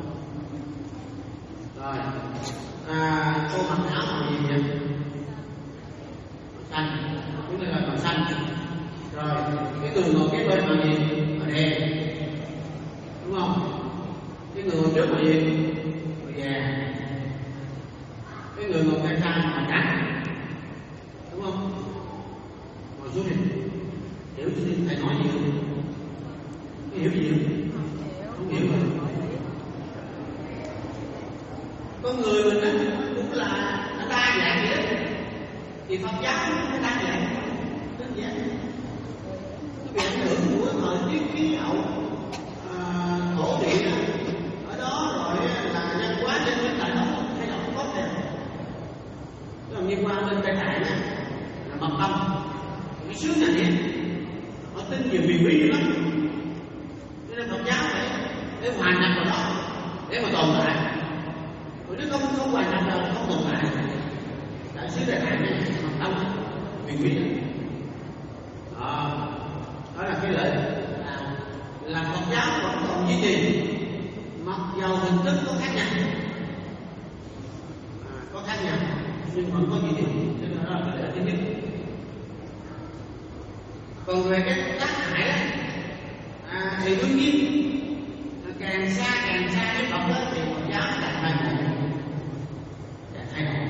Rồi, à, cô mặc áo màu gì vậy? Màu xanh, cũng là màu xanh. Rồi, cái người ngồi kế bên màu gì? Màu đen, đúng không? Cái người ngồi trước màu gì? Màu vàng. Cái người ngồi cạnh trái màu trắng, đúng không? Ngồi xuống đi, hiểu chứ thầy nói gì không? Có hiểu gì không? Không hiểu rồi. Con người mình đó, cũng là nó đa dạng vậy đó. Thì Phật giáo nó đa dạng, đơn giản. Nó bị ảnh hưởng của thời tiết khí hậu, à, thổ địa ở đó, rồi là văn hóa trên cái tại đó thay đổi tốt đẹp. Còn như qua bên Tây Tạng á, là mật tâm, cái xứ này nhé, họ tin nhiều huyền bí lắm. Cho nên Phật giáo phải để hòa nhập vào đó, để mà tồn tại. Rồi nếu không không hòa nhập vào không tồn tại. Tại xứ Tây Tạng này, mật tâm, huyền bí lắm. Đó, đó là cái lợi là, là Phật giáo vẫn còn duy trì, mặc dầu hình thức có khác nhau, à, có khác nhau. Nhưng vẫn có gì điểm, cho nên đó là cái thứ nhất. Còn về cái tác hại đó, à, thì đương nhiên càng xa càng xa với Phật đó, thì Phật giáo càng thay đổi, càng thay đổi.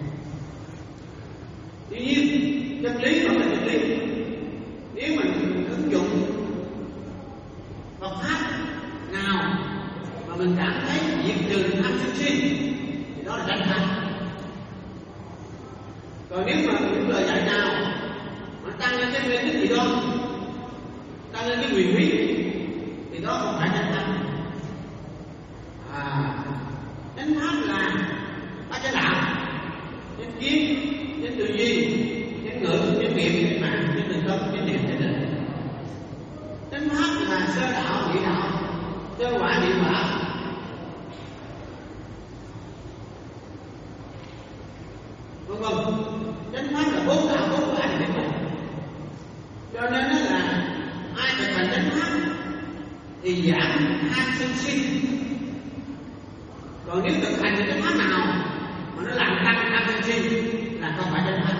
Tuy nhiên chân lý vẫn là chân lý. Nếu mình ứng dụng Phật pháp nào mà mình cảm thấy diệt trừ tham sân si, thì đó là chánh pháp. Còn nếu mà những lời dạy nào mà tăng lên cái mê tín gì đó, tăng lên cái quyền quý, thì đó không phải chánh pháp. À, chánh pháp là bát chánh đạo, chánh kiến, chánh tư duy, chánh ngữ, chánh niệm, chánh mạng, chánh định tâm, chánh niệm, chánh định. Chánh pháp là sơ đạo, nhị đạo, sơ quả, nhị quả. Vâng vâng. Chánh pháp là bốn đạo, bốn quả thì biết. Cho nên đó là ai thực hành chánh pháp thì giảm tham sân si, Còn nếu thực hành những cái pháp nào mà nó làm tăng tham sân si là không phải chánh pháp.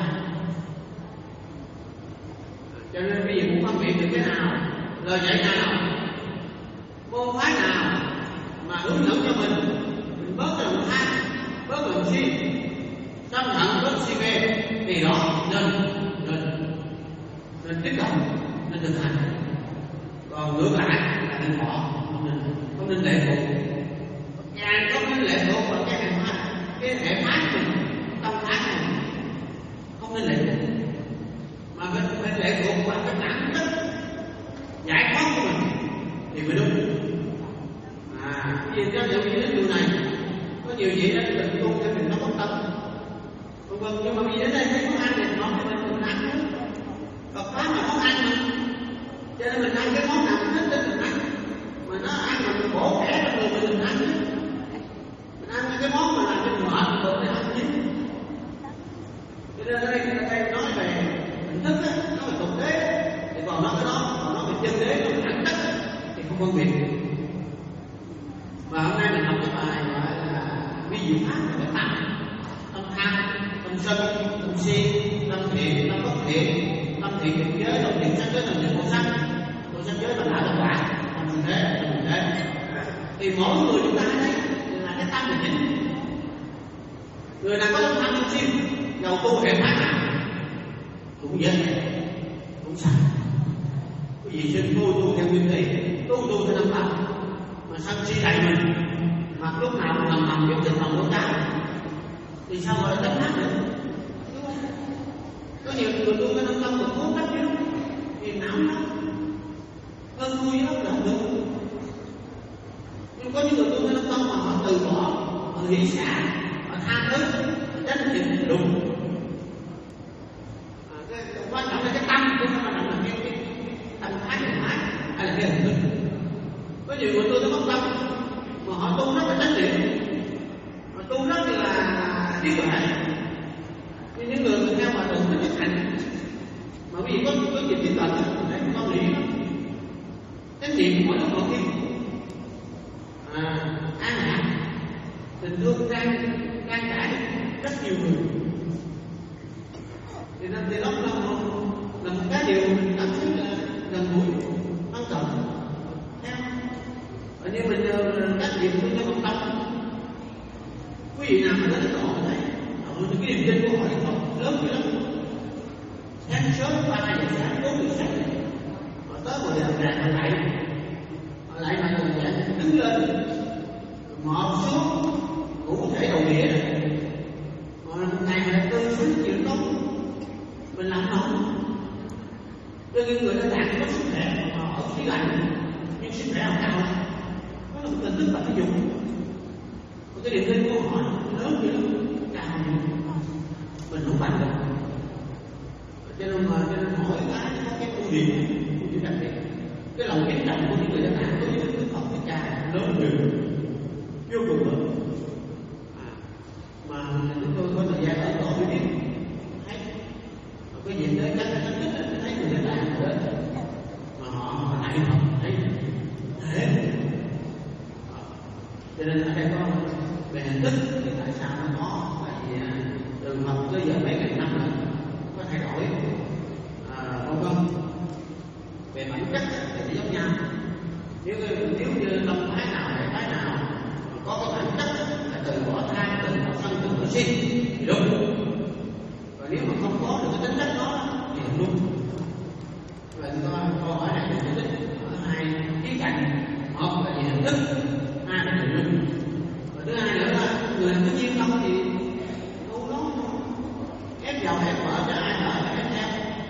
Cho nên bây giờ cũng phân biệt được cái nào, lời dạy nào, môn phái nào mà hướng dẫn cho mình, mình bớt cái lòng tham, bớt lòng si, tâm thận bớt si mê, thì đó nên nên nên tiếp cận, nên thực hành. Còn ngược lại là nên bỏ, không nên không nên lệ thuộc, càng không nên lệ thuộc vào cái hệ pháp, cái hệ pháp mình, tâm thái mình, không nên lệ thuộc, mà mình phải lệ thuộc vào cái bản chất giải thoát của mình thì mới đúng. À, vì cho nhiều vị đến điều này, có nhiều vị đã từng tu cho mình nó bất tâm, vân vân, nhưng mà vì đến đây thấy món ăn thì nó cho mình mình ăn nữa. Phật pháp là món ăn mà, cho nên mình ăn cái món nào mình thích đến mình ăn, mà nó ăn mà mình bổ khẽ trong người mình mình ăn chứ. Mình ăn cái món mà làm cho mình mệt rồi để ăn chứ. Cho nên ở đây ở đây nói về hình thức á, nói về thực tế, thì còn nói cái đó, còn nói về chân đế, nói về bản chất thì không phân biệt. Và hôm nay mình học cái bài gọi là ví dụ pháp về tâm, tâm tham, tâm sân, tâm si, tâm thiện, tâm bất thiện, tâm thiện thiện giới, tâm thiện sắc giới, tâm thiện vô sắc, vô sắc giới là đã tất cả, tâm thiện thế, tâm thiện thế. Thì mỗi người chúng ta đấy là cái tâm là chính. Người nào có tâm tham tâm si, đầu tu hệ pháp nào cũng dễ, cũng sai. Quý vị xin tu tu theo nguyên lý, tu tu theo tâm pháp. Mà sân si đầy mình, mà lúc nào cũng thầm thầm giống tình lòng của cháu, thì sao gọi là chánh pháp được? Có nhiều người tu cái tâm tâm một cố cách chứ, thì não lắm, cơn vui lắm là không được. Nhưng có những người tu cái tâm tâm mà họ từ bỏ, họ hỷ xả, họ tha thứ, họ tránh niệm thì đúng. À, cái, quan trọng là cái tâm, chứ không phải là cái, cái, cái tâm thái hình thái hay là cái hình thức. Có nhiều người tu nó bất tâm mà họ tu rất là trách nhiệm, họ tu rất là trí tuệ. Nhưng những người theo hòa thượng nó nhất hành mà vì có có nhiều trí tuệ đấy con nghĩ trách nhiệm mỗi lúc một khi à, an lạc, tình thương trang trang trải rất nhiều người. Thì nên thì đó là một, là một cái điều mình cảm thấy là gần gũi, quan trọng. Và như mình các vị cũng cho một tâm, quý vị nào mà đến độ thấy, họ cái niềm tin của họ là lớn dữ lắm. Sáng sớm ba giờ sáng, bốn giờ sáng, họ tới một giờ rạng họ lại, họ lại mà cùng dậy đứng lên, mọt xuống, ngủ thể đầu đĩa này. Họ ngày mà lại tư sướng chịu tốt, mình làm không? Cho những người đã đạt có sức khỏe, họ ở khí lạnh, nhưng sức khỏe họ cao. Nó là một tình thức bạn phải dùng. Một cái niềm tin của họ lớn như lắm, cao như mình không bằng được. Cho nên mà cho nên mỗi cái có cái ưu điểm, ưu điểm đặc biệt. Cái lòng kính trọng của những người đã đạt đối với Đức Phật Thích Ca lớn nhiều, vô cùng lớn. À, mà chúng tôi có thời gian ở tổ mới biết, thấy cái gì tới chắc là rất thích, thấy người đã đạt rồi đó. Mà họ lại Phật thấy thế. Cho nên ở đây có về hình thức thì tại sao nó có, tại vì từ Phật tới giờ mấy ngàn năm rồi có thay đổi, vân vân. Về bản chất thì giống nhau. Nếu nếu như tâm thái nào hay thái nào có cái bản chất là từ bỏ tham, từ bỏ sân, từ bỏ si thì đúng. Và nếu mà không có được cái tính chất đó thì không đúng. Vậy có câu hỏi này được giải thích ở hai khía cạnh. Một là về hình thức, hai là về đúng. Và thứ hai nữa là người có duyên không thì câu đó ép vào ép mở cho ai mở là ép theo.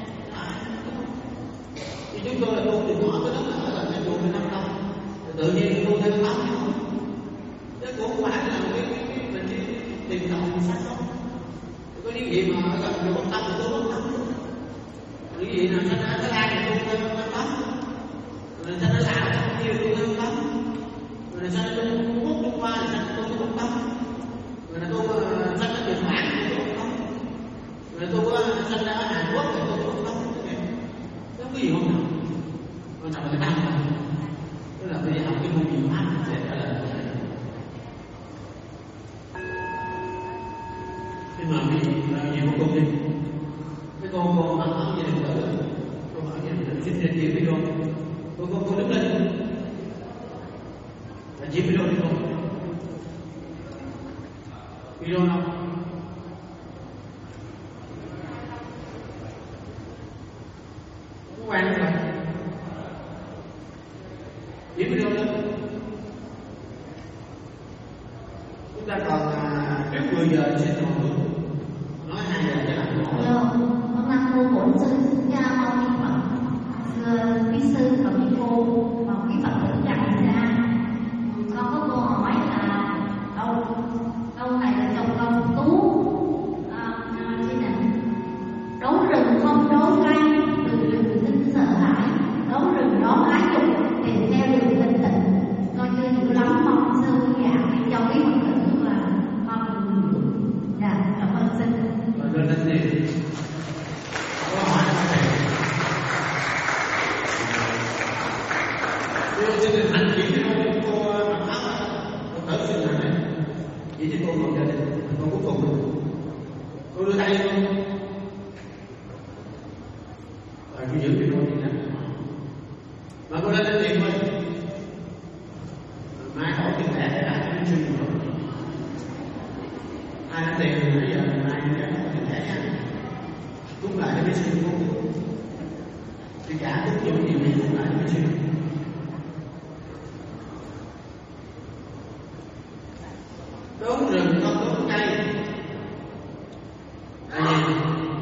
Thì chúng tôi là tu từ nhỏ tới lớn ở là cái tu từ năm năm, tự nhiên tu thêm tám năm. Chứ cũng không phải là cái cái mình đi tìm tòi mình sát đó. Có những gì mà gần như bất tâm thì tu bất tâm. Những gì nào sanh ra Thái Lan thì tu thêm bất tâm. Rồi sanh ra Lào thì tu thêm bất tâm. Rồi sanh ra Trung Quốc, Trung Hoa thì sanh ra tu thêm bất tâm. Rồi tu sanh ra Nhật Bản thì tu bất tâm. Rồi tu sanh ra Hàn Quốc thì tu bất tâm. Không có gì không nào, quan trọng là cái tâm thôi. Tức là bây giờ học cái môn gì pháp sẽ trả lời. là chỉ video đi thôi, video nào không quen nữa rồi, chỉ video đó. Chúng ta còn trước mười giờ sẽ còn được nói hai giờ để làm hỏi. Con Nam Mô Bổn Sư Thích Ca Mâu Ni Phật. Thưa quý sư và quý cô và quý Phật tử đại gia, con có câu hỏi là câu câu này là trong câu Tú à, thế nào? Đấu rừng không đấu cây, từ rừng sinh sợ hãi, đấu rừng đó ái dục, tìm theo đường tinh tịnh. Con chưa hiểu lắm, mong sư giảng cho quý Phật tử là mong dạ cảm ơn sư. Rồi lên gì? Câu hỏi là thế này. Tôi xin được thành chỉ cho cô Mặt Áo, cô Tử xin này, chỉ cho cô một gia đình, cô cuối cùng cô đưa tay không? Rồi cô giữ cái đôi đi nè, mà cô lên lên tiền thôi, mai hỏi tiền lẻ để lại cho nó chuyên rồi. Ai đã tiền thì bây giờ mai để tiền lẻ nha, rút lại cho biết xin cô, thì cả rút vô nhiều này rút lại cho biết xin. Đốn rừng không đốn cây là gì?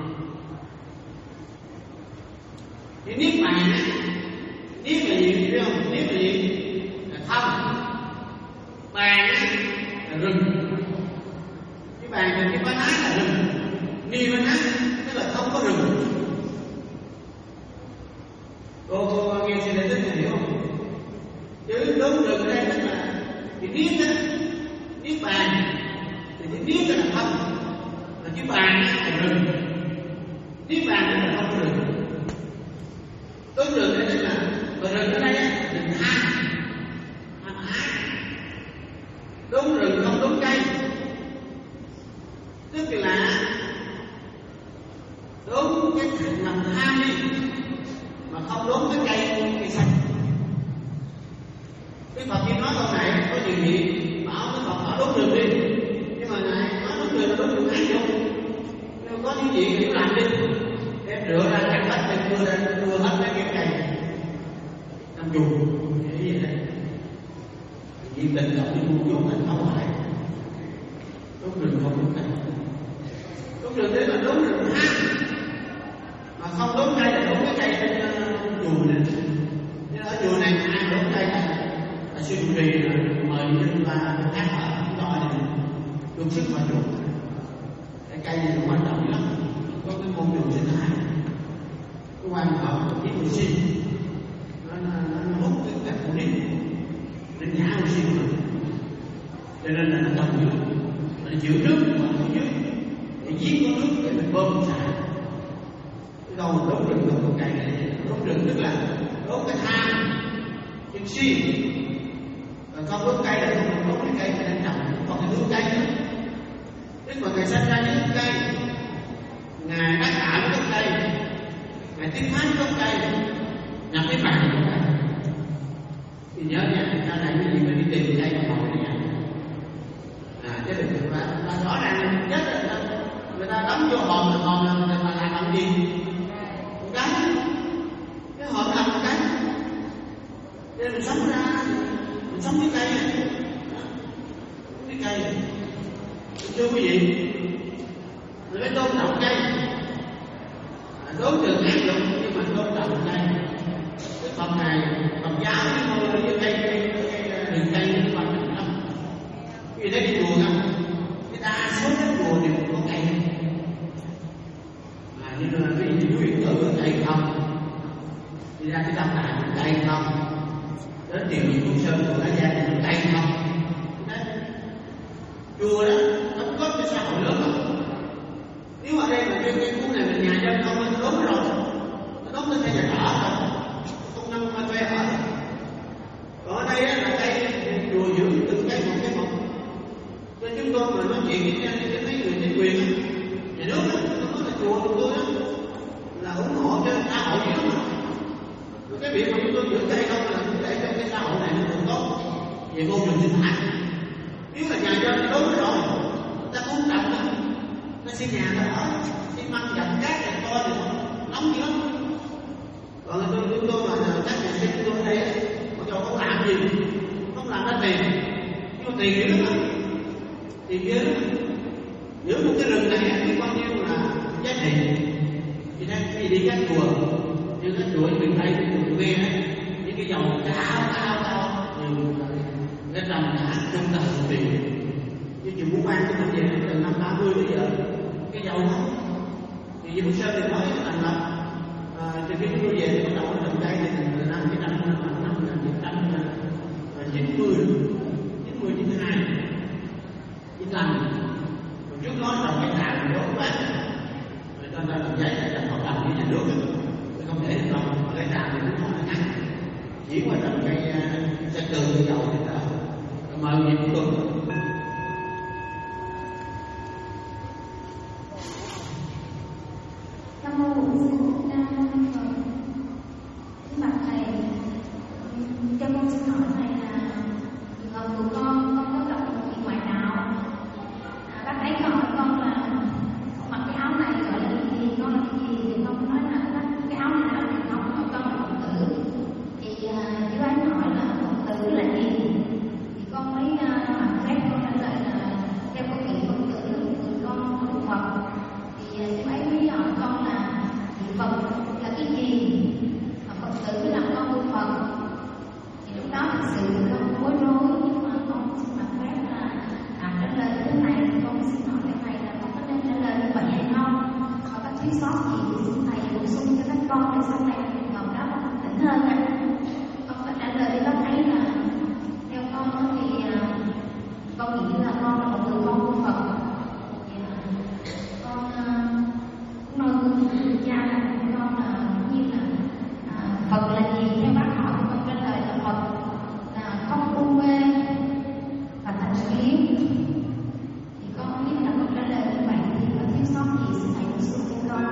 Thì niết bàn á, niết là gì biết không? Niết là gì? Là thân. Bàn á là rừng. Cái bàn là cái bát ái là rừng. Ni bát ái tức là không có rừng. Cô cô nghe xin giải thích này hiểu không? Chứ đốn rừng ở đây tức là thì niết á. Niết bàn thì cái niết là thân, là cái bàn là rừng. Niết bàn là không có rừng. Đốn rừng đây tức là và rừng ở đây là rừng than, than ái. Đốn rừng không đốn cây, tức là đốn cái lòng tham đi mà không đốn cái cây cây xanh. Cái Phật khi nói câu này có nhiều gì bảo cái Phật ở đốt rừng đi, nhưng mà này nói đốt rừng là đốt rừng ái dục, nhưng có những gì cũng làm đi, đem rửa ra cắt bách đem đưa ra đưa hết mấy cái cây năm chục cái gì đấy, nhiệt tình là đi mua vốn thành không lại đốt rừng không đốt cây. Đốt rừng đấy là đốt rừng ham, mà không đốt cây là đốt cái cây trên chùa này. Nên ở chùa này ai đốt cây là sư trụ trì mời chúng ta hát ở chúng tôi này được sức mà dùng cái cây này quan trọng lắm, có cái môi trường sinh thái, cái quan trọng cái oxy nó nó hút cái các con nít nó nhả oxy của mình, cho nên là nó trồng nhiều, nó giữ nước mà không dưới để giết có nước để mình bơm xả. Cái đâu mà đốt rừng đốt cây này, đốt rừng tức là đốt cái than, cái oxy. Còn không đốt cây là không đốt cái cây phải đang trồng, còn cái đốt cây nữa. Tức là Ngài sanh ra những cây, Ngài đắc ả với đốt cây, Ngài tiến thánh đốt cây, nhập cái bàn đốt cây. Thì nhớ nha, sau này cái gì mà đi tìm cây mà mỏi này nha. À, chứ đừng được là rõ ràng nhất là người ta đóng vô hòm là hòm là người ta làm bằng gì? Một cái, cái hòm làm một cái. Nên mình sống ra mình sống với cây này, cái cây này, thưa quý vị, mình phải tôn trọng cây, đối tượng áp dụng nhưng mà tôn trọng cây. Cái phần này, phần giáo với ngôi với cây, rừng cây nó quan trọng lắm. Vì thế cái chùa đó, cái đa số các chùa đều có cây, mà như là cái gì quý vị tử cây không, đi ra cái tâm này cây không. Đến tiền gì cũng sơn của Thái Gia thì mình tay không. Chùa đó, nó có cái xã hội lớn lắm. Nếu ở đây mà cái cái khu này là nhà dân không, nó đốt rồi, nó đốt lên đây là đỏ rồi, không năng mà thuê ở. thì vô trường sinh thái. Nếu là nhà dân đúng rồi, ta muốn trồng đó, ta xây nhà ta ở, xây măng dập cát này to thì nóng dữ lắm. Còn tôi chúng tôi mà các nhà xây chúng tôi thấy, mặc dù không làm gì, không làm ra tiền, nhưng mà tiền dữ lắm, tiền dữ lắm. Giữa một cái rừng này biết bao nhiêu là giá trị. Thì đang khi đi các chùa, như các chùa ở miền Tây, chùa nghe ấy, những cái dầu cao cao cao, nhiều cái trồng cả trăm tờ tiền. Như chùa Phú An của mình về từ năm ba mươi bây giờ, cái dầu đó. Thì Di Phật Sơn thì nói thành lập, từ khi chúng tôi về thì bắt đầu trồng cây thì từ năm cái năm năm năm một nghìn chín trăm chín mươi, chín mươi chín hai, chín lăm. Trước đó trồng cây trà là tốt quá, người ta làm giấy là trồng hợp đồng với nhà nước, không thể trồng cây trà thì cũng không là ngắn, chỉ qua trồng cây xe từ cây dầu thì đỡ. Mời nghiệp của tôi. Nam mô Bổn Sư Thích Ca Mâu Ni Phật. Kính bạch thầy, cho con xin hỏi thầy là trường hợp của con, con có gặp một vị ngoại đạo. À, bác ấy hỏi con là mặc cái áo này gọi là cái gì, con là cái gì, thì con nói là cái áo này là truyền thống, còn con là Phật tử. Thì chú ấy hỏi là Phật tử là gì, thì con mới mặc phép con trả lời là theo con nghĩ Phật tử là một người con của Phật. Thì chú ấy mới hỏi con là Phật là cái gì, mà Phật tử là con của Phật. Thì lúc đó thực sự con bối rối, nhưng mà con xin mặc phép là à, trả lời như thế này. Con xin hỏi thầy là con có nên trả lời như vậy hay không, có các thiếu sót gì thì xin thầy bổ sung cho các con để sau này trường hợp đó là tỉnh hơn ạ. Con có trả lời với bác ấy là theo con thì con nghĩ là con là một người con của Phật. Thì, con nói với cha là con là như là à, Phật là gì, theo bác hỏi con trả lời là Phật là không u mê và thành kiến. Thì con không biết là con trả lời như vậy thì có thiếu sót gì xin thầy bổ sung cho con.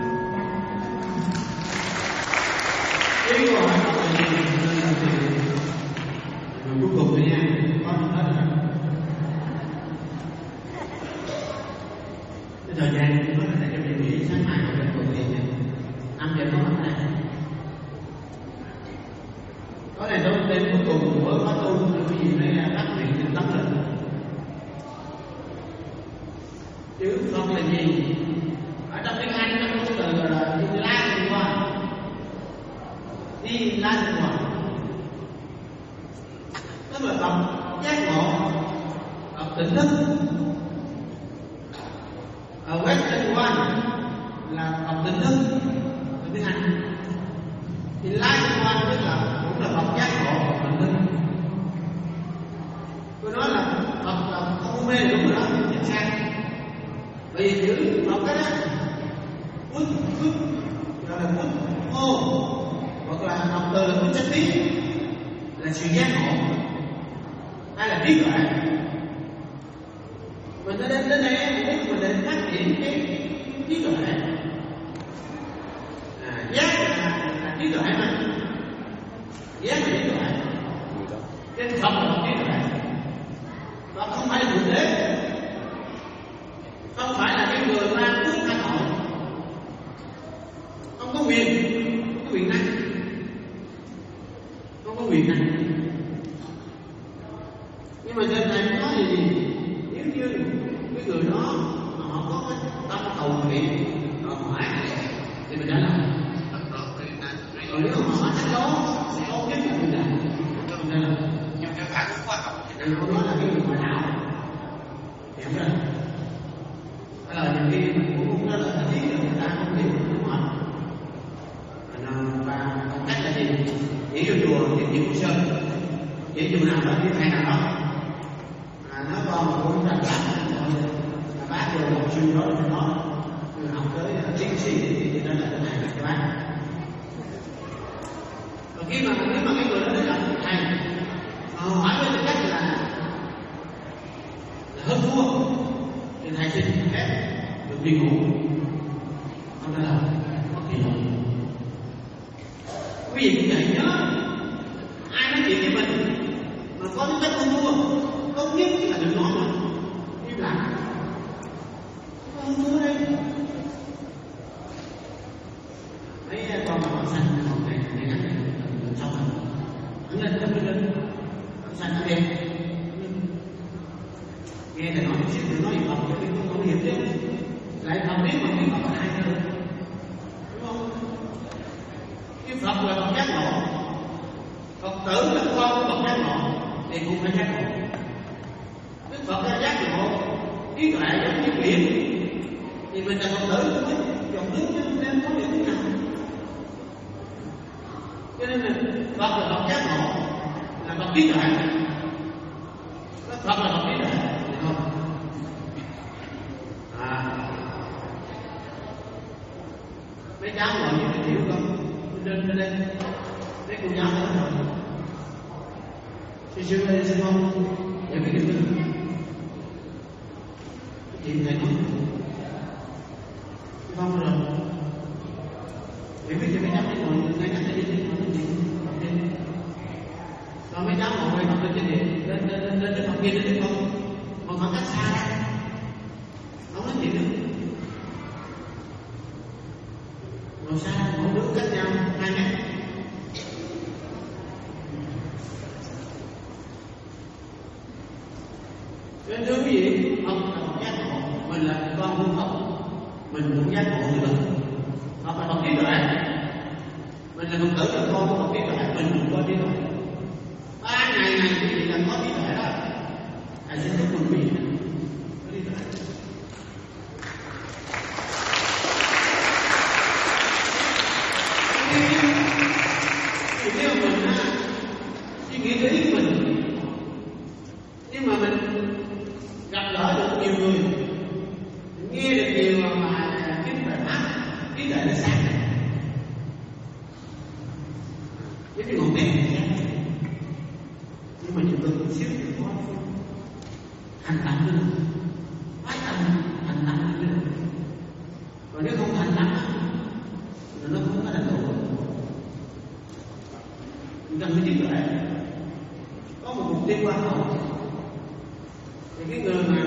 Cái câu hỏi của thầy cuối cùng này nha, con nói là cái thời gian chúng ta sẽ cho mình nghỉ sáng mai của mình thì năm giờ có mặt này. Có này tôi tên cuối cùng của khóa tu thì cái gì này là đắc nguyện trên tấm lên. Chứ Phật là gì? Ở trong tiếng Anh nó có từ là đi la sinh hoạt, đi la sinh hoạt, tức là tập giác ngộ, tập tỉnh thức. Ở Western One là tập tỉnh thức ở tiếng Anh. Thì Life One tức là cũng là tập giác ngộ, tỉnh thức. Tôi nói là tập là không mê đúng rồi đó, chính xác. Bởi vì chữ đọc cái đó Bút, bút gọi là bút ô, hoặc là đọc từ là bút chất tí là sự giác ngộ hay là trí tuệ. Mình đã đến đến đây mục đích mình để phát triển cái trí tuệ. À, giác là, là trí tuệ mà, giác là trí tuệ. Trên Phật là trí tuệ. Và không phải là thượng đế, không phải là cái người mang phước tha tội, không có quyền, không có quyền năng, không có quyền năng. Nhưng mà trên này nói gì gì? Nếu như cái người đó mà họ có cái tâm cầu nguyện, họ hỏi thì mình trả lời. Còn nếu mà họ hỏi cái đó, thì tốt nhất là mình làm. Không trả lời. Nhưng cái phản ứng khoa học thì nó nói là cái người ngoại đạo. Hiểu chưa? Đó là những khi mình cũng rất là ý là người ta không hiểu đúng không? Và cách là gì? Chỉ vô chùa, chỉ chỉ Phật Sơn, chỉ chùa nào đó, chỉ thầy nào đó. Nó con cũng rành lắm, là bác vừa học siêu đó thì nó học tới tiến sĩ thì nó là cái này là cái bác. Và khi mà nếu mà cái người đó đến gặp thầy, họ hỏi với tư cách là, là hơn thua, thì thầy xin phép được đi ngủ. Không đó là bất kỳ gì. Quý vị cũng vậy nhớ, ai nói chuyện với mình mà có tính chất thiệt. Nghe thầy nói chút xíu thầy nói gì Phật chứ không có hiểu chứ. Lại Phật biết mà biết Phật là hai người. Đúng không? Cái Phật là Phật giác ngộ. Phật tử là con của Phật giác ngộ thì cũng phải giác ngộ. Đức Phật là giác ngộ, trí tuệ giống như biển thì mình là Phật tử cũng biết dòng nước chứ nên có điều thế nào. Cho nên là Phật là Phật giác ngộ, là Phật trí tuệ. Phật là Phật trí tuệ, được không? À, mấy cháu ngồi như cái hiểu không? Lên lên lên, mấy cô giáo nữa rồi. Sư sư lên sư không? Để biết được không? Cái chuyện này nói không rồi. Để biết cho mấy cháu đi ngồi ngay ngắn đây đi ngồi nói chuyện. Rồi mấy cháu ngồi học lên trên điện, lên lên lên lên trên học kia đến không? Còn khoảng cách xa ra, không nói chuyện nữa. Ngồi xa, ngồi đứng cách nhau hai mét. Nên thưa quý vị, ông là một giác ngộ, mình là con của Phật, mình cũng giác ngộ như vậy. Phật là Phật trí tuệ, mình là Phật tử là con của Phật trí tuệ, mình cũng có trí tuệ. Ba ngày này quý vị cần có trí tuệ đó, thầy sẽ chúc mừng quý vị có trí tuệ. Thì nếu mình á, suy nghĩ tới ý mình, nhưng mà mình gặp gỡ được nhiều người, nghe được nhiều mà cái bài hát, trí tuệ nó sáng, với cái ngọn đèn sáng, nhưng mà chúng tôi cũng xíu thì có hành động nữa, phải tâm hành động nữa, còn nếu không hành động thì nó không có thành tựu. Cần phải trí tuệ, có một mục tiêu quan trọng. Thì cái người mà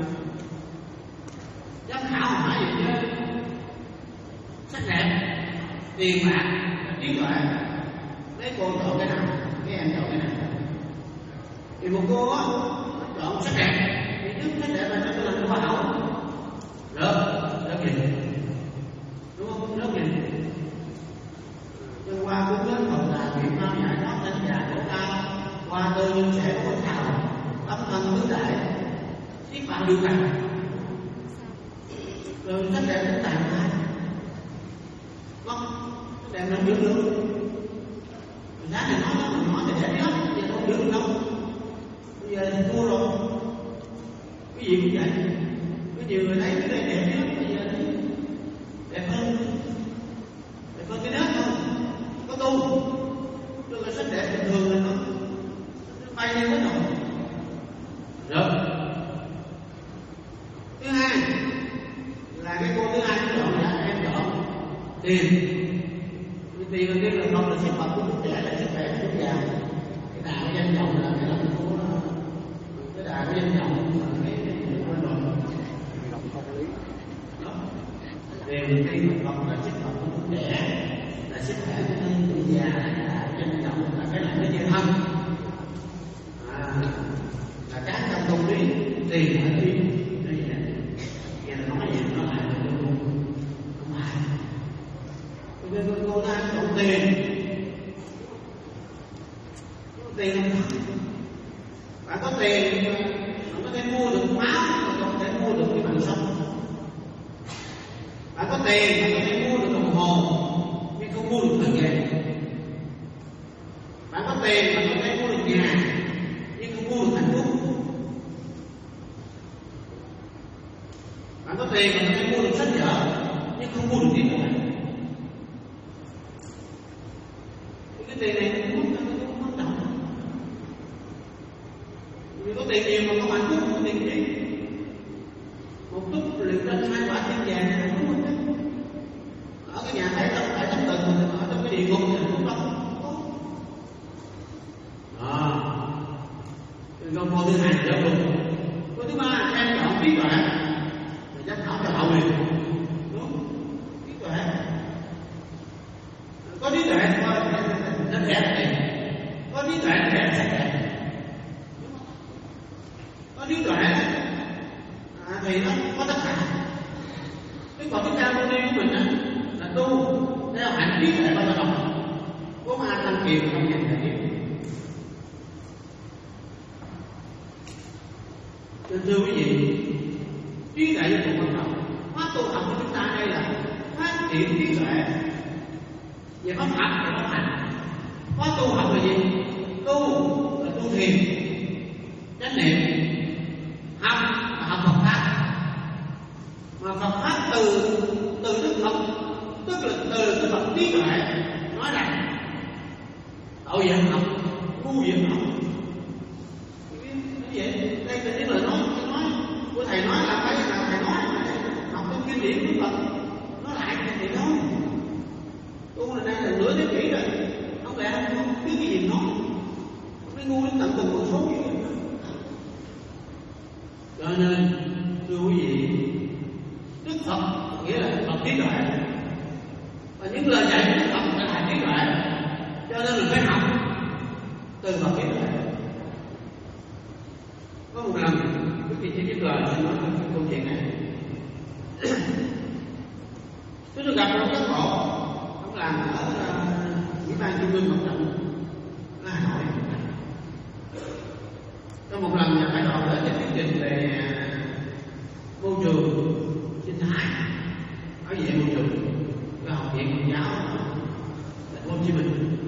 giám khảo hỏi gì chứ sắc đẹp, tiền bạc, trí tuệ, mấy cô chọn cái nào, mấy em chọn cái nào? Thì một cô á chọn sắc đẹp, thì trước sắc đẹp là nó là cái hoa hậu, rớt, rớt gì, đúng không? Rớt gì? Nhưng qua cũng đến Phật là Việt Nam giải thoát đánh giá chỗ cao, qua tư nhân sẽ có thảo, tấm thân tứ đại, biết bao điều cảnh, rồi sắc đẹp đến tàn ai, không? Sắc đẹp là dưỡng được. Giá này nói đó, mình nói thì đẹp lắm, bây giờ không dưỡng được đâu. Bây giờ thì thua rồi. Cái gì cũng vậy. Có nhiều người thấy cái này đẹp lắm, bây giờ thì đẹp hơn, đẹp hơn cái đó không? Có tu, tôi là sắc đẹp bình thường là nó bay lên hết rồi. Rồi. Thứ hai là cái cô thứ hai nó chọn là em chọn tiền. Cái tiền đầu tiên là không là sức mạnh của chúng trẻ, là sức khỏe của chúng già. Cái đạo danh vọng là cái lòng của cái đạo danh vọng là cái cái quan trọng. Đó. Tiền đầu tiên là không là sức mạnh của chúng trẻ, là sức khỏe của chúng già, là danh vọng là cái lòng cái nhân thân. À, là các trong công lý tiền là tiền. Nghe là nói gì nó lại không phải. Bây giờ cô ta chọn tiền, tiền không phải. Bạn có tiền bạn có thể mua được máu, bạn có thể mua được cái mạng sống. Bạn có tiền bạn có thể mua được đồng hồ, nhưng không mua được thời gian. Bạn có tiền bạn có thể mua được nhà, nhưng không mua được hạnh phúc. Bạn có tiền bạn có thể mua được sách vở, nhưng không mua được tiền của bạn. Cái tiền này nó không không không động. Vì có tiền nhiều mà không hạnh phúc, có tiền gì? Một túp liền lên hai quả tiền vàng này không hạnh phúc. Ở cái nhà bảy tầng bảy tầng tầng ở trong cái địa ngục này cũng đâu. Đó. Câu câu thứ hai là luôn. Câu thứ ba em chọn trí tuệ, rồi giám khảo cho hậu liền. Đúng, trí tuệ. Có trí tuệ coi nó đẹp này, có trí tuệ nó đẹp sắc đẹp. có trí tuệ à, thì nó có tất cả. Cái còn cái cao môn ni của mình á là tu theo hạnh trí tuệ bao giờ có ma tăng kiều không nhận thể nghiệm. Thưa quý vị, trí tuệ là một quan trọng. Khóa tu học của chúng ta đây là phát triển trí tuệ về pháp học và pháp hành. Khóa tu học là gì? Tu là tu thiền, chánh niệm, học là học Phật pháp. Mà Phật pháp từ từ Đức Phật, tức là từ Đức Phật trí tuệ nói rằng tội nghiệp học, ngu việc học. Vậy đây là những lời nói nói của thầy nói là phải là thầy nói học trong kinh điển của Phật nói lại thì nói tu là đang là nửa thế kỷ rồi, không lẽ không biết cái gì nói, nó ngu đến tận cùng một số gì. Cho nên thưa quý vị, Đức Phật nghĩa là Phật trí tuệ và những lời dạy của Đức Phật là trí tuệ, cho nên mình phải học từ Phật trí tuệ. Có một lần quý vị chỉ biết lời xin nói cái câu chuyện này. Tôi được gặp một cán bộ ông làm ở ủy ban trung ương mặt trận ở Hà Nội. Trong một lần nhà phải đọc tới cái chương trình về môi trường sinh thái, bảo vệ môi trường của học viện Công giáo Thành phố Hồ Chí Minh.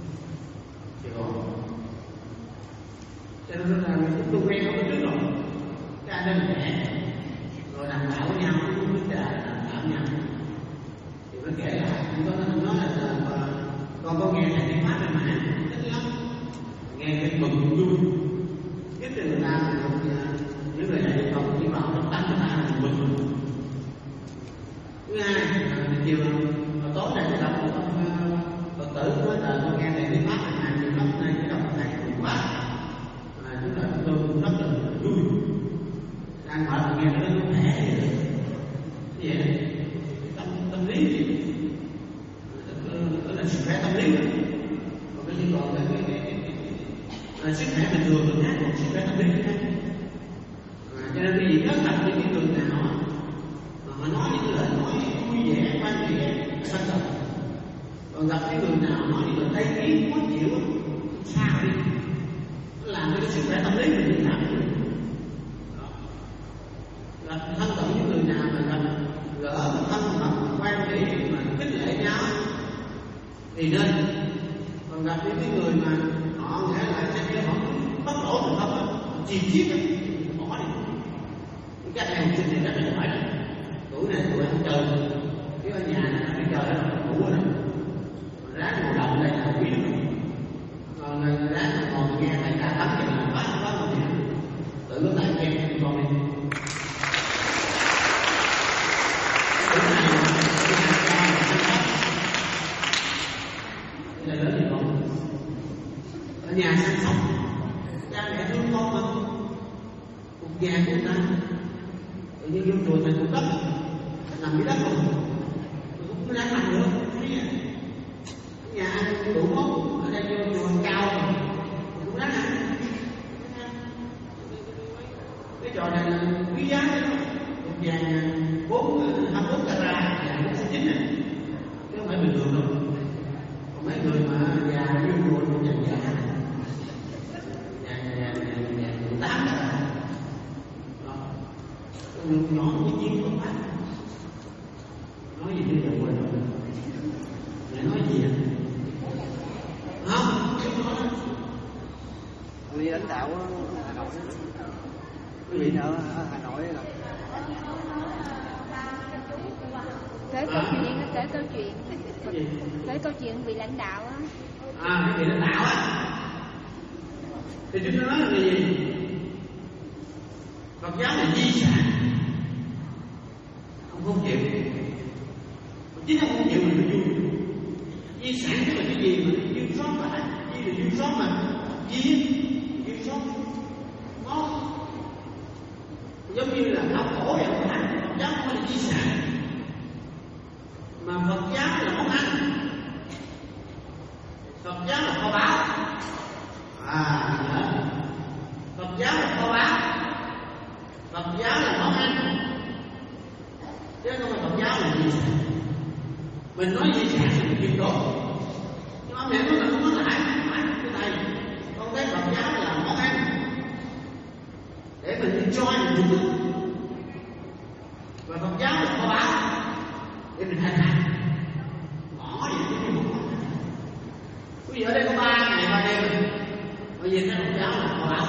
Cho nên là chúng tôi quen ở trước rồi, cha đơn trẻ, rồi đàm đạo với nhau, cũng biết là đàm đạo nhau. Thì nó kể lại, chúng tôi nói là, là con có nghe thầy tiếng Pháp trên mạng, thích lắm, nghe cái mừng vui, biết cho người ta những lời dạy của con chỉ bảo trong tâm người ta là mừng. Thứ hai, chiều tối này tôi đọc một Phật tử nói là con nghe thầy tiếng Pháp trên mạng, thì lúc này cái đọc thầy cũng quá. Chúng ta tôi rất là vui, đang hỏi nghe nó nó khỏe gì vậy, vậy tâm tâm lý gì, đó là sức khỏe tâm lý, còn cái gì còn là cái cái cái sức khỏe bình thường là khác, còn sức khỏe tâm lý khác. Cho nên cái gì rất thật những cái người nào mà họ nói những lời nói vui vẻ, quan hệ, sân trọng, còn gặp cái người nào nói những lời tây ý khó chịu, xa đi. Làm cái sức khỏe tâm lý mình bị nặng là thân cận những người nào mà gặp gỡ thân mật quan hệ mà khích lệ nhau thì nên, còn gặp những cái người mà họ nghĩa là sẽ họ bất lỗ được không chìm chiết á, bỏ đi. Các em học sinh thì rất là phải đó, tuổi này tuổi không chơi, cái ở nhà này phải chơi đó, ngủ rồi đó, ráng ngồi động đây là quý lắm. Còn người ráng còn nghe thầy cả tắm thì là quá quá một điều, tự có tại khen cho con đi. Đây là lớn gì con? Ở nhà sinh sống, cha mẹ thương con mà, cục vàng của ta, tự nhiên vô chùa thành cục đất, nằm dưới đất rồi, cũng không dám nằm nữa, thấy à? Nhà ăn đủ món, ở đây vô chùa cao rồi, cũng đáng ăn. Cái trò này là quý giá đó, một vàng bốn hai bốn carat, vàng bốn chín này, chứ không phải bình thường đâu. Còn mấy người mà già vô chùa cũng vàng già, vàng vàng vàng vàng tám carat, đó, con nhỏ như chiếc con bát, nói gì bây giờ quên rồi, lại nói gì vậy? Không, đi lãnh đạo ở Hà Nội, quý vị ở Hà Nội là kể câu chuyện á, kể câu chuyện kể câu chuyện vị lãnh đạo á. À, cái vị lãnh đạo á thì chúng ta nói là gì? Phật giáo là di sản, không không chịu, chính không không chịu mình phải vui. Di sản tức là cái gì mà dư sót lại, gì là dư sót mà gì dư sót nó giống như là áo cổ vậy, không phải Phật giáo không phải là di sản, mà Phật giáo là món ăn, Phật giáo là kho báu. À, Phật giáo là kho báu, Phật giáo là món ăn, chứ không phải Phật giáo là di sản. Mình nói di sản thì mình kiên cố, nhưng mà mẹ nói là không có lại, phải cái này. Con thấy Phật giáo là món ăn để mình đi cho mình thưởng thức, và Phật giáo là kho báu để mình hành hành. Bỏ gì cũng như một món ăn. Bây giờ ở đây có ba ngày ba đêm, bởi vì cái Phật giáo là kho báu.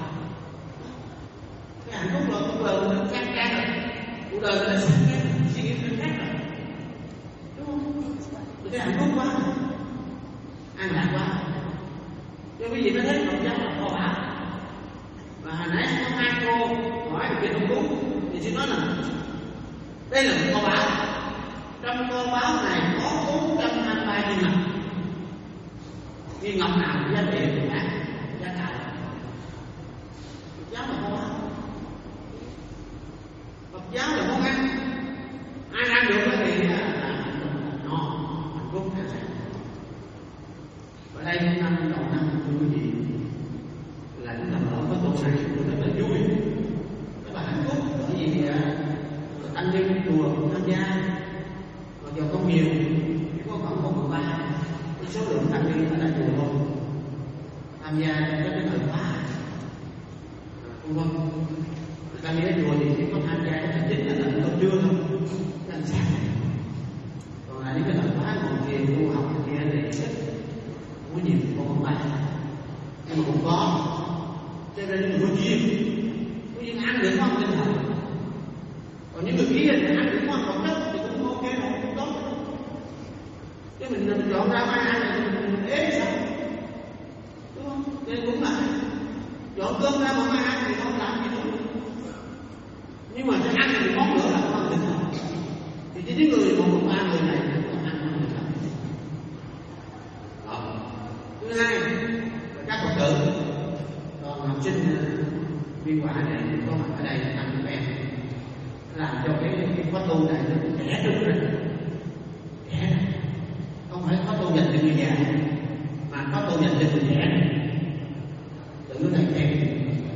Cái hạnh phúc rồi cuộc đời mình khác khác rồi, cuộc đời mình là khác khác, suy nghĩ mình khác rồi, đúng không? Cái hạnh phúc quá, an lạc quá. Cho quý vị mới thấy Phật giáo là kho báu. Và hồi nãy có hai cô hỏi về cái công cúng thì xin nói là đây là một kho báu. Trong kho báu này có bốn trăm hai mươi ba viên ngọc. Viên ngọc nào giá trị của cả giá cả. Phật giáo là kho báu. Phật giáo là món ăn. Ai ăn được cái gì là no, hạnh phúc là sao? Và đây năm đầu năm thưa quý vị là chúng ta mở có tổ này cũng rất là vui, rất là hạnh phúc, bởi vì anh đi chùa tham gia, mặc dù không nhiều, chỉ có khoảng một phần ba cái số lượng anh đi ở tại chùa thôi, tham gia trong cái thời khóa, vân vân. Ta đi ở chùa thì chỉ có tham gia cái thành chính là tận cơm trưa thôi, cái ăn sáng. Còn lại những cái thời khóa còn kia tu học kia thì rất có nhiều, có phần ba, nhưng mà cũng có. Cho nên đừng có duyên, có duyên ăn được không tinh thần. Còn những người kia thì ăn được ngon vật chất thì cũng ok thôi, cũng tốt. Chứ mình, mình dọn ra mai ăn thì mình ế sao? Đúng không? Nên cũng là dọn cơm ra mà mai ăn thì không làm gì đâu. Nhưng mà cái ăn thì món nữa là không tinh thần. Thì chỉ những người một một ba người này cũng ăn không tinh thần. Đó. Thứ hai là các Phật tử. Còn học sinh viên quả này có mặt ở đây là năm của em, làm cho cái, cái khóa tu này nó trẻ trung rồi, trẻ này không phải khóa tu dành cho người già mà khóa tu dành cho người trẻ này. Tự này em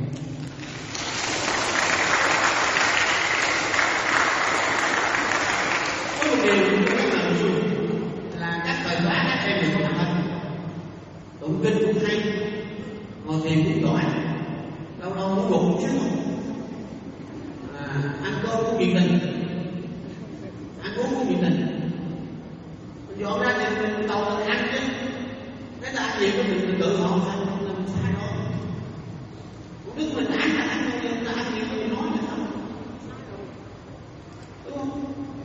có một điều rất là vui là các thời khóa các em đều có mặt hết, tụng kinh cũng hay, ngồi thiền cũng giỏi, lâu lâu muốn gục một chút, à, ăn cơm cũng nhiệt tình, ăn uống cũng nhiệt tình, dọn ra thì mình tàu là ăn chứ, cái ta ăn gì của mình tự họ ăn không là mình sai thôi, cũng đức mình ăn là ăn thôi, nhưng ta ăn gì của mình nói là không, đúng không?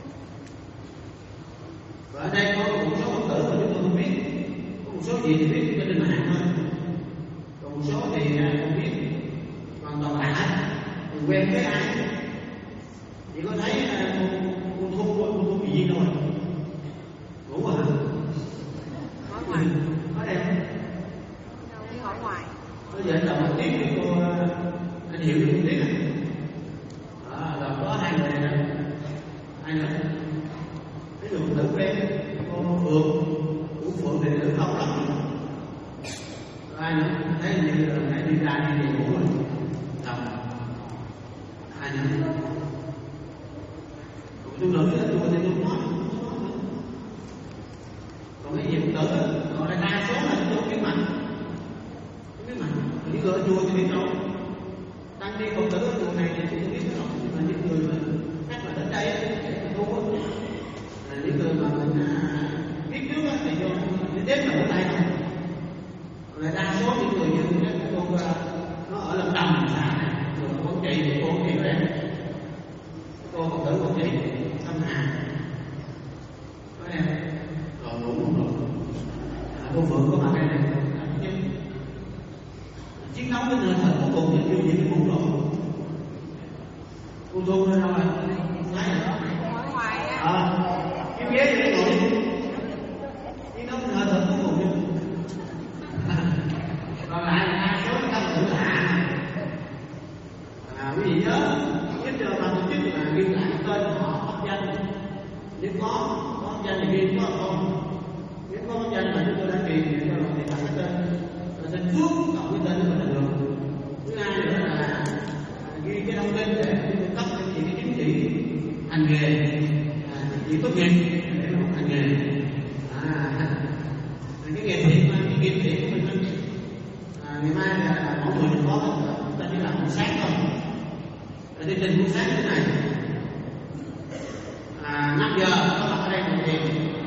Và ở đây có một số Phật tử mà chúng tôi không biết, có một số gì thì biết trên mạng thôi. Một số thì không biết, hoàn toàn lạ, mình quen với ai, chỉ có thấy cô thu cô thu bị gì thôi, ngủ à? Ở ngoài, ở đây không? đâu đi ở ngoài. Bây giờ đầu một tiếng thì cô anh hiểu được một tiếng à? À, là có hai người này, hai nữa, ví dụ nữ quen cô Phượng, của Phượng thì nữ không lắm. Ai nữa thấy như là nãy đi ra đi ngủ rồi, đồng ai nữa tôi nữ là tôi thì tôi nói, còn cái gì cũng đỡ, còn lại đa số là tôi biết mạnh, tôi biết mạnh, những người ở chùa thì biết rồi, tăng đi Phật tử ở chùa này thì tôi biết rồi, nhưng mà những người mà khác là đến đây để tu là những người mà mình biết trước thì vô để đến là một tay thôi. Là đa số những người như các cô nó ở Lâm Đồng xã này, rồi Quảng Trị thì cô Quảng Trị ở đây, cô Phật tử Quảng Trị, Thanh Hà, có em, rồi ngủ rồi, à, cô Phượng có mặt đây này, chiến đấu với nơi thật cuối cùng thì chưa gì cũng ngủ rồi, cô Thu ở đâu rồi, thấy rồi, Ở ngoài á. à, cái ghế để ngồi đi, chiến đấu với nơi thật cuối cùng chứ. Còn lại là đa số các tử lạ này, à, quý vị nhớ giúp cho ban tổ chức là ghi lại tên họ pháp danh, nếu có có pháp danh thì ghi có không, nếu có pháp danh là chúng tôi đã truyền thì cho thì đặt cái tên là tên Phước cộng cái tên của mình là được. Thứ hai nữa là ghi cái thông tin để tốt nghiệp để học hành nghề. À, cái nghề thiện, cái nghiệp thiện của mình đó. À, ngày mai là, là mỗi người có ta chỉ làm buổi sáng thôi. Ở chương trình buổi sáng như thế này. À, năm giờ có mặt ở đây một tiền.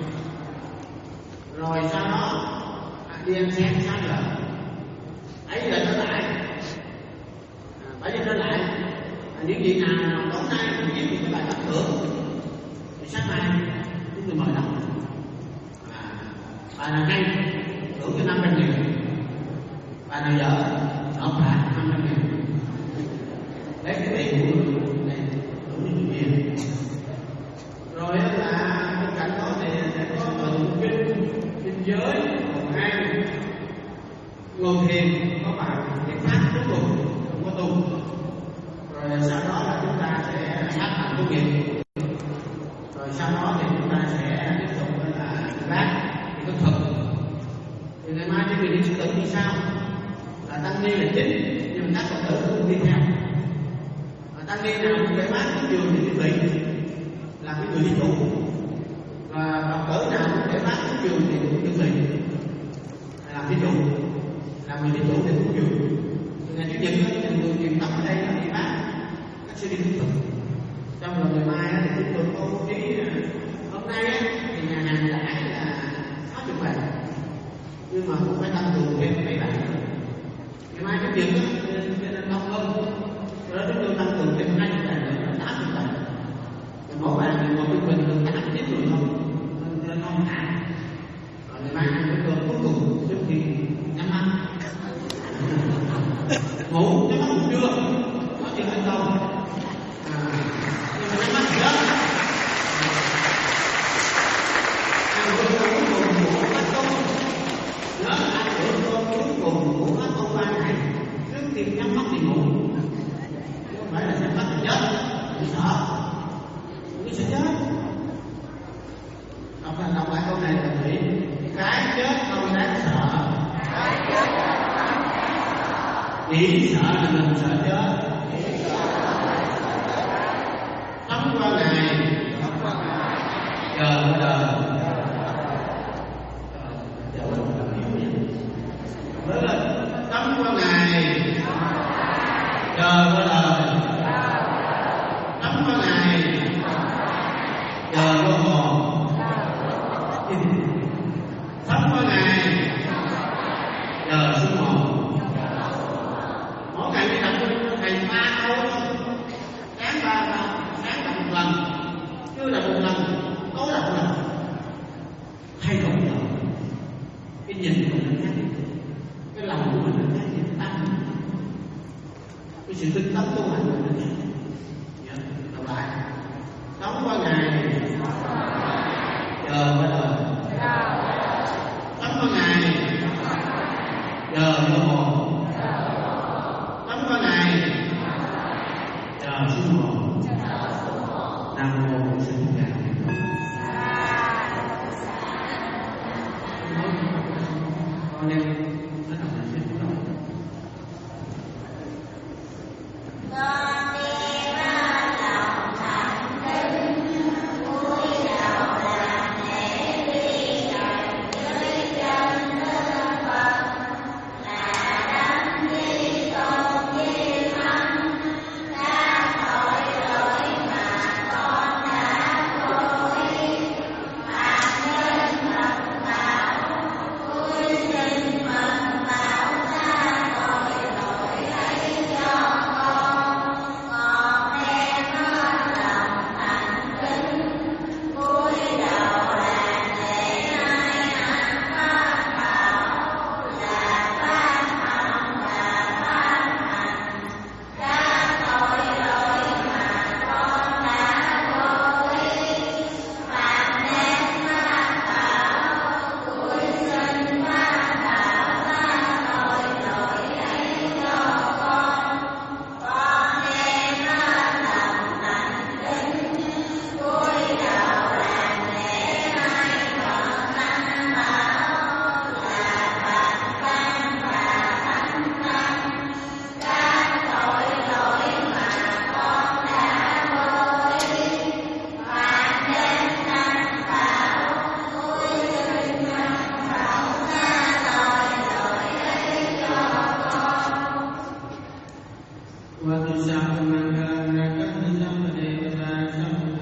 Rồi sau đó à, đi ăn sáng sáu giờ. bảy giờ trở lại. À, bảy giờ trở lại. À, những vị nào tối nay mình viết những cái bài tập thưởng thì sáng mai chúng tôi mời đọc. À, bài nào hay thưởng cho năm trăm nghìn, bài nào dở nộp phạt năm trăm nghìn. Lấy cái tiền của mình này thưởng cho chúng nhiều. Rồi là bên cạnh đó thì sẽ có tụng kinh, kinh giới, cầu an, ngồi thiền, có bài cái pháp cuối cùng không có tu. Rồi sau đó là chúng ta sẽ sát hạch tốt nghiệp. Rồi sau đó thì chúng ta sẽ tiếp tục là bác thì có thực. Thì ngày mai chương trình đi sư tử thì sao? Là tăng ni là chính, nhưng mà các phật tử cũng đi theo. Và tăng ni nào cũng để bác cái giường thì chuẩn bị là cái người đi chủ. Và phật tử nào cũng để bác cái giường thì cũng chuẩn bị làm cái chủ, làm người đi chủ để cũng giường. Ngày chủ nhật đó, người truyền thống ở đây là đi bác các sư đi thực thực. Trong lần ngày mai thì chúng tôi có bố trí hôm nay thì nhà hàng lãi là sáu mươi bạn, nhưng mà cũng phải tăng cường thêm mấy bạn. Ngày mai chủ nhật cho nên đông hơn, rồi chúng tôi tăng cường thêm hai mươi bạn nữa là tám mươi bạn. Mỗi bạn thì ngồi trung bình được tám chín người thôi, nên không hạ. Rồi ngày mai chúng tôi cuối cùng trước khi nhắm mắt ngủ nhắm mắt ngủ chưa có chuyện ăn đâu à, nhưng mà nhắm mắt thì đó ăn bữa cơm cuối cùng của các con nhớ ăn bữa cơm cuối cùng của các con ban này trước khi nhắm mắt thì ngủ, chứ không phải là nhắm mắt thì chết thì sợ thì sẽ chết. Đọc lại đọc lại câu này là nghĩ cái chết không đáng sợ, chỉ sợ là mình sợ chết. Sống qua ngày chờ qua đời. Mới lên sống qua ngày chờ qua đời. Sống qua ngày chờ qua hồn. Sống qua ngày chờ xuống hồn. Mỗi ngày đi tập trung thầy ba câu sáng ba câu, sáng là một lần, trưa là một lần, tối là một lần. Thay đổi rồi, cái nhìn của mình khác, cái lòng của mình khác, cái tâm, cái sự tinh tấn tu hành của mình khác. Đọc lại, sống qua ngày, chờ qua đời. Sống qua ngày, chờ vô hồn. Sống qua ngày chờ xuống hồn. Nam mô Bổn Sư Thích Ca Mâu Ni Phật. Con em rất là thích cái đó. Con đi ra lòng thành kính, cúi đầu làm lễ. Waktu saat menangkan mereka tidak berdaya,